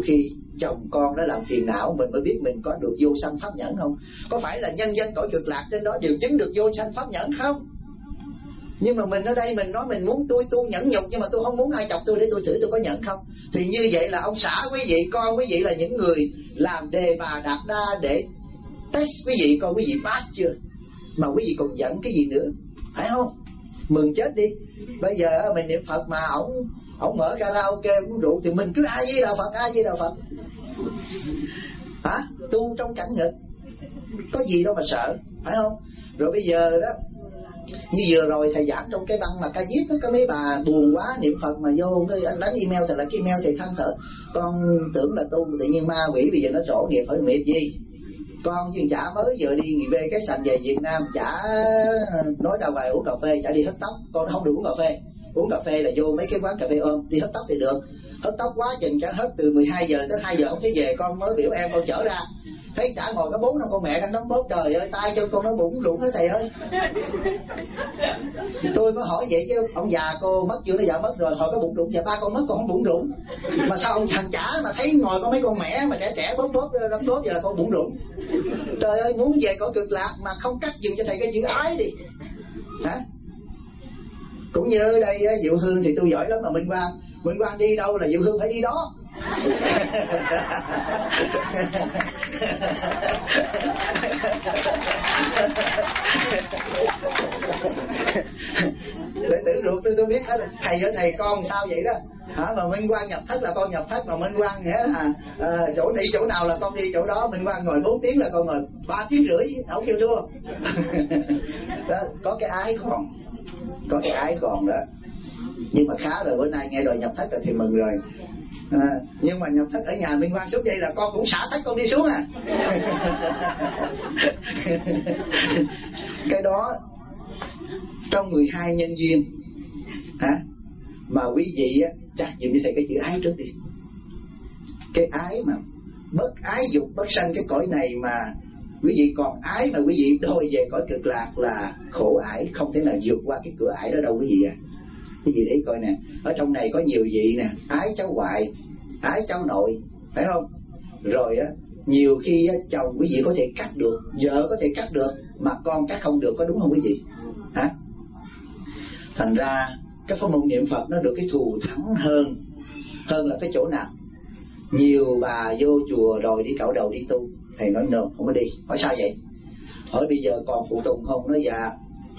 chồng con đã làm phiền não, mình mới biết mình có được vô sanh pháp nhẫn không? Có phải là nhân dân cõi cực lạc trên đó đều chứng được vô sanh pháp nhẫn không? Nhưng mà mình ở đây mình nói mình muốn tôi tu nhẫn nhục, nhưng mà tôi không muốn ai chọc tôi để tôi thử tôi có nhẫn không. Thì như vậy là ông xã quý vị, con quý vị là những người làm đề bà đạt đa để test quý vị coi quý vị pass chưa, mà quý vị còn giận cái gì nữa, phải không? Mừng chết đi. Bây giờ mình niệm Phật mà ổng mở karaoke uống rượu thì mình cứ A Di Đà Phật, A Di Đà Phật. Hả? Tu trong cảnh nghịch có gì đâu mà sợ, phải không? Rồi bây giờ đó, như vừa rồi thầy giảng trong cái băng mà ca diếp đó, có mấy bà buồn quá niệm Phật mà vô anh đánh email thì là cái email thầy than thở, con tưởng là tu tự nhiên ma quỷ bây giờ nó trổ nghiệp, hỏi nghiệp gì? Con chứ chả mới vừa đi về cái sành về Việt Nam, chả nói ra ngoài uống cà phê, chả đi hớt tóc. Con không được uống cà phê. Uống cà phê là vô mấy cái quán cà phê ôm, đi hớt tóc thì được. Hớt tóc quá chừng chả hớt từ 12 giờ tới 2 giờ không thấy về, con mới biểu em con chở ra. Thấy chả ngồi có 4 năm con mẹ đang đóng bóp, trời ơi tay cho con nó bụng rụng hết thầy ơi. Tôi có hỏi vậy chứ ông già cô mất chưa? Nó dạ mất rồi. Hỏi có bụng rụng, dạ ba con mất con không bụng rụng. Mà sao ông thằng chả mà thấy ngồi có mấy con mẹ mà trẻ trẻ bóp đóng bóp vậy là con bụng rụng. Trời ơi, muốn về cõi cực lạc mà không cắt dùm cho thầy cái chữ ái đi. Hả? Cũng như ở đây Diệu Hương thì tôi giỏi lắm, mà Minh Quang đi đâu là Diệu Hương phải đi đó. Đệ tử ruột tôi biết hết. Thầy với thầy con sao vậy đó. Hả? Mà Minh Quang nhập thất là con nhập thất, mà Minh Quang nghĩa là chỗ đi chỗ nào là con đi chỗ đó. Minh Quang ngồi 4 tiếng là con ngồi 3 tiếng rưỡi, không chịu thua. Đó, có cái ái còn đó. Nhưng mà khá rồi, bữa nay nghe đòi nhập thất rồi thì mừng rồi. Nhưng mà nhập thất ở nhà Minh Quang xuống đây là con cũng xả thất con đi xuống à. Cái đó trong 12 nhân duyên mà quý vị chắc dùm như thầy cái chữ ái trước đi. Cái ái mà bất ái dục bất sanh cái cõi này mà quý vị còn ái mà quý vị đôi về cõi cực lạc là khổ ải, không thể nào vượt qua cái cửa ải đó đâu quý vị à. Quý vị để ý coi nè, ở trong này có nhiều vị nè, ái cháu ngoại, ái cháu nội, phải không? Rồi á, nhiều khi á, chồng quý vị có thể cắt được, vợ có thể cắt được, mà con cắt không được, có đúng không quý vị? Hả? Thành ra cái pháp môn niệm Phật nó được cái thù thắng hơn là cái chỗ nào? Nhiều bà vô chùa rồi đi cạo đầu đi tu, thầy nói no, không có đi. Hỏi sao vậy? Hỏi bây giờ còn phụ tùng không? Nói dạ.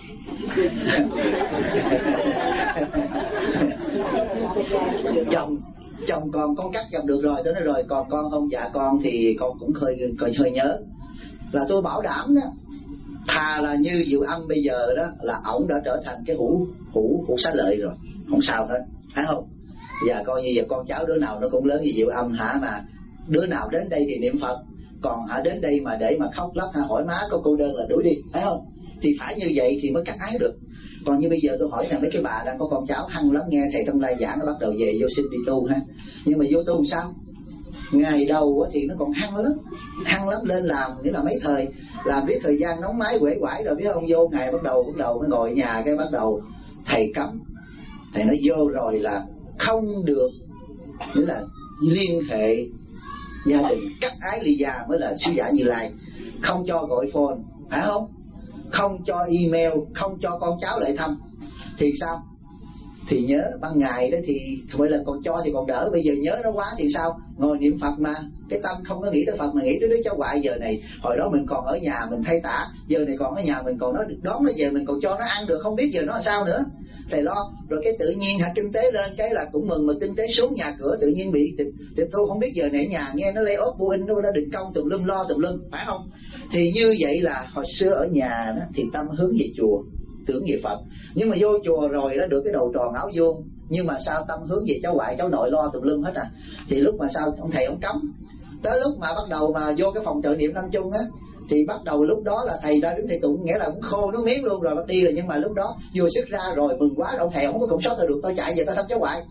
Chồng con cắt gặp được rồi. Tôi nói rồi, còn con không? Dạ con thì con cũng hơi nhớ. Là tôi bảo đảm đó, thà là như Diệu Âm bây giờ đó là ổng đã trở thành cái hữu xá lợi rồi, không sao hết, phải không? Và coi như giờ con cháu đứa nào nó cũng lớn như Diệu Âm hả, mà đứa nào đến đây thì niệm Phật, còn hả đến đây mà để mà khóc lóc hả, hỏi má có cô đơn là đuổi đi, phải không? Thì phải như vậy thì mới cắt ái được. Còn như bây giờ tôi hỏi là mấy cái bà đang có con cháu hăng lắm, nghe thầy Tâm Lai giảng nó bắt đầu về vô sinh đi tu ha, nhưng mà vô tu làm sao? Ngày đầu thì nó còn hăng lắm, lên làm nghĩa là mấy thời làm biết thời gian nóng máy quể quải rồi biết không, vô ngày bắt đầu nó ngồi ở nhà cái bắt đầu thầy cấm, thầy nói vô rồi là không được, nghĩa là liên hệ gia đình, cắt ái ly gia mới là sứ giả Như Lai, không cho gọi phone, phải không? Không cho email, không cho con cháu lại thăm. Thì sao? Thì nhớ ban ngày đó thì thôi là còn cho thì còn đỡ, bây giờ nhớ nó quá thì sao? Ngồi niệm Phật mà cái tâm không có nghĩ tới Phật mà nghĩ tới đứa cháu ngoại giờ này. Hồi đó mình còn ở nhà mình thay tả, giờ này còn ở nhà mình còn nó đón nó về, mình còn cho nó ăn được, không biết giờ nó làm sao nữa. Thầy lo rồi cái tự nhiên hạt kinh tế lên cái là cũng mừng, mà kinh tế xuống nhà cửa tự nhiên bị tịch thu, không biết giờ này ở nhà nghe nó lay off Boeing nó định công tùm lum lo tùm lum, phải không? Thì như vậy là hồi xưa ở nhà đó thì tâm hướng về chùa, tưởng về Phật, nhưng mà vô chùa rồi đó được cái đầu tròn áo vuông, nhưng mà sao tâm hướng về cháu ngoại cháu nội lo tùm lum hết à. Thì lúc mà sao ông thầy ông cấm, tới lúc mà bắt đầu mà vô cái phòng trợ niệm Nam Chung á, thì bắt đầu lúc đó là thầy ra đứng thầy tụng, nghĩa là cũng khô nước miếng luôn rồi, bắt đi rồi. Nhưng mà lúc đó vừa sức ra rồi mừng quá, ông thầy không có cộng sót ra được, tôi chạy về tôi thăm cháu ngoại,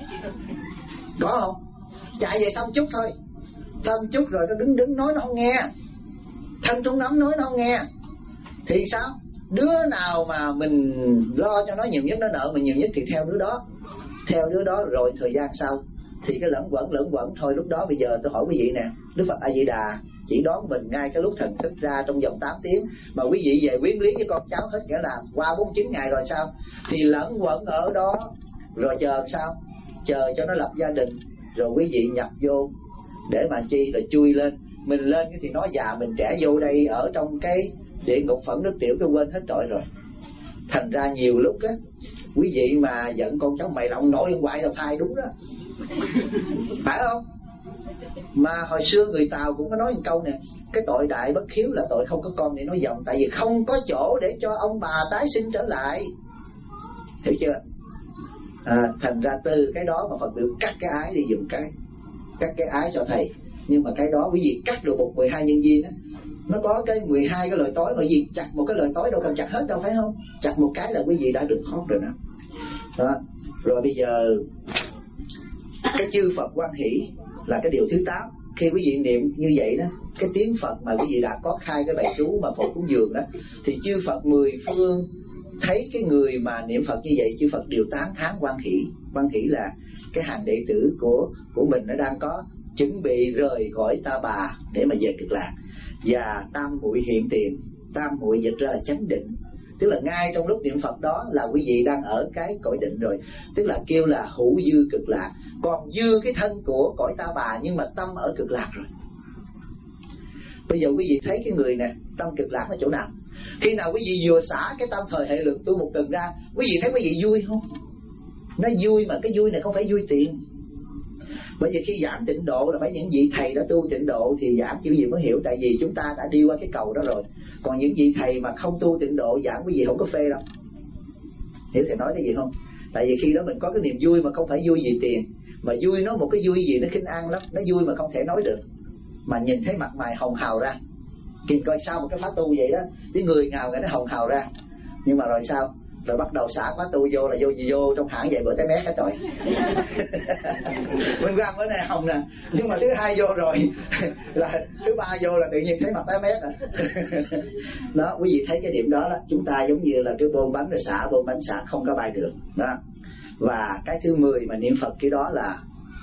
có không? Chạy về thăm chút thôi, thăm chút rồi tôi đứng nói nó không nghe, thanh trung nắm nói nó không nghe, thì sao? Đứa nào mà mình lo cho nó nhiều nhất nó nợ mình nhiều nhất thì theo đứa đó rồi thời gian sau Thì cái lẫn quẩn thôi. Lúc đó bây giờ tôi hỏi quý vị nè, Đức Phật A Di Đà chỉ đón mình ngay cái lúc thần thức ra trong vòng 8 tiếng, mà quý vị về quyến lý với con cháu hết, nghĩa là qua 49 ngày rồi sao? Thì lẫn quẩn ở đó rồi chờ sao? Chờ cho nó lập gia đình, rồi quý vị nhập vô để mà chi, rồi chui lên. Mình lên thì nói già mình trẻ vô đây ở trong cái địa ngục phẩm nước tiểu, cái quên hết trọi rồi. Thành ra nhiều lúc á, quý vị mà giận con cháu mày là ông nội ông ngoại đầu thai, đúng đó. Phải không? Mà hồi xưa người Tàu cũng có nói một câu nè, cái tội đại bất hiếu là tội không có con để nói dòng. Tại vì không có chỗ để cho ông bà tái sinh trở lại. Hiểu chưa? Thành ra từ cái đó mà Phật biểu cắt cái ái đi, dùng cắt cái ái cho thầy. Nhưng mà cái đó quý vị cắt được một 12 nhân viên á, nó có cái 12 cái lời tối, mà gì chặt một cái lời tối đâu cần chặt hết đâu, phải không? Chặt một cái là quý vị đã được thoát rồi đó. Rồi bây giờ cái chư Phật hoan hỷ là cái điều thứ 8. Khi quý vị niệm như vậy đó, cái tiếng Phật mà quý vị đã có khai cái bài chú mà phổ cúng dường đó, thì chư Phật 10 phương thấy cái người mà niệm Phật như vậy, chư Phật đều tán thán hoan hỷ. Hoan hỷ là cái hàng đệ tử của mình nó đang có chuẩn bị rời khỏi ta bà để mà về Cực Lạc. Và tam muội hiện tiền, tam muội dịch ra là chánh định, tức là ngay trong lúc niệm Phật đó là quý vị đang ở cái cõi định rồi, tức là kêu là hữu dư Cực Lạc. Còn dư cái thân của cõi ta bà, nhưng mà tâm ở Cực Lạc rồi. Bây giờ quý vị thấy cái người nè, tâm Cực Lạc ở chỗ nào? Khi nào quý vị vừa xả cái tâm thời hệ lượng tu một tuần ra, quý vị thấy quý vị vui không? Nó vui, mà cái vui này không phải vui tiền. Bởi vì khi giảng tịnh độ là phải những vị thầy đã tu tịnh độ thì giảng cho quý vị mới hiểu. Tại vì chúng ta đã đi qua cái cầu đó rồi. Còn những vị thầy mà không tu tịnh độ giảng quý vị không có phê đâu. Hiểu thầy nói cái gì không? Tại vì khi đó mình có cái niềm vui mà không phải vui vì tiền, mà vui nó một cái vui gì nó khinh an lắm. Nó vui mà không thể nói được, mà nhìn thấy mặt mày hồng hào ra. Kìm coi sao một cái pháp tu vậy đó, cái người nào cái nó hồng hào ra. Nhưng mà rồi sao? Rồi bắt đầu xả khóa tu vô là vô trong hãng vậy bữa tới mét hết rồi. Mình quăng bữa này hồng nè, nhưng mà thứ 2 vô rồi là thứ 3 vô là tự nhiên thấy mặt tới mét rồi. Đó, quý vị thấy cái điểm đó đó, chúng ta giống như là cái bơm bánh rồi xả, bơm bánh xả không có bay được đó. Và cái thứ 10 mà niệm Phật cái đó là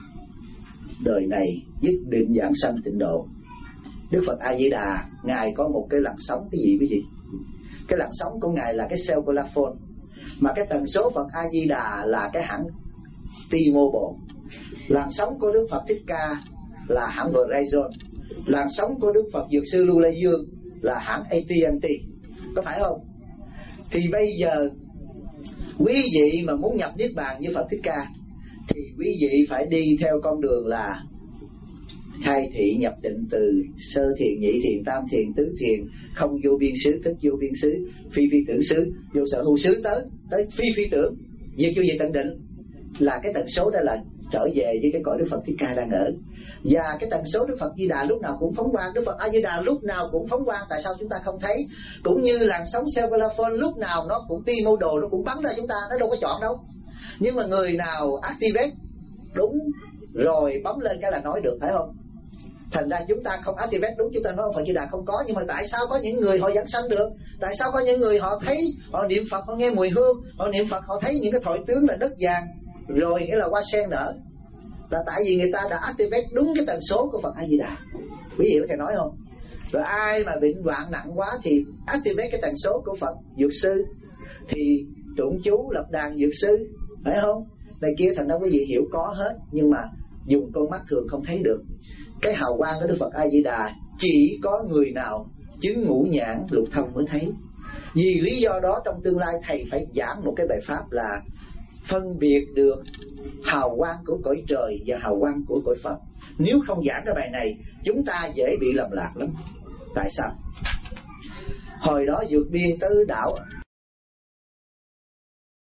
đời này nhất định giảng sanh tịnh độ. Đức Phật A Di Đà ngài có một cái làn sóng cái gì quý vị? Cái làn sóng của ngài là cái cellular phone, mà cái tần số Phật A Di Đà là cái hãng T-Mobile. Làn sóng của Đức Phật Thích Ca là hãng Verizon. Làn sóng của Đức Phật Dược Sư Lưu Lê Dương là hãng AT&T. Có phải không? Thì bây giờ quý vị mà muốn nhập Niết Bàn như Phật Thích Ca thì quý vị phải đi theo con đường là khai thị nhập định từ sơ thiền, nhị thiền, tam thiền, tứ thiền, không vô biên xứ, tức vô biên xứ, phi phi tưởng xứ, vô sở hữu xứ, tới phi phi tưởng, diệt vô diệt tận định. Là cái tần số đó là trở về với cái cõi Đức Phật Thích Ca đang ở. Và cái tần số Đức Phật Di Đà lúc nào cũng phóng quang, Đức Phật A Di Đà lúc nào cũng phóng quang. Tại sao chúng ta không thấy? Cũng như làn sóng cellular phone lúc nào nó cũng T-Mobile, nó cũng bắn ra chúng ta, nó đâu có chọn đâu. Nhưng mà người nào activate đúng rồi bấm lên cái là nói được, phải không? Thành ra chúng ta không activate đúng, chúng ta nói Phật Di Đà không có. Nhưng mà tại sao có những người họ giảng sanh được? Tại sao có những người họ thấy, họ niệm Phật, họ nghe mùi hương, họ niệm Phật, họ thấy những cái thoại tướng là đất vàng, rồi nghĩa là hoa sen nở? Là tại vì người ta đã activate đúng cái tần số của Phật A Di Đà. Quý vị có thể nói không? Rồi ai mà bệnh hoạn nặng quá thì activate cái tần số của Phật Dược Sư, thì tụng chú lập đàn Dược Sư, phải không? Này kia, thành ra quý vị hiểu có hết, nhưng mà dùng con mắt thường không thấy được. Cái hào quang của Đức Phật A Di Đà chỉ có người nào chứng ngũ nhãn lục thông mới thấy. Vì lý do đó trong tương lai thầy phải giảng một cái bài pháp là phân biệt được hào quang của cõi trời và hào quang của cõi Phật. Nếu không giảng cái bài này, chúng ta dễ bị lầm lạc lắm. Tại sao? Hồi đó vượt biên tới đảo